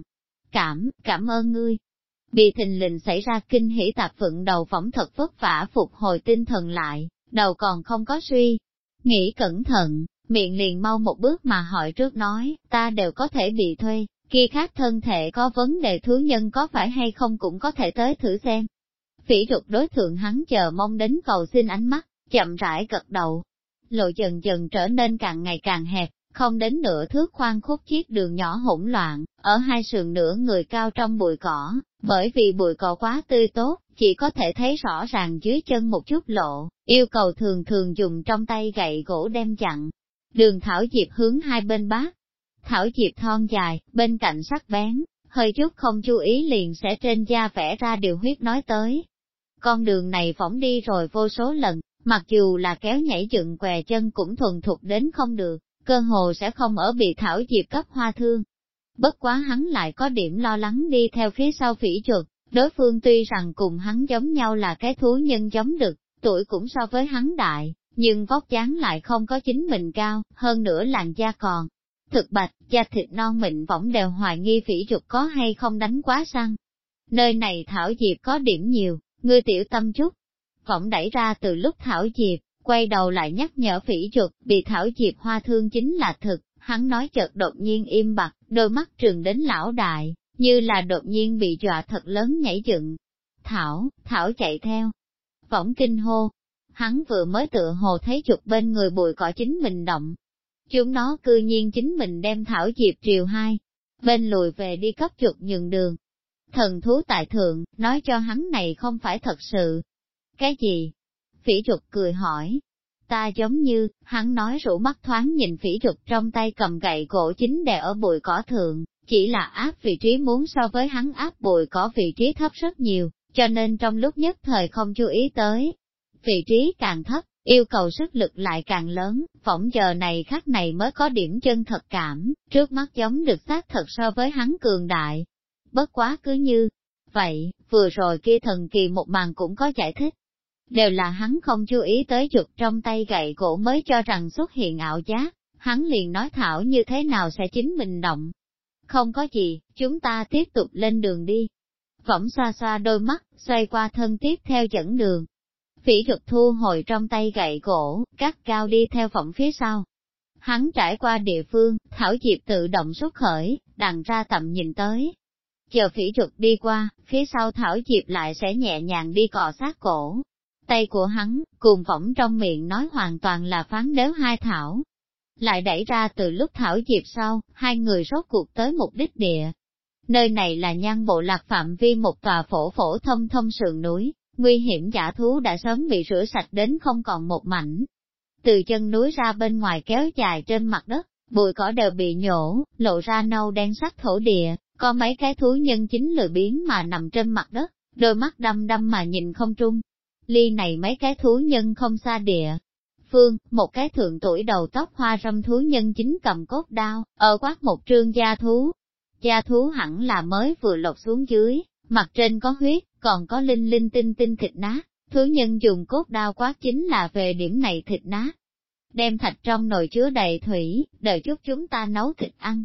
Cảm ơn ngươi. Bị thình lình xảy ra kinh hỉ tạp phượng đầu phỏng thật vất vả phục hồi tinh thần lại, đầu còn không có suy. Nghĩ cẩn thận, miệng liền mau một bước mà hỏi trước nói, ta đều có thể bị thuê, kia khác thân thể có vấn đề thú nhân có phải hay không cũng có thể tới thử xem. Phỉ trục đối thượng hắn chờ mong đến cầu xin ánh mắt, chậm rãi gật đầu. Lộ dần dần trở nên càng ngày càng hẹp, không đến nửa thước khoan khúc chiếc đường nhỏ hỗn loạn, ở hai sườn nửa người cao trong bụi cỏ, bởi vì bụi cỏ quá tươi tốt, chỉ có thể thấy rõ ràng dưới chân một chút lộ, yêu cầu thường thường dùng trong tay gậy gỗ đem chặn. Đường thảo diệp hướng hai bên bát. Thảo diệp thon dài, bên cạnh sắc bén, hơi chút không chú ý liền sẽ trên da vẽ ra điều huyết nói tới. Con đường này phỏng đi rồi vô số lần, mặc dù là kéo nhảy dựng què chân cũng thuần thục đến không được, cơ hồ sẽ không ở bị thảo diệp cấp hoa thương. Bất quá hắn lại có điểm lo lắng đi theo phía sau phỉ chuột, đối phương tuy rằng cùng hắn giống nhau là cái thú nhân giống đực, tuổi cũng so với hắn đại, nhưng vóc dáng lại không có chính mình cao, hơn nữa làn da còn thực bạch, da thịt non mịn võng đều hoài nghi phỉ chuột có hay không đánh quá săn. Nơi này thảo diệp có điểm nhiều, ngươi tiểu tâm chút. Võng đẩy ra từ lúc thảo diệp, quay đầu lại nhắc nhở phỉ chuột, bị thảo diệp hoa thương chính là thực, hắn nói chợt đột nhiên im bặt, đôi mắt trừng đến lão đại, như là đột nhiên bị dọa thật lớn nhảy dựng. Thảo chạy theo. Võng kinh hô. Hắn vừa mới tựa hồ thấy chuột bên người bụi cỏ chính mình động. Chúng nó cư nhiên chính mình đem thảo diệp triều hai. Bên lùi về đi cấp chuột nhường đường. Thần thú tại thượng, nói cho hắn này không phải thật sự. Cái gì? Phỉ chuột cười hỏi. Ta giống như, hắn nói rủ mắt thoáng nhìn phỉ chuột trong tay cầm gậy gỗ chính đè ở bụi cỏ thượng, chỉ là áp vị trí muốn so với hắn áp bụi cỏ vị trí thấp rất nhiều, cho nên trong lúc nhất thời không chú ý tới. Vị trí càng thấp, yêu cầu sức lực lại càng lớn, phỏng giờ này khắc này mới có điểm chân thật cảm, trước mắt giống được xác thật so với hắn cường đại. Bất quá cứ như vậy, vừa rồi kia thần kỳ một màn cũng có giải thích. Đều là hắn không chú ý tới chuột trong tay gậy gỗ mới cho rằng xuất hiện ảo giác, hắn liền nói thảo như thế nào sẽ chính mình động. Không có gì, chúng ta tiếp tục lên đường đi. Võng xoa xoa đôi mắt, xoay qua thân tiếp theo dẫn đường. Phỉ chuột thu hồi trong tay gậy gỗ, cắt cao đi theo võng phía sau. Hắn trải qua địa phương, thảo diệp tự động xuất khởi, đằng ra tầm nhìn tới. Chờ phỉ chuột đi qua, phía sau thảo diệp lại sẽ nhẹ nhàng đi cọ sát cổ. Tay của hắn, cùng võng trong miệng nói hoàn toàn là phán đếu hai thảo. Lại đẩy ra từ lúc thảo diệp sau, hai người rốt cuộc tới mục đích địa. Nơi này là Nhan Bộ Lạc phạm vi một tòa phổ thông sườn núi, nguy hiểm dã thú đã sớm bị rửa sạch đến không còn một mảnh. Từ chân núi ra bên ngoài kéo dài trên mặt đất, bụi cỏ đều bị nhổ, lộ ra nâu đen sắc thổ địa, có mấy cái thú nhân chính lười biếng mà nằm trên mặt đất, đôi mắt đăm đăm mà nhìn không trung. Ly này mấy cái thú nhân không xa địa phương, một cái thượng tuổi đầu tóc hoa râm thú nhân chính cầm cốt đao, ở quát một trương da thú. Da thú hẳn là mới vừa lột xuống dưới, mặt trên có huyết, còn có linh linh tinh tinh thịt nát, thú nhân dùng cốt đao quát chính là về điểm này thịt nát. Đem thạch trong nồi chứa đầy thủy, đợi chút chúng ta nấu thịt ăn.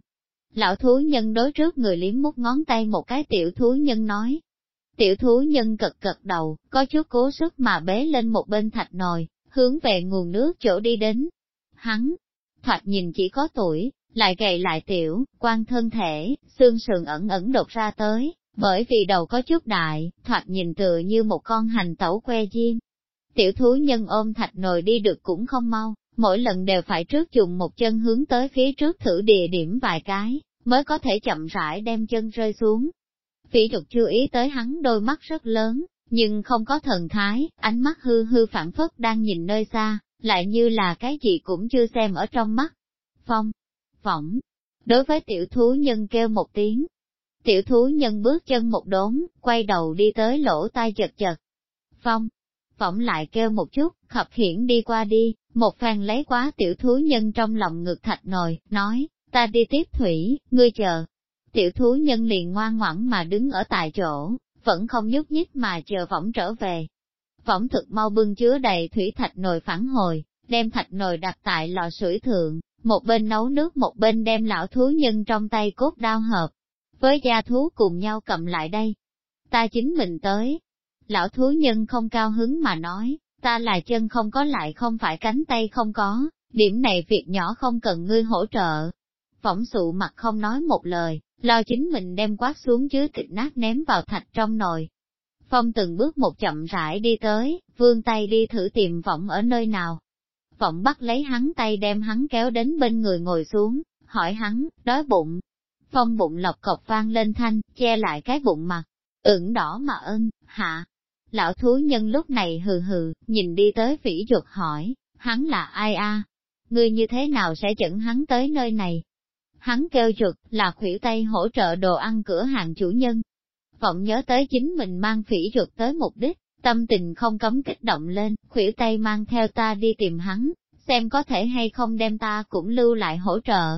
Lão thú nhân đối trước người liếm mút ngón tay một cái tiểu thú nhân nói. Tiểu thú nhân gật gật đầu, có chút cố sức mà bế lên một bên thạch nồi, hướng về nguồn nước chỗ đi đến. Hắn, thoạt nhìn chỉ có tuổi, lại gầy lại tiểu, quan thân thể, xương sườn ẩn ẩn đột ra tới, bởi vì đầu có chút đại, thoạt nhìn tựa như một con hành tẩu que diêm. Tiểu thú nhân ôm thạch nồi đi được cũng không mau, mỗi lần đều phải trước dùng một chân hướng tới phía trước thử địa điểm vài cái, mới có thể chậm rãi đem chân rơi xuống. Phỉ Trục chú ý tới hắn đôi mắt rất lớn, nhưng không có thần thái, ánh mắt hư hư phản phất đang nhìn nơi xa, lại như là cái gì cũng chưa xem ở trong mắt. Phong, võng, đối với tiểu thú nhân kêu một tiếng. Tiểu thú nhân bước chân một đốn, quay đầu đi tới lỗ tai chật chật. Phong, võng lại kêu một chút, khập khiễng đi qua đi, một phen lấy quá tiểu thú nhân trong lòng ngực thạch nồi, nói, ta đi tiếp thủy, ngươi chờ. Tiểu thú nhân liền ngoan ngoãn mà đứng ở tại chỗ, vẫn không nhúc nhích mà chờ võng trở về. Võng thực mau bưng chứa đầy thủy thạch nồi phản hồi, đem thạch nồi đặt tại lò sưởi thượng, một bên nấu nước một bên đem lão thú nhân trong tay cốt đao hợp, với gia thú cùng nhau cầm lại đây. Ta chính mình tới. Lão thú nhân không cao hứng mà nói, ta là chân không có lại không phải cánh tay không có, điểm này việc nhỏ không cần ngươi hỗ trợ. Võng sụ mặt không nói một lời, lo chính mình đem quát xuống chứa thịt nát ném vào thạch trong nồi. Phong từng bước một chậm rãi đi tới, vươn tay đi thử tìm võng ở nơi nào. Võng bắt lấy hắn tay đem hắn kéo đến bên người ngồi xuống, hỏi hắn, đói bụng. Phong bụng lọc cọc vang lên thanh, che lại cái bụng mặt, ửng đỏ mà hạ. Lão thú nhân lúc này hừ hừ, nhìn đi tới Phỉ Trục hỏi, hắn là ai a? Ngươi như thế nào sẽ dẫn hắn tới nơi này? Hắn kêu Trục, là khuỷu tay hỗ trợ đồ ăn cửa hàng chủ nhân. Vọng nhớ tới chính mình mang Phỉ Trục tới mục đích, tâm tình không cấm kích động lên, khuỷu tay mang theo ta đi tìm hắn, xem có thể hay không đem ta cũng lưu lại hỗ trợ.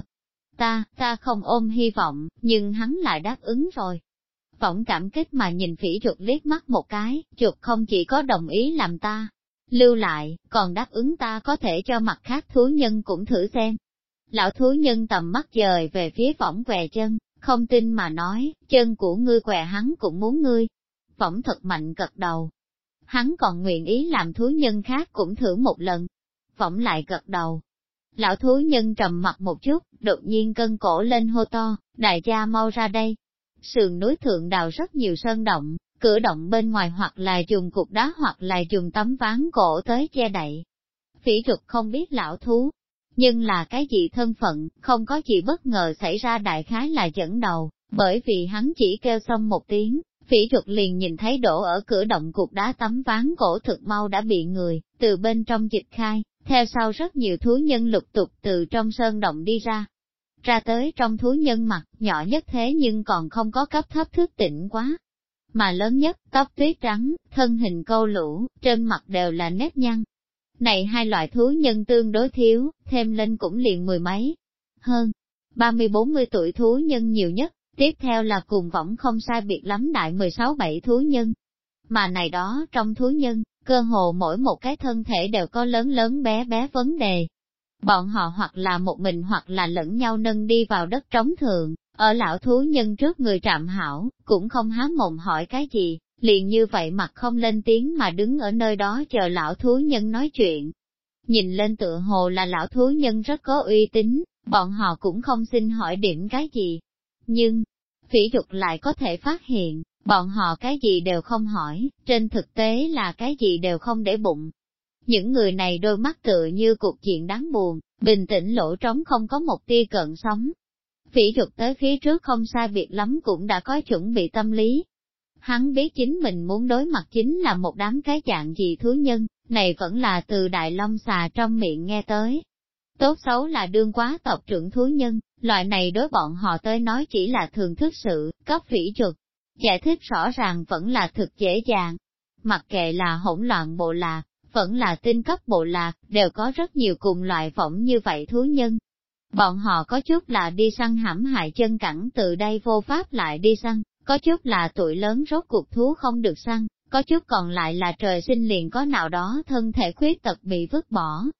Ta không ôm hy vọng, nhưng hắn lại đáp ứng rồi. Võng cảm kích mà nhìn Phỉ Trục liếc mắt một cái, Trục không chỉ có đồng ý làm ta lưu lại, còn đáp ứng ta có thể cho mặt khác thú nhân cũng thử xem. Lão thú nhân tầm mắt dời về phía Võng què chân, không tin mà nói, chân của ngươi què hắn cũng muốn ngươi. Võng thật mạnh gật đầu. Hắn còn nguyện ý làm thú nhân khác cũng thử một lần. Võng lại gật đầu. Lão thú nhân trầm mặt một chút, đột nhiên cân cổ lên hô to, đại gia mau ra đây. Sườn núi thượng đào rất nhiều sơn động, cửa động bên ngoài hoặc là dùng cục đá hoặc là dùng tấm ván gỗ tới che đậy. Phỉ Trục không biết lão thú, nhưng là cái gì thân phận, không có gì bất ngờ xảy ra, đại khái là dẫn đầu, bởi vì hắn chỉ kêu xong một tiếng, Phỉ Trục liền nhìn thấy đổ ở cửa động cục đá tấm ván gỗ thực mau đã bị người từ bên trong dịch khai, theo sau rất nhiều thú nhân lục tục từ trong sơn động đi ra. Ra tới trong thú nhân mặt, nhỏ nhất thế nhưng còn không có cấp thấp thức tỉnh quá. Mà lớn nhất, tóc tuyết trắng, thân hình câu lũ, trên mặt đều là nếp nhăn. Này hai loại thú nhân tương đối thiếu, thêm lên cũng liền mười mấy. Hơn, 30-40 tuổi thú nhân nhiều nhất, tiếp theo là cùng võng không sai biệt lắm đại 16-17 thú nhân. Mà này đó trong thú nhân, cơ hồ mỗi một cái thân thể đều có lớn lớn bé bé vấn đề. Bọn họ hoặc là một mình hoặc là lẫn nhau nâng đi vào đất trống thượng, ở lão thú nhân trước người trạm hảo, cũng không há mồm hỏi cái gì, liền như vậy mặt không lên tiếng mà đứng ở nơi đó chờ lão thú nhân nói chuyện. Nhìn lên tựa hồ là lão thú nhân rất có uy tín, bọn họ cũng không xin hỏi điểm cái gì. Nhưng, Phỉ Trục lại có thể phát hiện, bọn họ cái gì đều không hỏi, trên thực tế là cái gì đều không để bụng. Những người này đôi mắt tựa như cuộc chuyện đáng buồn, bình tĩnh lỗ trống không có một tia cận sóng. Phỉ Trục tới phía trước không sai biệt lắm cũng đã có chuẩn bị tâm lý. Hắn biết chính mình muốn đối mặt chính là một đám cái dạng gì thú nhân, này vẫn là từ Đại Long Xà trong miệng nghe tới. Tốt xấu là đương quá tộc trưởng thú nhân, loại này đối bọn họ tới nói chỉ là thường thức sự, cấp Phỉ Trục giải thích rõ ràng vẫn là thực dễ dàng. Mặc kệ là hỗn loạn bộ lạc, vẫn là tinh cấp bộ lạc, đều có rất nhiều cùng loại võng như vậy thú nhân. Bọn họ có chút là đi săn hãm hại chân cẳng từ đây vô pháp lại đi săn, có chút là tuổi lớn rốt cuộc thú không được săn, có chút còn lại là trời sinh liền có nào đó thân thể khuyết tật bị vứt bỏ.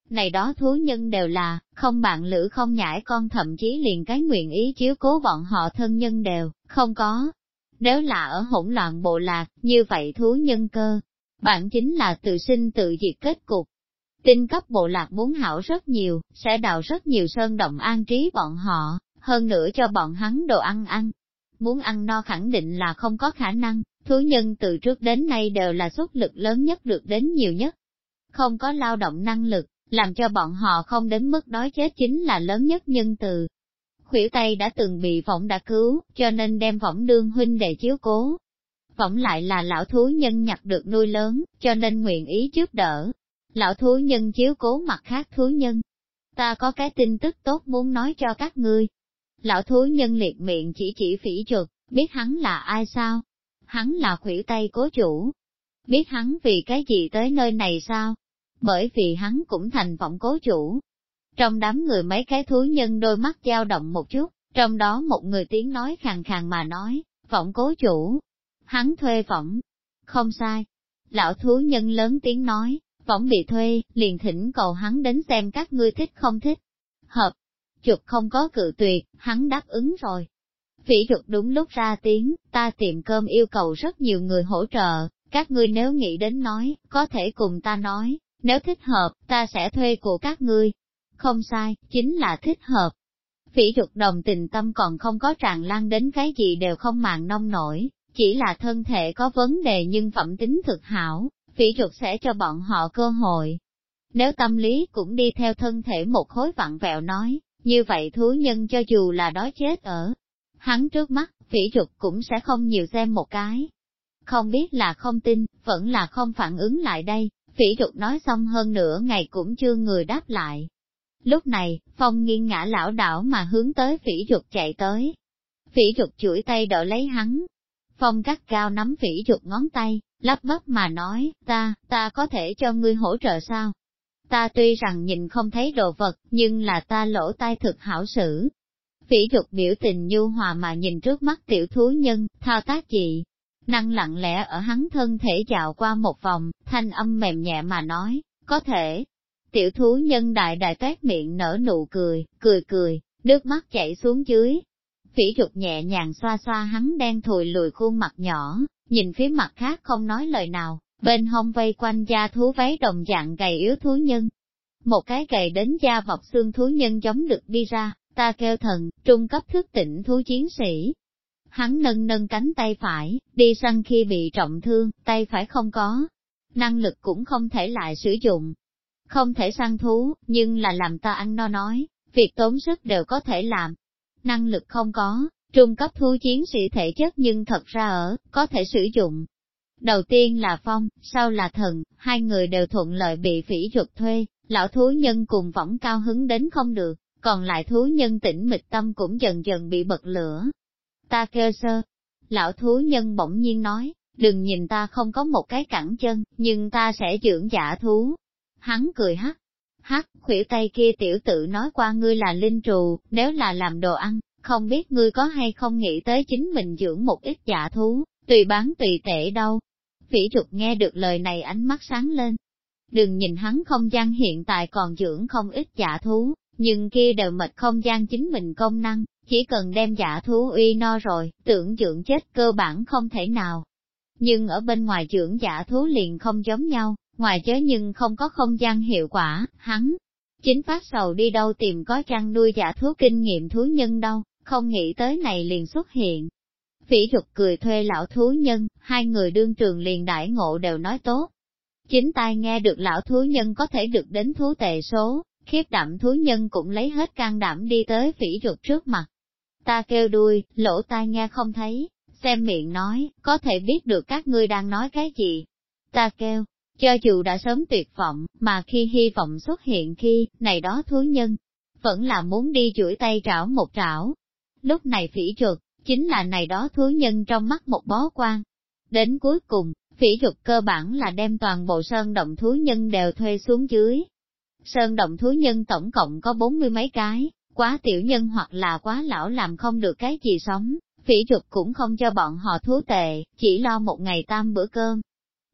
Này đó thú nhân đều là, không bạn lữ không nhãi con, thậm chí liền cái nguyện ý chiếu cố bọn họ thân nhân đều, không có. Nếu là ở hỗn loạn bộ lạc, như vậy thú nhân cơ, bản chính là tự sinh tự diệt kết cục. Tinh cấp bộ lạc muốn hảo rất nhiều, sẽ đào rất nhiều sơn động an trí bọn họ, hơn nữa cho bọn hắn đồ ăn ăn. Muốn ăn no khẳng định là không có khả năng, thú nhân từ trước đến nay đều là xuất lực lớn nhất được đến nhiều nhất. Không có lao động năng lực, làm cho bọn họ không đến mức đói chết chính là lớn nhất nhân từ. Khuỷu Tay đã từng bị Võng đã cứu, cho nên đem Võng đương huynh đệ chiếu cố. Võng lại là lão thú nhân nhặt được nuôi lớn, cho nên nguyện ý giúp đỡ. Lão thú nhân chiếu cố mặt khác thú nhân. Ta có cái tin tức tốt muốn nói cho các ngươi. Lão thú nhân liệt miệng chỉ Phỉ Chuột, biết hắn là ai sao? Hắn là Khuỷu Tay cố chủ. Biết hắn vì cái gì tới nơi này sao? Bởi vì hắn cũng thành Võng cố chủ. Trong đám người mấy cái thú nhân đôi mắt dao động một chút, trong đó một người tiếng nói khàn khàn mà nói, Võng cố chủ. Hắn thuê Võng. Không sai. Lão thú nhân lớn tiếng nói, Võng bị thuê, liền thỉnh cầu hắn đến xem các ngươi thích không thích. Hợp. Chuột không có cự tuyệt, hắn đáp ứng rồi. Phỉ Chuột đúng lúc ra tiếng, ta tiệm cơm yêu cầu rất nhiều người hỗ trợ, các ngươi nếu nghĩ đến nói, có thể cùng ta nói, nếu thích hợp, ta sẽ thuê của các ngươi. Không sai, chính là thích hợp. Phỉ Chuột đồng tình tâm còn không có tràn lan đến cái gì đều không màng nông nổi, chỉ là thân thể có vấn đề nhưng phẩm tính thực hảo, Phỉ Chuột sẽ cho bọn họ cơ hội. Nếu tâm lý cũng đi theo thân thể một khối vặn vẹo nói, như vậy thú nhân cho dù là đói chết ở hắn trước mắt, Phỉ Chuột cũng sẽ không nhiều xem một cái. Không biết là không tin, vẫn là không phản ứng lại đây, Phỉ Chuột nói xong hơn nửa ngày cũng chưa người đáp lại. Lúc này, Phong nghiêng ngã lảo đảo mà hướng tới Phỉ Chuột chạy tới. Phỉ Chuột chuỗi tay đỡ lấy hắn. Phong gắt cao nắm Phỉ Chuột ngón tay, lắp bắp mà nói, ta có thể cho ngươi hỗ trợ sao? Ta tuy rằng nhìn không thấy đồ vật, nhưng là ta lỗ tai thực hảo xử. Phỉ Chuột biểu tình nhu hòa mà nhìn trước mắt tiểu thú nhân, thao tác gì? Năng lặng lẽ ở hắn thân thể dạo qua một vòng, thanh âm mềm nhẹ mà nói, có thể. Tiểu thú nhân đại đại toét miệng nở nụ cười, cười, nước mắt chảy xuống dưới. Phỉ Chuột nhẹ nhàng xoa xoa hắn đen thùi lùi khuôn mặt nhỏ, nhìn phía mặt khác không nói lời nào, bên hông vây quanh da thú váy đồng dạng gầy yếu thú nhân. Một cái gầy đến da bọc xương thú nhân giống được đi ra, ta kêu thần, trung cấp thức tỉnh thú chiến sĩ. Hắn nâng cánh tay phải, đi săn khi bị trọng thương, tay phải không có. Năng lực cũng không thể lại sử dụng. Không thể săn thú, nhưng là làm ta ăn no nói, việc tốn sức đều có thể làm. Năng lực không có, trung cấp thú chiến sĩ thể chất nhưng thật ra có thể sử dụng. Đầu tiên là Phong, sau là Thần, hai người đều thuận lợi bị Phỉ Chuột thuê, lão thú nhân cùng Võng cao hứng đến không được, còn lại thú nhân tĩnh mịch tâm cũng dần dần bị bật lửa. Ta kêu sơ. Lão thú nhân bỗng nhiên nói, đừng nhìn ta không có một cái cẳng chân, nhưng ta sẽ dưỡng giả thú. Hắn cười hắc, Khuỷu Tay kia tiểu tự nói qua ngươi là linh trù, nếu là làm đồ ăn, không biết ngươi có hay không nghĩ tới chính mình dưỡng một ít giả thú, tùy bán tùy tệ đâu. Phỉ Chuột nghe được lời này ánh mắt sáng lên. Đừng nhìn hắn không gian hiện tại còn dưỡng không ít giả thú, nhưng kia đều mệt không gian chính mình công năng, chỉ cần đem giả thú uy no rồi, tưởng dưỡng chết cơ bản không thể nào. Nhưng ở bên ngoài dưỡng giả thú liền không giống nhau, ngoài chớ nhưng không có không gian hiệu quả, hắn chính phát sầu đi đâu tìm có chăn nuôi giả thú kinh nghiệm thú nhân đâu, không nghĩ tới này liền xuất hiện. Phỉ Chuột cười thuê lão thú nhân, hai người đương trường liền đãi ngộ đều nói tốt. Chính tai nghe được lão thú nhân có thể được đến thú tệ số, khiếp đảm thú nhân cũng lấy hết can đảm đi tới Phỉ Chuột trước mặt. Ta kêu đuôi, lỗ tai nghe không thấy, xem miệng nói, có thể biết được các ngươi đang nói cái gì. Ta kêu, cho dù đã sớm tuyệt vọng, mà khi hy vọng xuất hiện khi, này đó thú nhân, vẫn là muốn đi chuỗi tay trảo một trảo. Lúc này Phỉ Chuột, chính là này đó thú nhân trong mắt một bó quan. Đến cuối cùng, Phỉ Chuột cơ bản là đem toàn bộ sơn động thú nhân đều thuê xuống dưới. Sơn động thú nhân tổng cộng có 40 mấy cái, quá tiểu nhân hoặc là quá lão làm không được cái gì sống, Phỉ Chuột cũng không cho bọn họ thú tệ, chỉ lo một ngày 3 bữa cơm.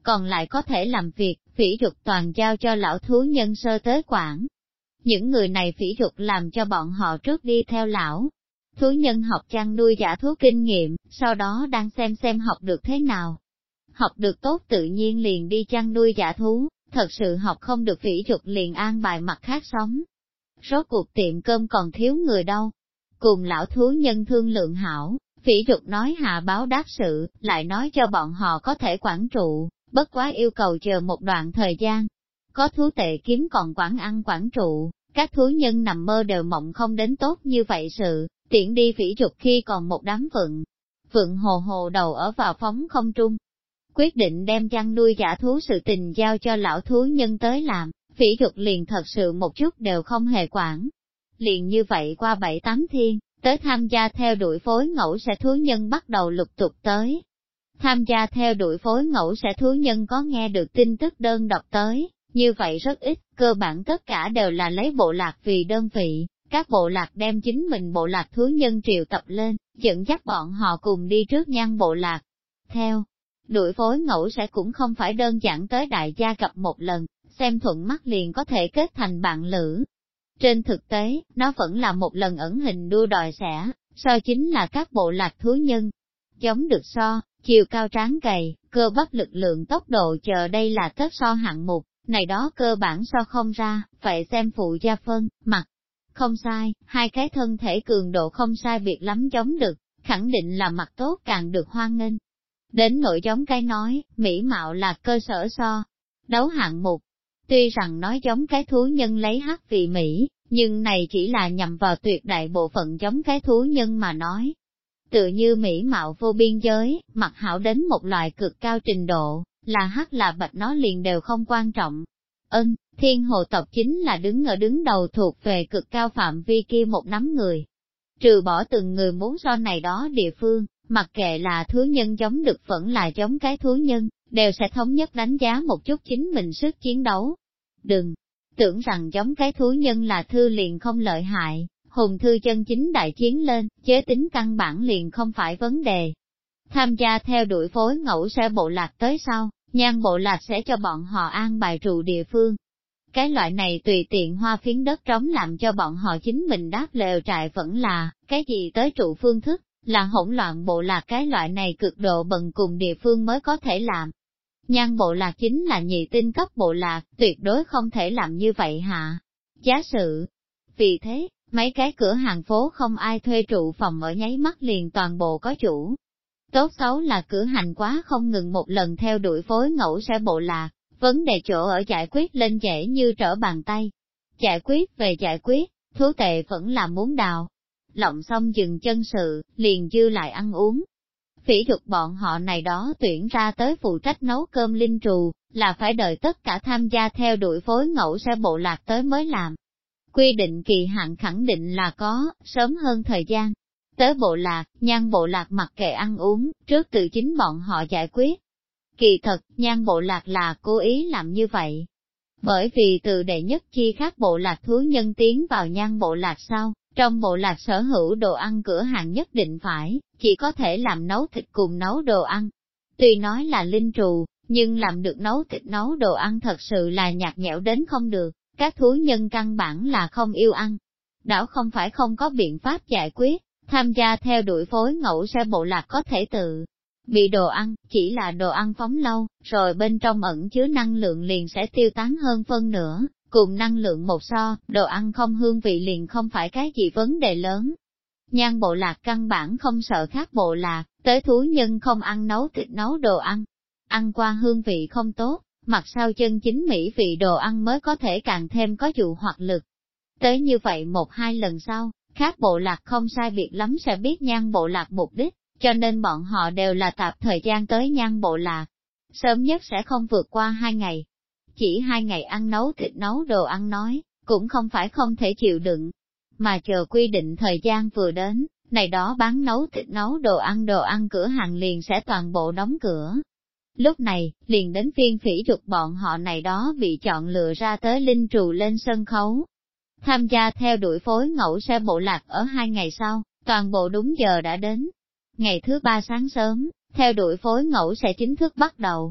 còn lại có thể làm việc, phỉ dục toàn giao cho lão thú nhân sơ tới quản. Những người này phỉ dục làm cho bọn họ trước đi theo lão thú nhân học chăn nuôi dã thú kinh nghiệm, sau đó đang xem học được thế nào. Học được tốt tự nhiên liền đi chăn nuôi dã thú, thật sự học không được phỉ dục liền an bài mặt khác sống. Rốt cuộc tiệm cơm còn thiếu người đâu. Cùng lão thú nhân thương lượng hảo, phỉ dục nói hạ báo đáp sự, lại nói cho bọn họ có thể quản trụ, bất quá yêu cầu chờ một đoạn thời gian. Có thú tệ kiếm còn quản ăn quản trụ, các thú nhân nằm mơ đều mộng không đến tốt như vậy sự, tiện đi phỉ dục khi còn một đám vựng hồ hồ đầu ở vào phóng không trung. Quyết định đem chăn nuôi dã thú sự tình giao cho lão thú nhân tới làm, phỉ dục liền thật sự một chút đều không hề quản. Liền như vậy qua 7-8 thiên, tới tham gia theo đuổi phối ngẫu sẽ thú nhân bắt đầu lục tục tới. Tham gia theo đuổi phối ngẫu sẽ thú nhân có nghe được tin tức đơn độc tới, như vậy rất ít, cơ bản tất cả đều là lấy bộ lạc vì đơn vị, các bộ lạc đem chính mình bộ lạc thú nhân triệu tập lên, dẫn dắt bọn họ cùng đi trước Nhan bộ lạc. Theo đuổi phối ngẫu sẽ cũng không phải đơn giản tới đại gia gặp một lần, xem thuận mắt liền có thể kết thành bạn lữ. Trên thực tế, nó vẫn là một lần ẩn hình đua đòi sẻ, so chính là các bộ lạc thú nhân. Giống được so, chiều cao tráng gầy, cơ bắp lực lượng tốc độ chờ đây là tất so hạng mục, này đó cơ bản so không ra, vậy xem phụ gia phân, mặt. Không sai, hai cái thân thể cường độ không sai biệt lắm giống được, khẳng định là mặt tốt càng được hoan nghênh. Đến nội giống cái nói, mỹ mạo là cơ sở so, đấu hạng mục. Tuy rằng nói giống cái thú nhân lấy hắc vì mỹ, nhưng này chỉ là nhằm vào tuyệt đại bộ phận giống cái thú nhân mà nói. Tự như mỹ mạo vô biên giới, mặt hảo đến một loại cực cao trình độ, là hắc là bạch nó liền đều không quan trọng. Thiên hồ tộc chính là đứng đầu thuộc về cực cao phạm vi kia một nắm người. Trừ bỏ từng người muốn so này đó địa phương, mặc kệ là thú nhân giống được vẫn là giống cái thú nhân, đều sẽ thống nhất đánh giá một chút chính mình sức chiến đấu. Đừng tưởng rằng giống cái thú nhân là thư liền không lợi hại, hùng thư chân chính đại chiến lên, chế tính căn bản liền không phải vấn đề. Tham gia theo đuổi phối ngẫu sẽ bộ lạc tới sau, Nhan bộ lạc sẽ cho bọn họ an bài trụ địa phương. Cái loại này tùy tiện hoa phiến đất trống làm cho bọn họ chính mình đáp lều trại vẫn là, cái gì tới trụ phương thức, là hỗn loạn bộ lạc cái loại này cực độ bần cùng địa phương mới có thể làm. Nhan bộ lạc chính là nhị tinh cấp bộ lạc, tuyệt đối không thể làm như vậy hạ. Giá sự. Vì thế, mấy cái cửa hàng phố không ai thuê trụ phòng ở nháy mắt liền toàn bộ có chủ. Tốt xấu là cử hành quá không ngừng một lần theo đuổi phối ngẫu sẽ bộ lạc, vấn đề chỗ ở giải quyết lên dễ như trở bàn tay. Giải quyết về giải quyết, thú tệ vẫn là muốn đào. Lộng xong dừng chân sự, liền dư lại ăn uống. Phỉ dục bọn họ này đó tuyển ra tới phụ trách nấu cơm linh trù, là phải đợi tất cả tham gia theo đuổi phối ngẫu sẽ bộ lạc tới mới làm. Quy định kỳ hạn khẳng định là có, sớm hơn thời gian. Tới bộ lạc, Nhan bộ lạc mặc kệ ăn uống, trước từ chính bọn họ giải quyết. Kỳ thật, Nhan bộ lạc là cố ý làm như vậy. Bởi vì từ đệ nhất chi khác bộ lạc thú nhân tiến vào Nhan bộ lạc sau, trong bộ lạc sở hữu đồ ăn cửa hàng nhất định phải, chỉ có thể làm nấu thịt cùng nấu đồ ăn. Tuy nói là linh trù, nhưng làm được nấu thịt nấu đồ ăn thật sự là nhạt nhẽo đến không được, các thú nhân căn bản là không yêu ăn. Đảo không phải không có biện pháp giải quyết, tham gia theo đuổi phối ngẫu sẽ bộ lạc có thể tự bị đồ ăn, chỉ là đồ ăn phóng lâu, rồi bên trong ẩn chứa năng lượng liền sẽ tiêu tán hơn phân nửa, cùng năng lượng một so, đồ ăn không hương vị liền không phải cái gì vấn đề lớn. Nhan bộ lạc căn bản không sợ khác bộ lạc, tới thú nhân không ăn nấu thịt nấu đồ ăn. Ăn qua hương vị không tốt, mặt sau chân chính mỹ vị đồ ăn mới có thể càng thêm có dụ hoặc lực. Tới như vậy 1-2 lần sau, khác bộ lạc không sai biệt lắm sẽ biết Nhan bộ lạc mục đích, cho nên bọn họ đều là tạp thời gian tới Nhan bộ lạc. Sớm nhất sẽ không vượt qua 2 ngày. Chỉ 2 ngày ăn nấu thịt nấu đồ ăn nói, cũng không phải không thể chịu đựng. Mà chờ quy định thời gian vừa đến, này đó bán nấu thịt nấu đồ ăn cửa hàng liền sẽ toàn bộ đóng cửa. Lúc này, liền đến phiên phỉ dục bọn họ này đó bị chọn lựa ra tới linh trù lên sân khấu. Tham gia theo đuổi phối ngẫu sẽ bộ lạc ở 2 ngày sau, toàn bộ đúng giờ đã đến. Ngày thứ 3 sáng sớm, theo đuổi phối ngẫu sẽ chính thức bắt đầu.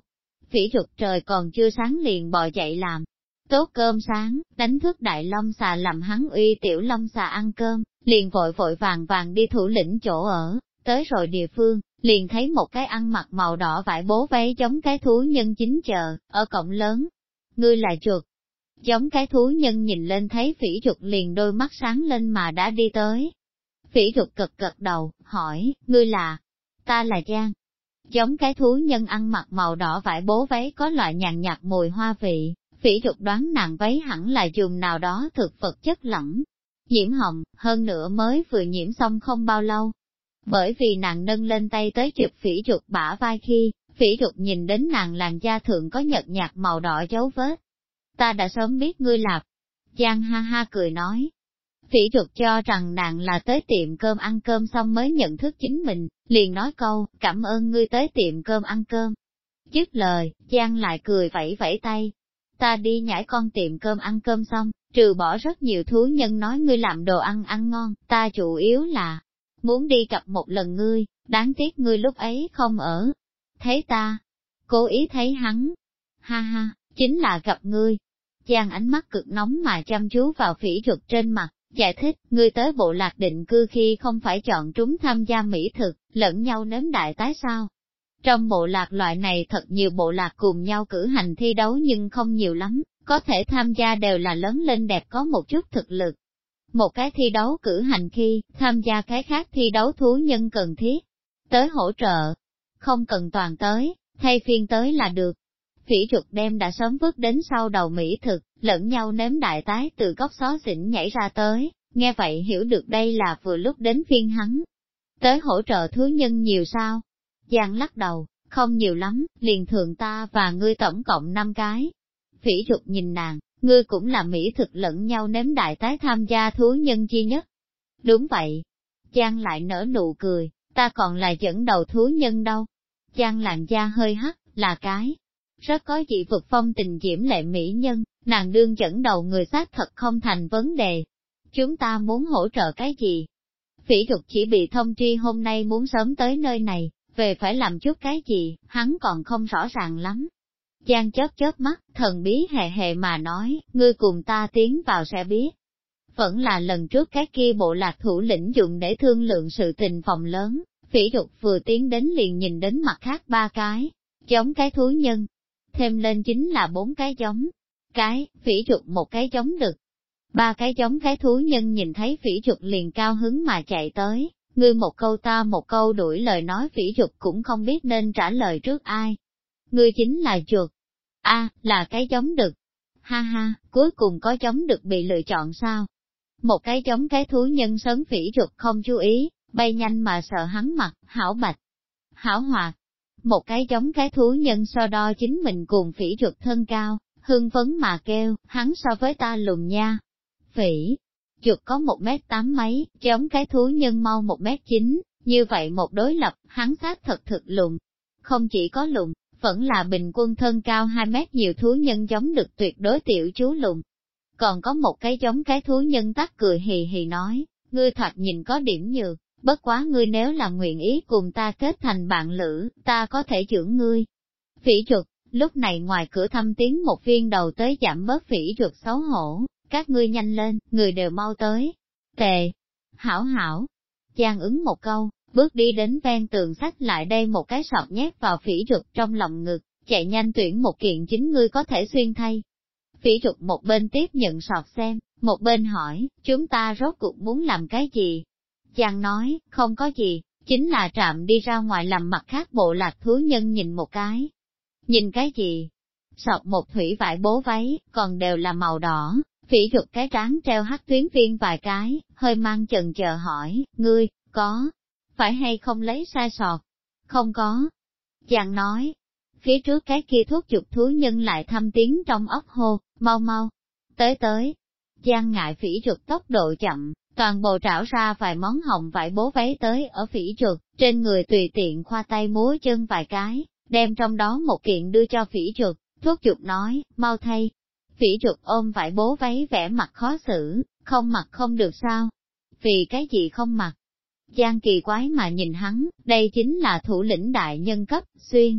Phỉ chuột trời còn chưa sáng liền bò dậy làm tốt cơm sáng, đánh thức đại long xà làm hắn uy tiểu long xà ăn cơm, liền vội vội vàng vàng đi thủ lĩnh chỗ ở, tới rồi địa phương, liền thấy một cái ăn mặc màu đỏ vải bố váy giống cái thú nhân chính chờ, ở cổng lớn. Ngươi là chuột. Giống cái thú nhân nhìn lên thấy phỉ chuột liền đôi mắt sáng lên mà đã đi tới. Phỉ chuột cực gật đầu, hỏi, ngươi là? Ta là Giang. Giống cái thú nhân ăn mặc màu đỏ vải bố váy có loại nhàn nhạt mùi hoa vị, phỉ chuột đoán nàng váy hẳn là dùng nào đó thực vật chất lỏng. Nhiễm hồng, hơn nữa mới vừa nhiễm xong không bao lâu. Bởi vì nàng nâng lên tay tới chụp phỉ chuột bả vai khi, phỉ chuột nhìn đến nàng làn da thượng có nhợt nhạt màu đỏ dấu vết. Ta đã sớm biết ngươi là. Giang ha ha cười nói. Phỉ chuột cho rằng nàng là tới tiệm cơm ăn cơm xong mới nhận thức chính mình, liền nói câu, cảm ơn ngươi tới tiệm cơm ăn cơm. Dứt lời, Giang lại cười vẫy vẫy tay. Ta đi nhảy con tiệm cơm ăn cơm xong, trừ bỏ rất nhiều thú nhân nói ngươi làm đồ ăn ăn ngon, ta chủ yếu là muốn đi gặp một lần ngươi, đáng tiếc ngươi lúc ấy không ở. Thấy ta, cố ý thấy hắn. Ha ha, chính là gặp ngươi. Giang ánh mắt cực nóng mà chăm chú vào phỉ chuột trên mặt, giải thích, ngươi tới bộ lạc định cư khi không phải chọn trúng tham gia mỹ thực, lẫn nhau nếm đại tái sao. Trong bộ lạc loại này thật nhiều bộ lạc cùng nhau cử hành thi đấu nhưng không nhiều lắm, có thể tham gia đều là lớn lên đẹp có một chút thực lực. Một cái thi đấu cử hành khi, tham gia cái khác thi đấu thú nhân cần thiết, tới hỗ trợ, không cần toàn tới, thay phiên tới là được. Phỉ chuột đem đã sớm bước đến sau đầu mỹ thực, lẫn nhau nếm đại tái từ góc xó xỉnh nhảy ra tới, nghe vậy hiểu được đây là vừa lúc đến phiên hắn. Tới hỗ trợ thú nhân nhiều sao? Giang lắc đầu, không nhiều lắm, liền thường ta và ngươi tổng cộng 5 cái. Phỉ chuột nhìn nàng, ngươi cũng là mỹ thực lẫn nhau nếm đại tái tham gia thú nhân chi nhất. Đúng vậy. Giang lại nở nụ cười, ta còn là dẫn đầu thú nhân đâu. Giang làn da hơi hắt, là cái rất có dị vực phong tình diễm lệ mỹ nhân, nàng đương dẫn đầu người xác thật không thành vấn đề. Chúng ta muốn hỗ trợ cái gì? Phỉ chuột chỉ bị thông tri hôm nay muốn sớm tới nơi này, về phải làm chút cái gì, hắn còn không rõ ràng lắm. Giang chớp chớp mắt, thần bí hề hề mà nói, ngươi cùng ta tiến vào sẽ biết. Vẫn là lần trước cái kia bộ lạc thủ lĩnh dùng để thương lượng sự tình phòng lớn, phỉ chuột vừa tiến đến liền nhìn đến mặt khác 3 cái, giống cái thú nhân. Thêm lên chính là 4 cái giống cái, phỉ chuột một cái giống đực. 3 cái giống cái thú nhân nhìn thấy phỉ chuột liền cao hứng mà chạy tới, ngươi một câu ta một câu đuổi lời nói phỉ chuột cũng không biết nên trả lời trước ai. Ngươi chính là chuột. A, là cái giống đực. Ha ha, cuối cùng có giống đực bị lựa chọn sao? Một cái giống cái thú nhân sấn phỉ chuột không chú ý, bay nhanh mà sợ hắn mặt, hảo bạch, hảo hoạt. Một cái giống cái thú nhân so đo chính mình cùng phỉ chuột thân cao, hưng phấn mà kêu, hắn so với ta lùn nha. Phỉ chuột có 1m8 mấy, giống cái thú nhân mau 1m9, như vậy một đối lập, hắn xác thật thực lùn. Không chỉ có lùn, vẫn là bình quân thân cao 2 mét nhiều thú nhân giống được tuyệt đối tiểu chú lùn. Còn có một cái giống cái thú nhân tắt cười hì hì nói, ngươi thoạt nhìn có điểm nhược, bất quá ngươi nếu là nguyện ý cùng ta kết thành bạn lữ, ta có thể dưỡng ngươi. Phỉ chuột, lúc này ngoài cửa thăm tiếng một viên đầu tới giảm bớt phỉ chuột xấu hổ, các ngươi nhanh lên, người đều mau tới. Tề, hảo hảo, Giang ứng một câu, bước đi đến ven tường xách lại đây một cái sọt nhét vào phỉ chuột trong lòng ngực, chạy nhanh tuyển một kiện chính ngươi có thể xuyên thay. Phỉ chuột một bên tiếp nhận sọt xem, một bên hỏi, chúng ta rốt cuộc muốn làm cái gì? Giang nói, không có gì, chính là trạm đi ra ngoài làm mặt khác bộ lạc thú nhân nhìn một cái. Nhìn cái gì? Sọt một thủy vải bố váy, còn đều là màu đỏ, phỉ chuột cái trán treo hắc tuyến viên vài cái, hơi mang chần chờ hỏi, ngươi, có phải hay không lấy sai sọt? Không có. Giang nói, phía trước cái kia thuốc chuột thú nhân lại thăm tiếng trong ốc hô, mau mau, tới. Giang ngại phỉ chuột tốc độ chậm, toàn bộ trảo ra vài món hồng vải bố váy tới ở phỉ chuột, trên người tùy tiện khoa tay múa chân vài cái, đem trong đó một kiện đưa cho phỉ chuột, thuốc chuột nói, mau thay. Phỉ chuột ôm vải bố váy vẻ mặt khó xử, không mặc không được sao? Vì cái gì không mặc? Giang kỳ quái mà nhìn hắn, đây chính là thủ lĩnh đại nhân cấp, xuyên.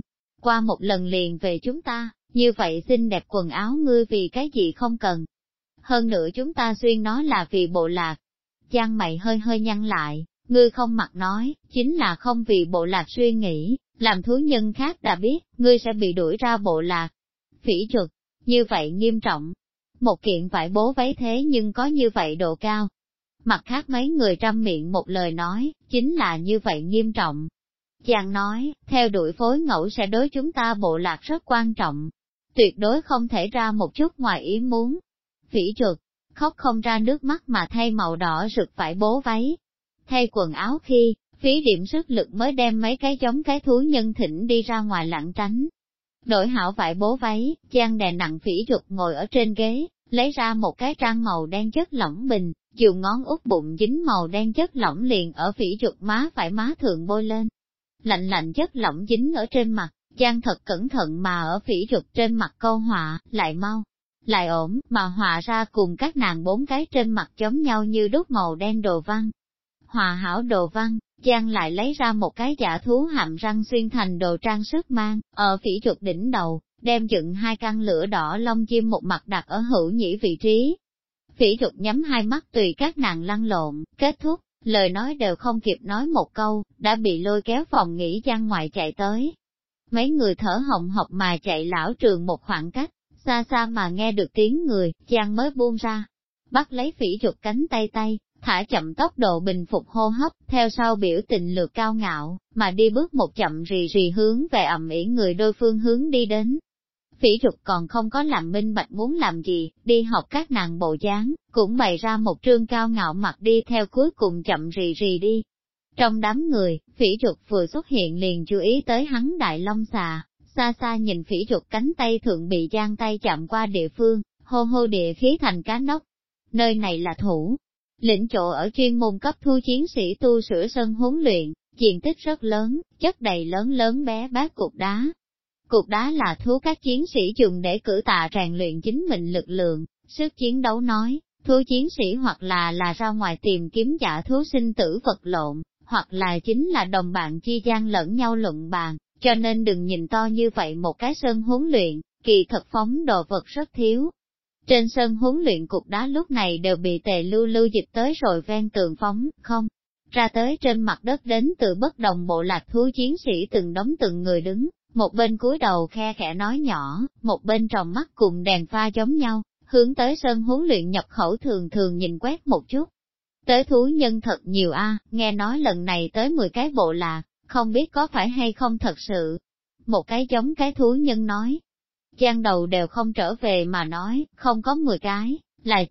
qua một lần liền về chúng ta, như vậy xinh đẹp quần áo ngươi vì cái gì không cần. Hơn nữa chúng ta xuyên nó là vì bộ lạc. Giang mày hơi hơi nhăn lại, ngươi không mặc nói, chính là không vì bộ lạc suy nghĩ, làm thú nhân khác đã biết, ngươi sẽ bị đuổi ra bộ lạc. Phỉ Trục, như vậy nghiêm trọng. Một kiện vải bố váy thế nhưng có như vậy độ cao. Mặt khác mấy người trăm miệng một lời nói, chính là như vậy nghiêm trọng. Giang nói, theo đuổi phối ngẫu sẽ đối chúng ta bộ lạc rất quan trọng. Tuyệt đối không thể ra một chút ngoài ý muốn. Phỉ Trục, khóc không ra nước mắt mà thay màu đỏ rực vải bố váy. Thay quần áo khi, phí điểm sức lực mới đem mấy cái giống cái thú nhân thỉnh đi ra ngoài lảng tránh. Đổi hảo vải bố váy, Giang đè nặng Phỉ Trục ngồi ở trên ghế, lấy ra một cái trang màu đen chất lỏng bình, dùng ngón út bụng dính màu đen chất lỏng liền ở Phỉ Trục má phải má thượng bôi lên. Lạnh lạnh chất lỏng dính ở trên mặt, Giang thật cẩn thận mà ở Phỉ Trục trên mặt câu họa, lại mau, lại ổn, mà họa ra cùng các nàng bốn cái trên mặt giống nhau như đúc màu đen đồ văn. Hòa hảo đồ văn, Giang lại lấy ra một cái giả thú hàm răng xuyên thành đồ trang sức mang, ở Phỉ Trục đỉnh đầu, đem dựng hai căn lửa đỏ lông chim một mặt đặt ở hữu nhĩ vị trí. Phỉ Trục nhắm hai mắt tùy các nàng lăn lộn, kết thúc, lời nói đều không kịp nói một câu, đã bị lôi kéo phòng nghỉ Giang ngoại chạy tới. Mấy người thở hồng hộc mà chạy lão trường một khoảng cách, xa xa mà nghe được tiếng người, Giang mới buông ra, bắt lấy Phỉ Trục cánh tay, thả chậm tốc độ bình phục hô hấp, theo sau biểu tình lược cao ngạo, mà đi bước một chậm rì rì hướng về ầm ĩ người đôi phương hướng đi đến. Phỉ Trục còn không có làm minh bạch muốn làm gì, đi học các nàng bộ dáng, cũng bày ra một trương cao ngạo mặt đi theo cuối cùng chậm rì rì đi. Trong đám người, Phỉ Trục vừa xuất hiện liền chú ý tới hắn đại long xà, xa xa nhìn Phỉ Trục cánh tay thượng bị Giang tay chạm qua địa phương, hô hô địa khí thành cá nóc. Nơi này là thủ lĩnh chỗ ở chuyên môn cấp thu chiến sĩ tu sửa sân huấn luyện, diện tích rất lớn, chất đầy lớn lớn bé bát cục đá. Cục đá là thú các chiến sĩ dùng để cử tạ rèn luyện chính mình lực lượng, sức chiến đấu nói, thú chiến sĩ hoặc là ra ngoài tìm kiếm giả thú sinh tử vật lộn, hoặc là chính là đồng bạn chi gian lẫn nhau luận bàn, cho nên đừng nhìn to như vậy một cái sân huấn luyện, kỳ thật phóng đồ vật rất thiếu. Trên sân huấn luyện cục đá lúc này đều bị Tề Lưu Lưu dịch tới rồi ven tường phóng, không, ra tới trên mặt đất đến từ bất đồng bộ lạc thú chiến sĩ từng đống từng người đứng, một bên cúi đầu khe khẽ nói nhỏ, một bên tròng mắt cùng đèn pha giống nhau, hướng tới sân huấn luyện nhập khẩu thường thường nhìn quét một chút. Tới thú nhân thật nhiều a, nghe nói lần này tới 10 cái bộ lạc, không biết có phải hay không thật sự. Một cái giống cái thú nhân nói. Giang đầu đều không trở về mà nói, không có 10 cái, là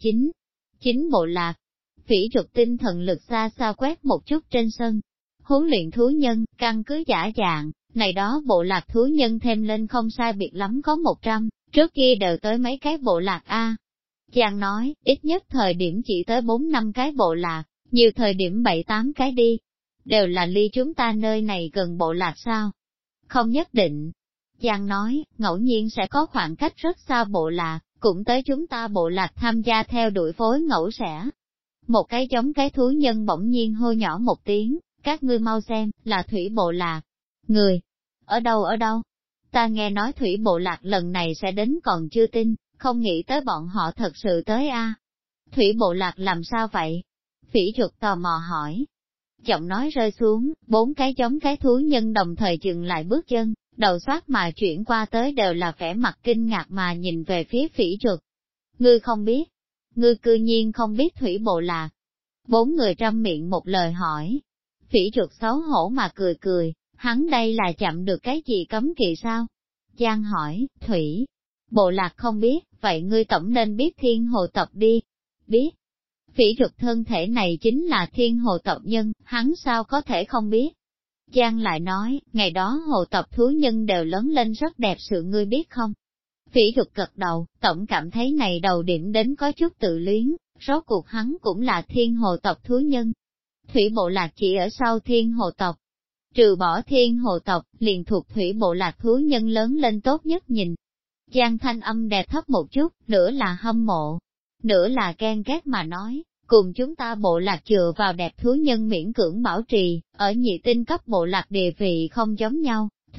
9 bộ lạc. Phỉ Trục tinh thần lực xa xa quét một chút trên sân. Huấn luyện thú nhân, căn cứ giả dạng, này đó bộ lạc thú nhân thêm lên không sai biệt lắm có 100, trước kia đều tới mấy cái bộ lạc A. Giang nói, ít nhất thời điểm chỉ tới 4-5 cái bộ lạc, nhiều thời điểm 7-8 cái đi. Đều là ly chúng ta nơi này gần bộ lạc sao? Không nhất định. Giang nói, ngẫu nhiên sẽ có khoảng cách rất xa bộ lạc, cũng tới chúng ta bộ lạc tham gia theo đuổi phối ngẫu sẽ. Một cái giống cái thú nhân bỗng nhiên hô nhỏ một tiếng, các ngươi mau xem, là thủy bộ lạc. Người, ở đâu? Ta nghe nói thủy bộ lạc lần này sẽ đến còn chưa tin, không nghĩ tới bọn họ thật sự tới a. Thủy bộ lạc làm sao vậy? Phỉ Trục tò mò hỏi. Giọng nói rơi xuống, 4 cái giống cái thú nhân đồng thời dừng lại bước chân, đầu xoát mà chuyển qua tới đều là vẻ mặt kinh ngạc mà nhìn về phía Phỉ Trục. Ngươi không biết? Ngươi cư nhiên không biết thủy bộ lạc? 4 người trăm miệng một lời hỏi. Phỉ Trục xấu hổ mà cười, hắn đây là chậm được cái gì cấm kỵ sao? Giang hỏi, thủy bộ lạc không biết, vậy ngươi tổng nên biết thiên hồ tộc đi. Biết. Phỉ Trục thân thể này chính là thiên hồ tộc nhân, hắn sao có thể không biết? Giang lại nói, ngày đó hồ tộc thú nhân đều lớn lên rất đẹp sự ngươi biết không? Phỉ Trục gật đầu, tổng cảm thấy này đầu điểm đến có chút tự luyến, rốt cuộc hắn cũng là thiên hồ tộc thú nhân. Thủy bộ lạc chỉ ở sau thiên hồ tộc. Trừ bỏ thiên hồ tộc, liền thuộc thủy bộ lạc thú nhân lớn lên tốt nhất nhìn. Giang thanh âm đè thấp một chút, nửa là hâm mộ, nửa là ghen ghét mà nói, cùng chúng ta bộ lạc chừa vào đẹp thú nhân miễn cưỡng bảo trì, ở nhị tinh cấp bộ lạc địa vị không giống nhau,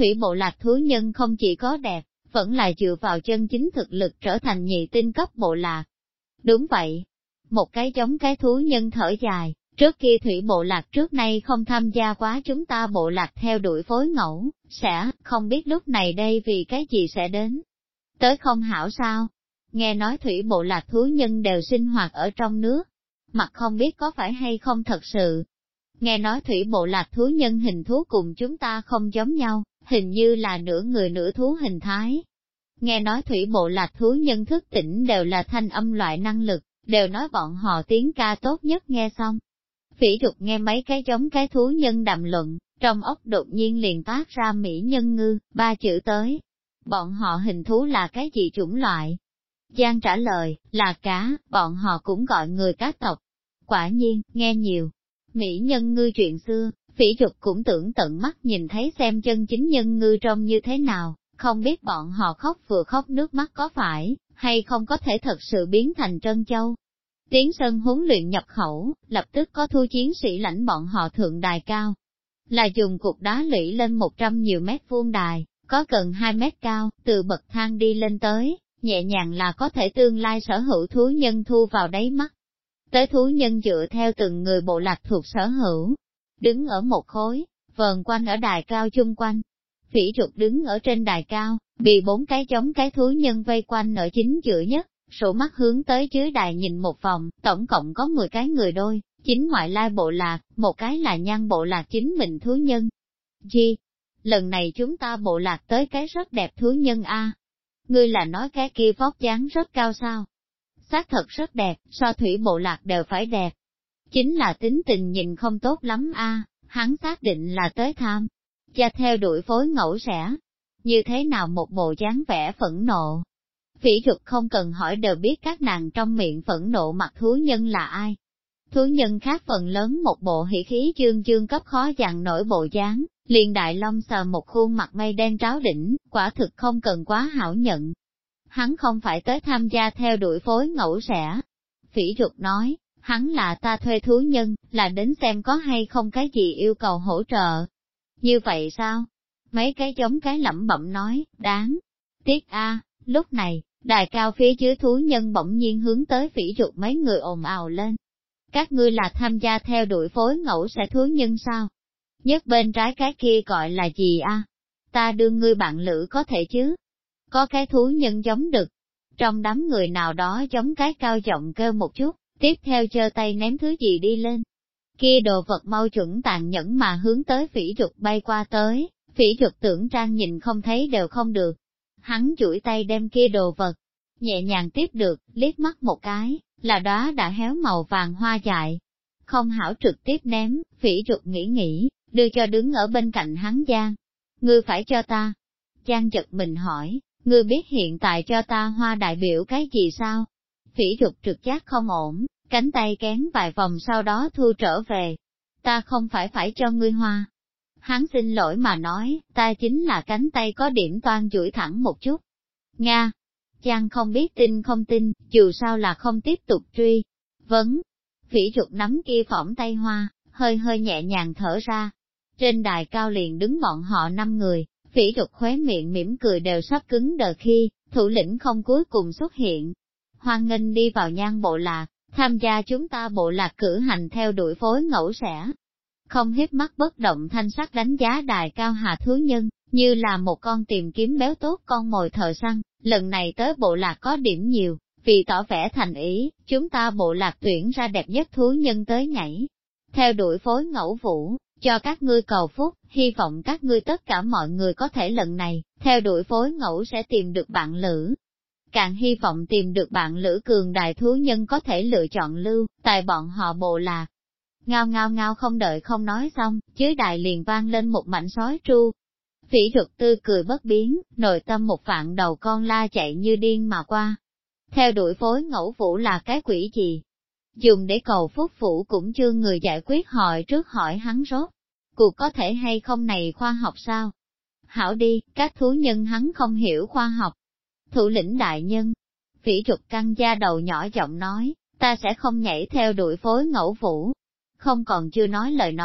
thủy bộ lạc thú nhân không chỉ có đẹp, vẫn là dựa vào chân chính thực lực trở thành nhị tinh cấp bộ lạc. Đúng vậy. Một cái giống cái thú nhân thở dài, trước kia thủy bộ lạc trước nay không tham gia quá chúng ta bộ lạc theo đuổi phối ngẫu, sẽ, không biết lúc này đây vì cái gì sẽ đến. Tới không hảo sao? Nghe nói thủy bộ lạc thú nhân đều sinh hoạt ở trong nước, mặt không biết có phải hay không thật sự. Nghe nói thủy bộ lạc thú nhân hình thú cùng chúng ta không giống nhau, hình như là nửa người nửa thú hình thái. Nghe nói thủy bộ lạc thú nhân thức tỉnh đều là thanh âm loại năng lực, đều nói bọn họ tiếng ca tốt nhất nghe xong. Phỉ Trục nghe mấy cái giống cái thú nhân đàm luận, trong ốc đột nhiên liền toát ra mỹ nhân ngư, 3 chữ tới. Bọn họ hình thú là cái gì chủng loại? Giang trả lời, là cá, bọn họ cũng gọi người cá tộc. Quả nhiên, nghe nhiều. Mỹ nhân ngư chuyện xưa, Phỉ Trục cũng tưởng tận mắt nhìn thấy xem chân chính nhân ngư trông như thế nào, không biết bọn họ khóc vừa khóc nước mắt có phải, hay không có thể thật sự biến thành trân châu. Tiến sân huấn luyện nhập khẩu, lập tức có thu chiến sĩ lãnh bọn họ thượng đài cao. Là dùng cục đá lũy lên 100 nhiều mét vuông đài, có gần 2 mét cao, từ bậc thang đi lên tới, nhẹ nhàng là có thể tương lai sở hữu thú nhân thu vào đáy mắt. Tới thú nhân dựa theo từng người bộ lạc thuộc sở hữu, đứng ở một khối, vờn quanh ở đài cao chung quanh. Phỉ Trục đứng ở trên đài cao, bị 4 cái giống cái thú nhân vây quanh ở chính giữa nhất, sổ mắt hướng tới dưới đài nhìn một vòng, tổng cộng có 10 cái người đôi, 9 ngoại lai bộ lạc, một cái là nhan bộ lạc chính mình thú nhân. Chi? Lần này chúng ta bộ lạc tới cái rất đẹp thú nhân a. Ngươi là nói cái kia vóc dáng rất cao sao? Xác thật rất đẹp, so thủy bộ lạc đều phải đẹp. Chính là tính tình nhìn không tốt lắm a, hắn xác định là tới tham gia theo đuổi phối ngẫu sẽ. Như thế nào một bộ dáng vẻ phẫn nộ? Phỉ Trục không cần hỏi đều biết các nàng trong miệng phẫn nộ mặt thú nhân là ai. Thú nhân khác phần lớn một bộ hỉ khí dương dương cấp khó dằn nổi bộ dáng, liền đại long sờ một khuôn mặt mây đen tráo đỉnh, quả thực không cần quá hảo nhận. Hắn không phải tới tham gia theo đuổi phối ngẫu sẽ. Phỉ Trục nói, hắn là ta thuê thú nhân, là đến xem có hay không cái gì yêu cầu hỗ trợ. Như vậy sao? Mấy cái giống cái lẩm bẩm nói, đáng tiếc a. Lúc này, đài cao phía dưới thú nhân bỗng nhiên hướng tới Phỉ Trục mấy người ồn ào lên. Các ngươi là tham gia theo đuổi phối ngẫu sẽ thú nhân sao? Nhất bên trái cái kia gọi là gì a? Ta đưa ngươi bạn lữ có thể chứ? Có cái thú nhân giống đực. Trong đám người nào đó giống cái cao giọng kêu một chút, tiếp theo giơ tay ném thứ gì đi lên. Kia đồ vật mau chuẩn tàn nhẫn mà hướng tới Phỉ Trục bay qua tới, Phỉ Trục tưởng trang nhìn không thấy đều không được. Hắn duỗi tay đem kia đồ vật, nhẹ nhàng tiếp được, liếc mắt một cái, là đóa đã héo màu vàng hoa dại. Không hảo trực tiếp ném, Phỉ Trục nghĩ, đưa cho đứng ở bên cạnh hắn Giang. Ngươi phải cho ta. Giang giật mình hỏi, ngươi biết hiện tại cho ta hoa đại biểu cái gì sao? Phỉ Trục trực giác không ổn, cánh tay kén vài vòng sau đó thu trở về. Ta không phải cho ngươi hoa. Hắn xin lỗi mà nói, ta chính là cánh tay có điểm toan duỗi thẳng một chút. Nga. Giang không biết tin không tin, dù sao là không tiếp tục truy. Vấn. Phỉ Trục nắm kia phỏng tay hoa, hơi hơi nhẹ nhàng thở ra. Trên đài cao liền đứng bọn họ 5 người, Phỉ Trục khóe miệng mỉm cười đều sắp cứng đờ khi, thủ lĩnh không cuối cùng xuất hiện. Hoan nghênh đi vào nhan bộ lạc, tham gia chúng ta bộ lạc cử hành theo đuổi phối ngẫu sẽ. Không hiếp mắt bất động thanh sắc đánh giá đài cao hà thú nhân, như là một con tìm kiếm béo tốt con mồi thợ săn, lần này tới bộ lạc có điểm nhiều, vì tỏ vẻ thành ý, chúng ta bộ lạc tuyển ra đẹp nhất thú nhân tới nhảy. Theo đuổi phối ngẫu vũ, cho các ngươi cầu phúc, hy vọng các ngươi tất cả mọi người có thể lần này, theo đuổi phối ngẫu sẽ tìm được bạn lữ. Càng hy vọng tìm được bạn lữ cường đại thú nhân có thể lựa chọn lưu, tại bọn họ bộ lạc. Ngao ngao ngao không đợi không nói xong, dưới đài liền vang lên một mảnh sói tru. Phỉ Trục tươi cười bất biến, nội tâm một vạn đầu con la chạy như điên mà qua. Theo đuổi phối ngẫu vũ là cái quỷ gì? Dùng để cầu phúc vũ cũng chưa người giải quyết hỏi trước hỏi hắn rốt. Cuộc có thể hay không này khoa học sao? Hảo đi, các thú nhân hắn không hiểu khoa học. Thủ lĩnh đại nhân. Phỉ Trục căng da đầu nhỏ giọng nói, ta sẽ không nhảy theo đuổi phối ngẫu vũ. Không còn chưa nói lời nói,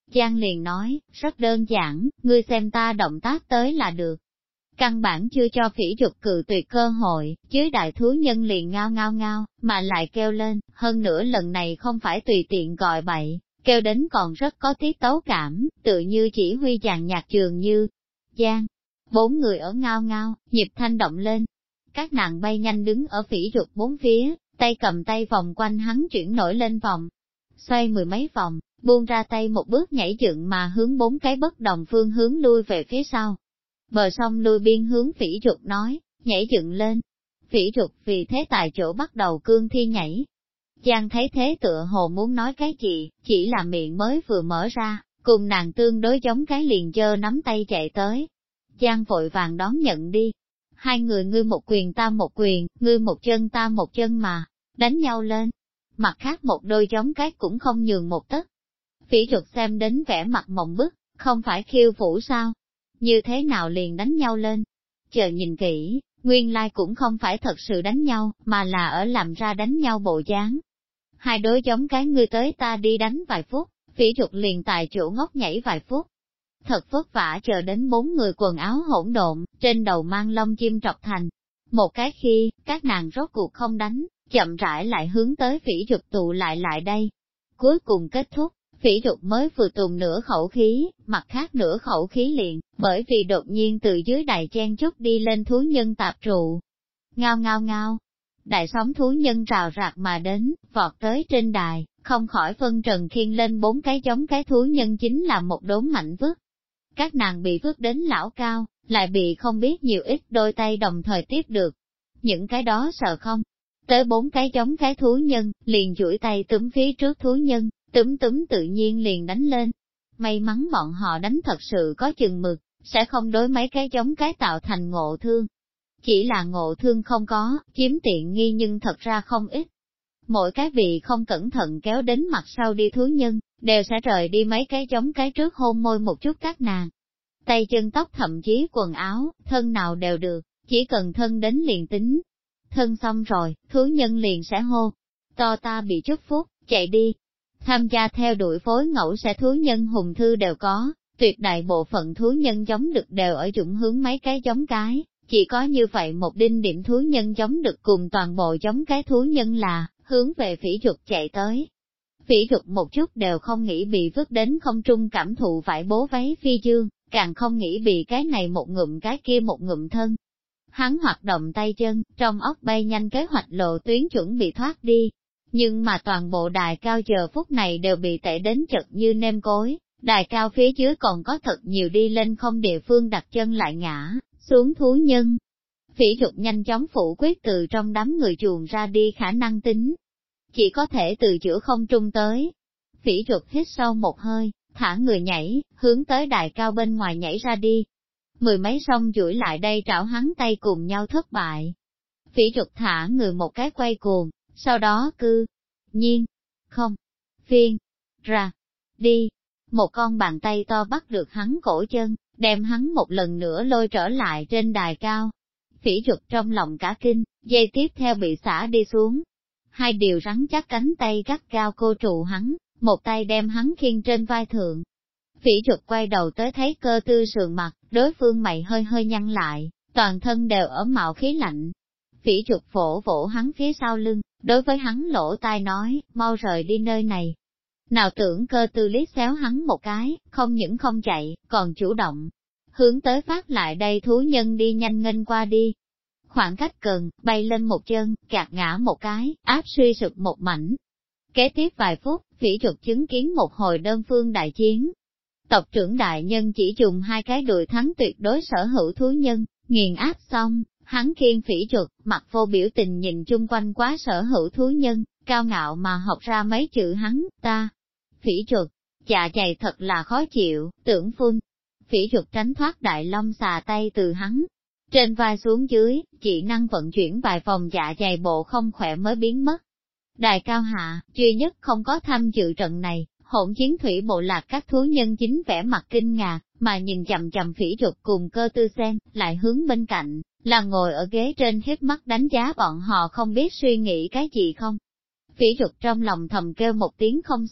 Giang liền nói, rất đơn giản, ngươi xem ta động tác tới là được. Căn bản chưa cho phỉ trục cự tuyệt cơ hội, dưới đại thú nhân liền ngao ngao ngao, mà lại kêu lên, hơn nữa lần này không phải tùy tiện gọi bậy, kêu đến còn rất có tiết tấu cảm, tự như chỉ huy dàn nhạc trường như. Giang, 4 người ở ngao ngao, nhịp thanh động lên. Các nàng bay nhanh đứng ở phỉ trục 4 phía, tay cầm tay vòng quanh hắn chuyển nổi lên vòng. Xoay 10 mấy vòng, buông ra tay một bước nhảy dựng mà hướng 4 cái bất đồng phương hướng lui về phía sau. Bờ sông lui biên hướng phỉ trục nói, nhảy dựng lên. Phỉ trục vì thế tại chỗ bắt đầu cương thi nhảy. Giang thấy thế tựa hồ muốn nói cái gì, chỉ là miệng mới vừa mở ra, cùng nàng tương đối giống cái liền giơ nắm tay chạy tới. Giang vội vàng đón nhận đi. Hai người ngươi một quyền ta một quyền, ngươi một chân ta một chân mà, đánh nhau lên. Mặt khác một đôi giống cái cũng không nhường một tấc. Phỉ trục xem đến vẻ mặt mộng bức, không phải khiêu vũ sao? Như thế nào liền đánh nhau lên? Chờ nhìn kỹ, nguyên lai cũng không phải thật sự đánh nhau, mà là ở làm ra đánh nhau bộ dáng. Hai đối giống cái ngươi tới ta đi đánh vài phút, phỉ trục liền tại chỗ ngốc nhảy vài phút. Thật vất vả chờ đến 4 người quần áo hỗn độn, trên đầu mang lông chim trọc thành. Một cái khi, các nàng rốt cuộc không đánh, chậm rãi lại hướng tới phỉ trục tụ lại đây. Cuối cùng kết thúc, phỉ trục mới vừa tùng nửa khẩu khí, mặt khác nửa khẩu khí liền, bởi vì đột nhiên từ dưới đài chen chút đi lên thú nhân tạp trụ. Ngao ngao ngao, đại sóng thú nhân rào rạc mà đến, vọt tới trên đài, không khỏi phân trần khiêng lên 4 cái giống cái thú nhân chính là một đốm mạnh vứt. Các nàng bị vứt đến lão cao, lại bị không biết nhiều ít đôi tay đồng thời tiếp được. Những cái đó sợ không? Tới 4 cái giống cái thú nhân, liền duỗi tay túm phía trước thú nhân, túm tự nhiên liền đánh lên. May mắn bọn họ đánh thật sự có chừng mực, sẽ không đối mấy cái giống cái tạo thành ngộ thương. Chỉ là ngộ thương không có, chiếm tiện nghi nhưng thật ra không ít. Mỗi cái bị không cẩn thận kéo đến mặt sau đi thú nhân, đều sẽ rời đi mấy cái giống cái trước hôn môi một chút các nàng. Tay chân tóc thậm chí quần áo, thân nào đều được, chỉ cần thân đến liền tính. Thân xong rồi, thú nhân liền sẽ hô, to ta bị chúc phúc, chạy đi. Tham gia theo đuổi phối ngẫu sẽ thú nhân hùng thư đều có, tuyệt đại bộ phận thú nhân giống đực đều ở dũng hướng mấy cái giống cái, chỉ có như vậy một đinh điểm thú nhân giống đực cùng toàn bộ giống cái thú nhân là, hướng về phỉ trục chạy tới. Phỉ trục một chút đều không nghĩ bị vứt đến không trung cảm thụ vải bố váy phi dương, càng không nghĩ bị cái này một ngụm cái kia một ngụm thân. Hắn hoạt động tay chân, trong óc bay nhanh kế hoạch lộ tuyến chuẩn bị thoát đi. Nhưng mà toàn bộ đài cao giờ phút này đều bị tệ đến chật như nêm cối, đài cao phía dưới còn có thật nhiều đi lên không địa phương đặt chân lại ngã, xuống thú nhân. Phỉ trục nhanh chóng phủ quyết từ trong đám người chuồn ra đi khả năng tính. Chỉ có thể từ giữa không trung tới. Phỉ trục hít sâu một hơi, thả người nhảy, hướng tới đài cao bên ngoài nhảy ra đi. 10 mấy song duỗi lại đây trảo hắn tay cùng nhau thất bại. Phỉ trục thả người một cái quay cuồng, sau đó nhiên, không, phiên, ra, đi. Một con bàn tay to bắt được hắn cổ chân, đem hắn một lần nữa lôi trở lại trên đài cao. Phỉ trục trong lòng cả kinh, dây tiếp theo bị xả đi xuống. Hai điều rắn chắc cánh tay gắt cao cô trụ hắn, một tay đem hắn khiêng trên vai thượng. Phỉ trục quay đầu tới thấy Cơ Tư sườn mặt, đối phương mày hơi hơi nhăn lại, toàn thân đều ở mạo khí lạnh. Phỉ trục vỗ vỗ hắn phía sau lưng, đối với hắn lỗ tai nói, mau rời đi nơi này. Nào tưởng Cơ Tư liếc xéo hắn một cái, không những không chạy, còn chủ động. Hướng tới phát lại đây thú nhân đi nhanh nghênh qua đi. Khoảng cách gần, bay lên một chân, gạt ngã một cái, áp suy sụp một mảnh. Kế tiếp vài phút, phỉ trục chứng kiến một hồi đơn phương đại chiến. Tộc trưởng đại nhân chỉ dùng 2 cái đùi thắng tuyệt đối sở hữu thú nhân, nghiền áp xong, hắn khiêng phỉ trục, mặt vô biểu tình nhìn chung quanh quá sở hữu thú nhân, cao ngạo mà học ra mấy chữ hắn, ta. Phỉ trục, dạ dày thật là khó chịu, tưởng phun. Phỉ trục tránh thoát đại long xà tay từ hắn. Trên vai xuống dưới, chỉ năng vận chuyển vài vòng dạ dày bộ không khỏe mới biến mất. Đài cao hạ, duy nhất không có tham dự trận này, hỗn chiến thủy bộ lạc các thú nhân chính vẻ mặt kinh ngạc, mà nhìn chằm chằm phỉ trục cùng Cơ Tư xem, lại hướng bên cạnh, là ngồi ở ghế trên hiếp mắt đánh giá bọn họ không biết suy nghĩ cái gì không. Phỉ trục trong lòng thầm kêu một tiếng không xong,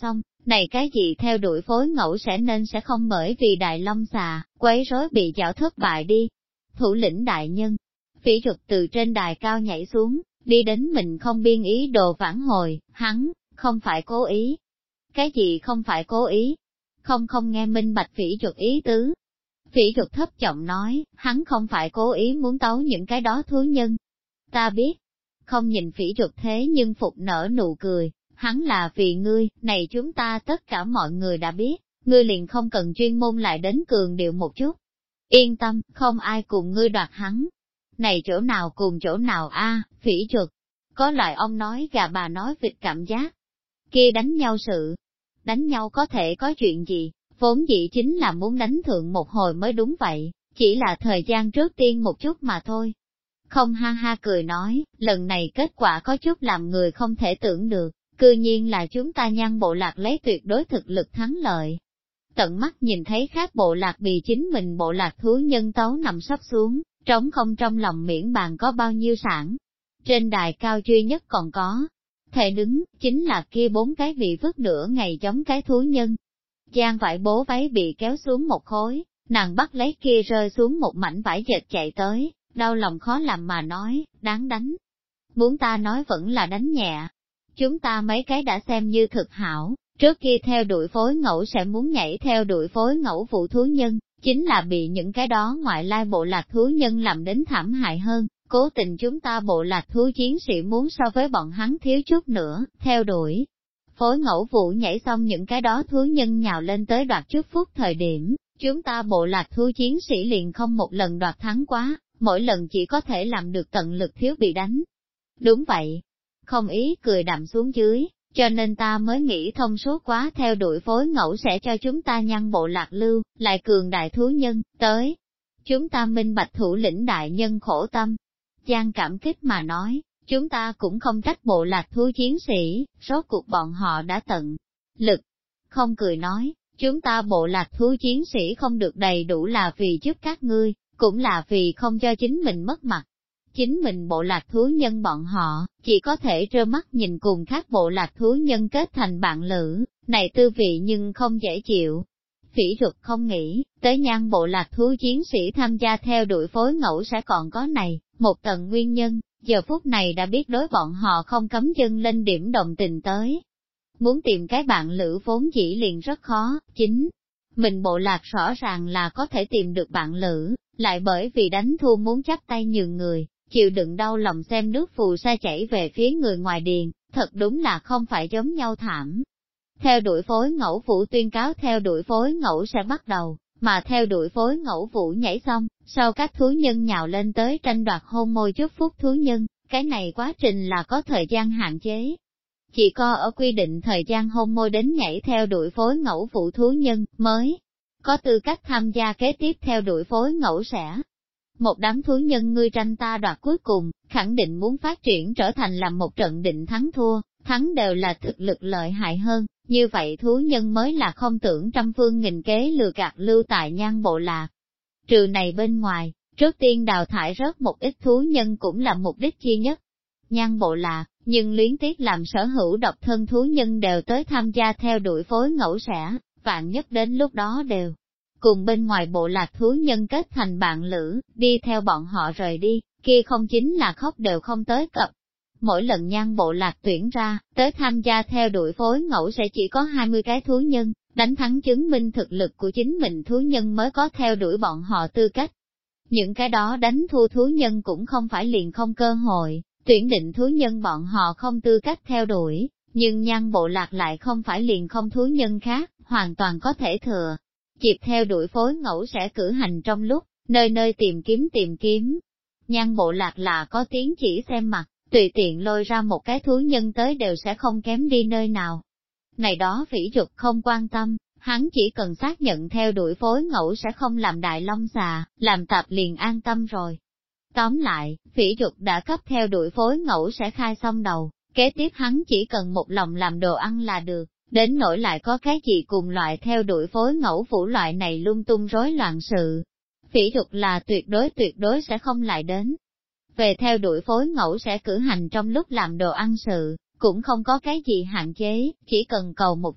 Này cái gì theo đuổi phối ngẫu sẽ nên sẽ không bởi vì đại long xà, quấy rối bị chảo thất bại đi. Thủ lĩnh đại nhân, phỉ Trục từ trên đài cao nhảy xuống, đi đến mình không biên ý đồ vãn hồi, hắn, không phải cố ý. Cái gì không phải cố ý? Không nghe minh bạch phỉ Trục ý tứ. Phỉ Trục thấp giọng nói, hắn không phải cố ý muốn tấu những cái đó thú nhân. Ta biết, không nhìn phỉ Trục thế nhưng phục nở nụ cười, hắn là vì ngươi, này chúng ta tất cả mọi người đã biết, ngươi liền không cần chuyên môn lại đến cường điệu một chút. Yên tâm, không ai cùng ngươi đoạt hắn. Này chỗ nào cùng chỗ nào a, phỉ Trục. Có loại ông nói gà bà nói vịt cảm giác. Kia đánh nhau sự. Đánh nhau có thể có chuyện gì, vốn dĩ chính là muốn đánh thượng một hồi mới đúng vậy, chỉ là thời gian trước tiên một chút mà thôi. Không ha ha cười nói, lần này kết quả có chút làm người không thể tưởng được, cư nhiên là chúng ta Nhan bộ lạc lấy tuyệt đối thực lực thắng lợi. Tận mắt nhìn thấy khác bộ lạc bị chính mình bộ lạc thú nhân tấu nằm sắp xuống, trống không trong lòng miễn bàn có bao nhiêu sản. Trên đài cao duy nhất còn có thể đứng, chính là kia 4 cái bị vứt nửa ngày giống cái thú nhân. Giang vải bố váy bị kéo xuống một khối, nàng bắt lấy kia rơi xuống một mảnh vải dệt chạy tới, đau lòng khó làm mà nói, đáng đánh. Muốn ta nói vẫn là đánh nhẹ. Chúng ta mấy cái đã xem như thực hảo, trước kia theo đuổi phối ngẫu sẽ muốn nhảy theo đuổi phối ngẫu phụ thú nhân, chính là bị những cái đó ngoại lai bộ lạc thú nhân làm đến thảm hại hơn. Cố tình chúng ta bộ lạc thú chiến sĩ muốn so với bọn hắn thiếu chút nữa, theo đuổi. Phối ngẫu vụ nhảy xong những cái đó thú nhân nhào lên tới đoạt chút phút thời điểm, chúng ta bộ lạc thú chiến sĩ liền không một lần đoạt thắng quá, mỗi lần chỉ có thể làm được tận lực thiếu bị đánh. Đúng vậy, không ý cười đậm xuống dưới, cho nên ta mới nghĩ thông suốt quá theo đuổi phối ngẫu sẽ cho chúng ta Nhan bộ lạc lưu, lại cường đại thú nhân, tới. Chúng ta minh bạch thủ lĩnh đại nhân khổ tâm. Giang cảm kích mà nói, chúng ta cũng không trách bộ lạc thú chiến sĩ, rốt cuộc bọn họ đã tận lực. Không cười nói, chúng ta bộ lạc thú chiến sĩ không được đầy đủ là vì giúp các ngươi, cũng là vì không cho chính mình mất mặt. Chính mình bộ lạc thú nhân bọn họ, chỉ có thể trơ mắt nhìn cùng các bộ lạc thú nhân kết thành bạn lữ, này tư vị nhưng không dễ chịu. Phỉ Trục không nghĩ, tới Nhan bộ lạc thú chiến sĩ tham gia theo đuổi phối ngẫu sẽ còn có này, một tầng nguyên nhân, giờ phút này đã biết đối bọn họ không cấm dâng lên điểm đồng tình tới. Muốn tìm cái bạn lữ vốn dĩ liền rất khó, chính mình bộ lạc rõ ràng là có thể tìm được bạn lữ, lại bởi vì đánh thua muốn chắp tay nhường người, chịu đựng đau lòng xem nước phù sa chảy về phía người ngoài điền, thật đúng là không phải giống nhau thảm. Theo đuổi phối ngẫu vụ tuyên cáo theo đuổi phối ngẫu sẽ bắt đầu, mà theo đuổi phối ngẫu vụ nhảy xong, sau các thú nhân nhào lên tới tranh đoạt hôn môi chúc phúc thú nhân, cái này quá trình là có thời gian hạn chế. Chỉ có ở quy định thời gian hôn môi đến nhảy theo đuổi phối ngẫu vụ thú nhân mới có tư cách tham gia kế tiếp theo đuổi phối ngẫu sẽ. Một đám thú nhân ngươi tranh ta đoạt cuối cùng, khẳng định muốn phát triển trở thành làm một trận định thắng thua, thắng đều là thực lực lợi hại hơn, như vậy thú nhân mới là không tưởng trăm phương nghìn kế lừa gạt lưu tại Nhan bộ lạc. Trừ này bên ngoài, trước tiên đào thải rớt một ít thú nhân cũng là mục đích chi nhất. Nhan bộ lạc, nhưng luyến tiếc làm sở hữu độc thân thú nhân đều tới tham gia theo đuổi phối ngẫu sẽ, vạn nhất đến lúc đó đều cùng bên ngoài bộ lạc thú nhân kết thành bạn lữ, đi theo bọn họ rời đi, kia không chính là khóc đều không tới cập. Mỗi lần Nhan bộ lạc tuyển ra, tới tham gia theo đuổi phối ngẫu sẽ chỉ có 20 cái thú nhân, đánh thắng chứng minh thực lực của chính mình thú nhân mới có theo đuổi bọn họ tư cách. Những cái đó đánh thua thú nhân cũng không phải liền không cơ hội, tuyển định thú nhân bọn họ không tư cách theo đuổi, nhưng Nhan bộ lạc lại không phải liền không thú nhân khác, hoàn toàn có thể thừa. Dịp theo đuổi phối ngẫu sẽ cử hành trong lúc, nơi nơi tìm kiếm. Nhan bộ lạc là có tiếng chỉ xem mặt, tùy tiện lôi ra một cái thú nhân tới đều sẽ không kém đi nơi nào. Này đó Phỉ Trục không quan tâm, hắn chỉ cần xác nhận theo đuổi phối ngẫu sẽ không làm đại long xà, làm tạp liền an tâm rồi. Tóm lại, Phỉ Trục đã cấp theo đuổi phối ngẫu sẽ khai xong đầu, kế tiếp hắn chỉ cần một lòng làm đồ ăn là được, đến nỗi lại có cái gì cùng loại theo đuổi phối ngẫu phủ loại này lung tung rối loạn sự. Phỉ Trục là tuyệt đối sẽ không lại đến. Về theo đuổi phối ngẫu sẽ cử hành trong lúc làm đồ ăn sự, cũng không có cái gì hạn chế, chỉ cần cầu một chút,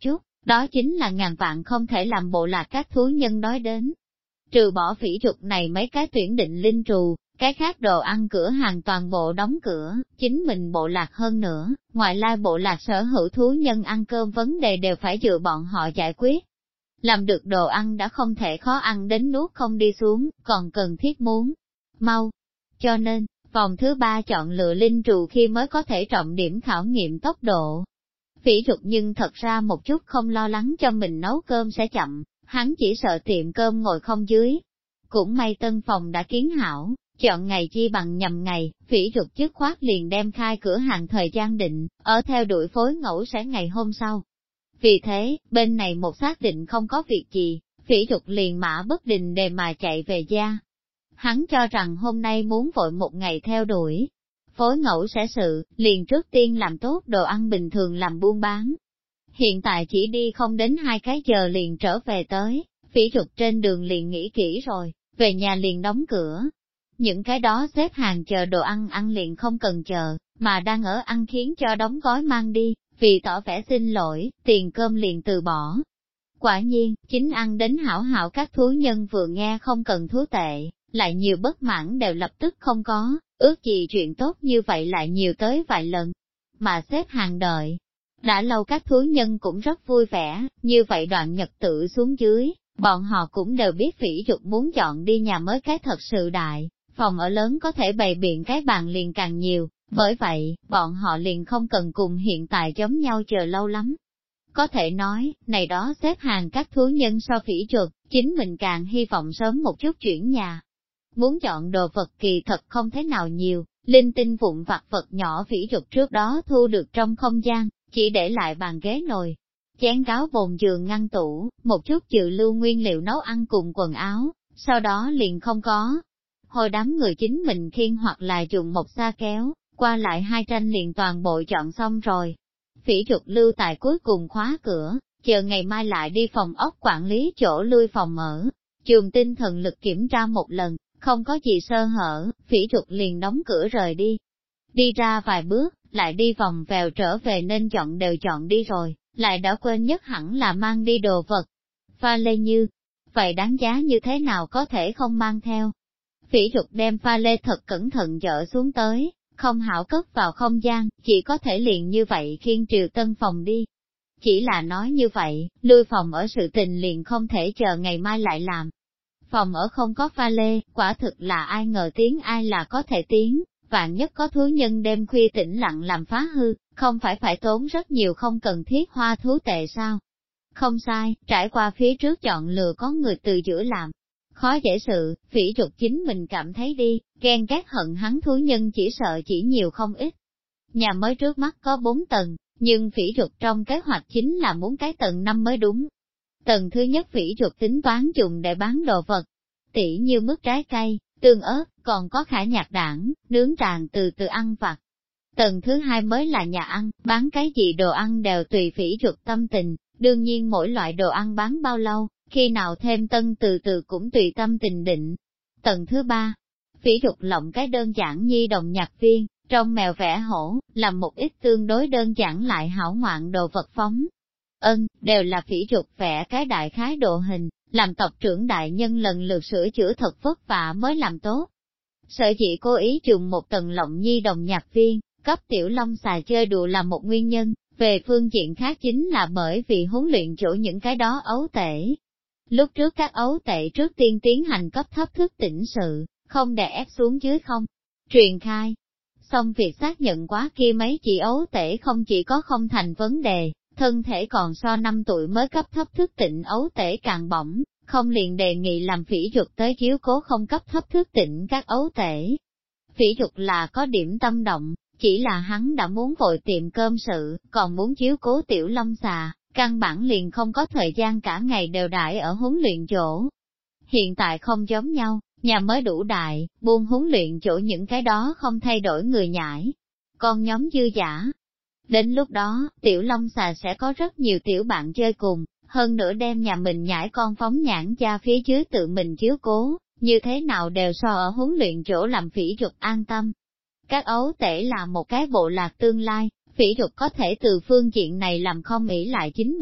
đó chính là ngàn vạn không thể làm bộ lạc các thú nhân nói đến. Trừ bỏ phỉ trục này mấy cái tuyển định linh trù, cái khác đồ ăn cửa hàng toàn bộ đóng cửa, chính mình bộ lạc hơn nữa, ngoại lai bộ lạc sở hữu thú nhân ăn cơm vấn đề đều phải dựa bọn họ giải quyết. Làm được đồ ăn đã không thể khó ăn đến nuốt không đi xuống, còn cần thiết muốn mau. Cho nên, vòng thứ 3 chọn lựa linh trù khi mới có thể trọng điểm khảo nghiệm tốc độ. Phỉ trục nhưng thật ra một chút không lo lắng cho mình nấu cơm sẽ chậm, hắn chỉ sợ tiệm cơm ngồi không dưới. Cũng may tân phòng đã kiến hảo, chọn ngày chi bằng nhằm ngày, phỉ trục dứt khoát liền đem khai cửa hàng thời gian định, ở theo đuổi phối ngẫu sẽ ngày hôm sau. Vì thế, bên này một xác định không có việc gì, phỉ trục liền mã bất định đề mà chạy về gia. Hắn cho rằng hôm nay muốn vội một ngày theo đuổi. Phối ngẫu sẽ sự, liền trước tiên làm tốt đồ ăn bình thường làm buôn bán. Hiện tại chỉ đi không đến 2 cái giờ liền trở về tới, phỉ trục trên đường liền nghĩ kỹ rồi, về nhà liền đóng cửa. Những cái đó xếp hàng chờ đồ ăn liền không cần chờ, mà đang ở ăn khiến cho đóng gói mang đi, vì tỏ vẻ xin lỗi, tiền cơm liền từ bỏ. Quả nhiên, chính ăn đến hảo hảo các thú nhân vừa nghe không cần thú tệ, lại nhiều bất mãn đều lập tức không có, ước gì chuyện tốt như vậy lại nhiều tới vài lần. Mà xếp hàng đợi. Đã lâu các thú nhân cũng rất vui vẻ, như vậy đoạn nhật tự xuống dưới, bọn họ cũng đều biết phỉ trục muốn chọn đi nhà mới cái thật sự đại, phòng ở lớn có thể bày biện cái bàn liền càng nhiều, bởi vậy, bọn họ liền không cần cùng hiện tại giống nhau chờ lâu lắm. Có thể nói, này đó xếp hàng các thú nhân so phỉ trục, chính mình càng hy vọng sớm một chút chuyển nhà. Muốn chọn đồ vật kỳ thật không thế nào nhiều, linh tinh vụn vặt vật nhỏ phỉ trục trước đó thu được trong không gian, chỉ để lại bàn ghế nồi, chén gáo bồn giường ngăn tủ, một chút dự lưu nguyên liệu nấu ăn cùng quần áo, sau đó liền không có. Hồi đám người chính mình khiêng hoặc là dùng một xa kéo, qua lại 2 tranh liền toàn bộ chọn xong rồi. Phỉ trục lưu tại cuối cùng khóa cửa, chờ ngày mai lại đi phòng ốc quản lý chỗ lui phòng ở, dùng tinh thần lực kiểm tra một lần, không có gì sơ hở, phỉ trục liền đóng cửa rời đi. Đi ra vài bước, lại đi vòng vèo trở về nên chọn đều chọn đi rồi, lại đã quên nhất hẳn là mang đi đồ vật. Pha lê như, vậy đáng giá như thế nào có thể không mang theo. Phỉ trục đem pha lê thật cẩn thận dỡ xuống tới, không hảo cất vào không gian, chỉ có thể liền như vậy khiêng Triều Tân phòng đi. Chỉ là nói như vậy, lui phòng ở sự tình liền không thể chờ ngày mai lại làm. Phòng ở không có pha lê, quả thực là ai ngờ tiếng ai là có thể tiếng, vạn nhất có thú nhân đêm khuya tĩnh lặng làm phá hư, không phải tốn rất nhiều không cần thiết hoa thú tệ sao? Không sai, trải qua phía trước chọn lựa có người từ giữa làm. Khó dễ sự, phỉ trục chính mình cảm thấy đi, ghen ghét hận hắn thú nhân chỉ sợ chỉ nhiều không ít. Nhà mới trước mắt có 4 tầng, nhưng phỉ trục trong kế hoạch chính là muốn cái tầng 5 mới đúng. Tầng thứ nhất phỉ trục tính toán dùng để bán đồ vật, tỉ như mứt trái cây, tương ớt, còn có khả nhạc đảng, nướng tràng từ từ ăn vặt. Tầng thứ 2 mới là nhà ăn, bán cái gì đồ ăn đều tùy phỉ trục tâm tình, đương nhiên mỗi loại đồ ăn bán bao lâu, khi nào thêm tân từ từ cũng tùy tâm tình định. Tầng thứ 3, phỉ trục lộng cái đơn giản nhi đồng nhạc viên, trong mèo vẽ hổ, làm một ít tương đối đơn giản lại hảo ngoạn đồ vật phóng. Đều là phỉ trục vẽ cái đại khái độ hình, làm tộc trưởng đại nhân lần lượt sửa chữa thật vất vả mới làm tốt. Sở dĩ cố ý dùng một tầng lộng nhi đồng nhạc viên, cấp tiểu long xà chơi đùa là một nguyên nhân, về phương diện khác chính là bởi vì huấn luyện chỗ những cái đó ấu tể. Lúc trước các ấu tể trước tiên tiến hành cấp thấp thức tỉnh sự, không đè ép xuống dưới không, truyền khai. Xong việc xác nhận quá kia mấy chị ấu tể không chỉ có không thành vấn đề, thân thể còn so 5 tuổi mới cấp thấp thức tỉnh ấu tể càng bỏng, không liền đề nghị làm phỉ trục tới chiếu cố không cấp thấp thức tỉnh các ấu tể. Phỉ trục là có điểm tâm động, chỉ là hắn đã muốn vội tiệm cơm sự, còn muốn chiếu cố tiểu long xà, căn bản liền không có thời gian cả ngày đều đãi ở huấn luyện chỗ. Hiện tại không giống nhau, nhà mới đủ đại, buông huấn luyện chỗ những cái đó không thay đổi người nhãi. Con nhóm dư giả. Đến lúc đó, tiểu long xà sẽ có rất nhiều tiểu bạn chơi cùng, hơn nữa đem nhà mình nhãi con phóng nhãn cha phía dưới tự mình chiếu cố, như thế nào đều so ở huấn luyện chỗ làm phỉ trục an tâm. Các ấu tể là một cái bộ lạc tương lai, phỉ trục có thể từ phương diện này làm không ỷ lại chính mình,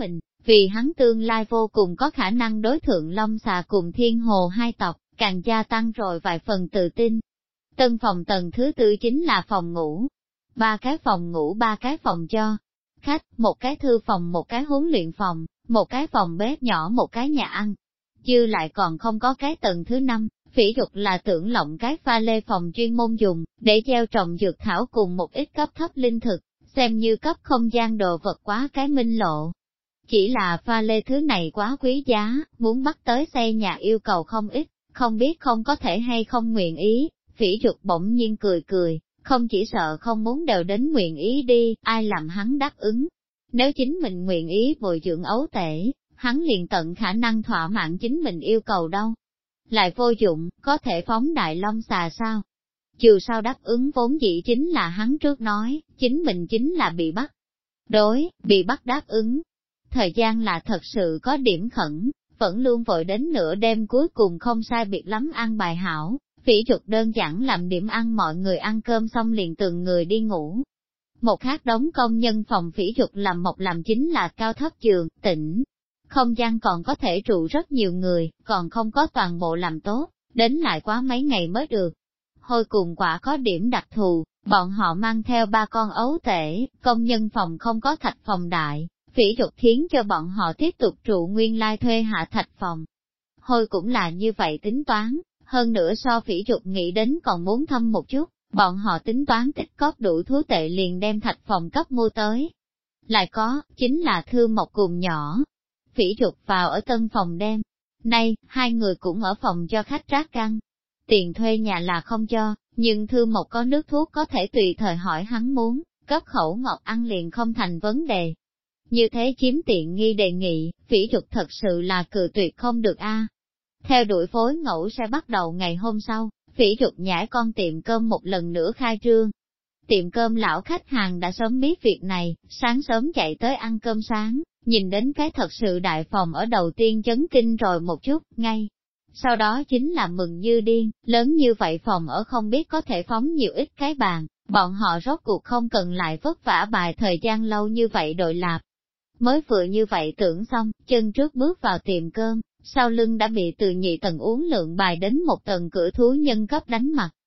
vì hắn tương lai vô cùng có khả năng đối thượng Long Xà cùng Thiên Hồ hai tộc, càng gia tăng rồi vài phần tự tin. Tân phòng tầng thứ tư chính là phòng ngủ. 3 cái phòng ngủ, 3 cái phòng cho khách, 1 cái thư phòng, 1 cái huấn luyện phòng, 1 cái phòng bếp nhỏ, 1 cái nhà ăn. Dư lại còn không có cái tầng thứ 5, Phỉ Dục là tưởng lộng cái pha lê phòng chuyên môn dùng, để gieo trồng dược thảo cùng một ít cấp thấp linh thực, xem như cấp không gian đồ vật quá cái minh lộ. Chỉ là pha lê thứ này quá quý giá, muốn bắt tới xây nhà yêu cầu không ít, không biết không có thể hay không nguyện ý. Phỉ Dục bỗng nhiên cười cười, không chỉ sợ không muốn đều đến nguyện ý đi, ai làm hắn đáp ứng. Nếu chính mình nguyện ý bồi dưỡng ấu tể, hắn liền tận khả năng thỏa mãn chính mình yêu cầu đâu. Lại vô dụng, có thể phóng đại Long Xà sao? Dù sao đáp ứng vốn dĩ chính là hắn trước nói, chính mình chính là bị bắt. Bị bắt đáp ứng. Thời gian là thật sự có điểm khẩn, vẫn luôn vội đến nửa đêm cuối cùng không sai biệt lắm ăn bài hảo. Phỉ Dục đơn giản làm điểm ăn, mọi người ăn cơm xong liền từng người đi ngủ. Một khác đống công nhân phòng Phỉ Dục làm chính là cao thấp giường, tĩnh. Không gian còn có thể trụ rất nhiều người, còn không có toàn bộ làm tốt, đến lại quá mấy ngày mới được. Hôi cùng quả có điểm đặc thù, bọn họ mang theo 3 con ấu tể, công nhân phòng không có thạch phòng đại, Phỉ Dục khiến cho bọn họ tiếp tục trụ nguyên lai thuê hạ thạch phòng. Hôi cũng là như vậy tính toán. Hơn nữa so Phỉ Dục nghĩ đến còn muốn thâm một chút, bọn họ tính toán tích cóp đủ thú tệ liền đem thạch phòng cấp mua tới. Lại có, chính là Thư Mộc cùng nhỏ. Phỉ Dục vào ở tân phòng đêm. Nay, 2 người cũng ở phòng cho khách trác căn. Tiền thuê nhà là không cho, nhưng Thư Mộc có nước thuốc có thể tùy thời hỏi hắn muốn, cấp khẩu ngọt ăn liền không thành vấn đề. Như thế chiếm tiện nghi đề nghị, Phỉ Dục thật sự là cự tuyệt không được a. Theo đuổi phối ngẫu sẽ bắt đầu ngày hôm sau, Phỉ Dục nhảy con tiệm cơm một lần nữa khai trương. Tiệm cơm lão khách hàng đã sớm biết việc này, sáng sớm chạy tới ăn cơm sáng, nhìn đến cái thật sự đại phòng ở đầu tiên chấn kinh rồi một chút, ngay. Sau đó chính là mừng như điên, lớn như vậy phòng ở không biết có thể phóng nhiều ít cái bàn, bọn họ rốt cuộc không cần lại vất vả bài thời gian lâu như vậy đội lạp. Mới vừa như vậy tưởng xong, chân trước bước vào tiệm cơm, sau lưng đã bị từ nhị tầng uống lượng bài đến 1 tầng cửa thú nhân cấp đánh mặt.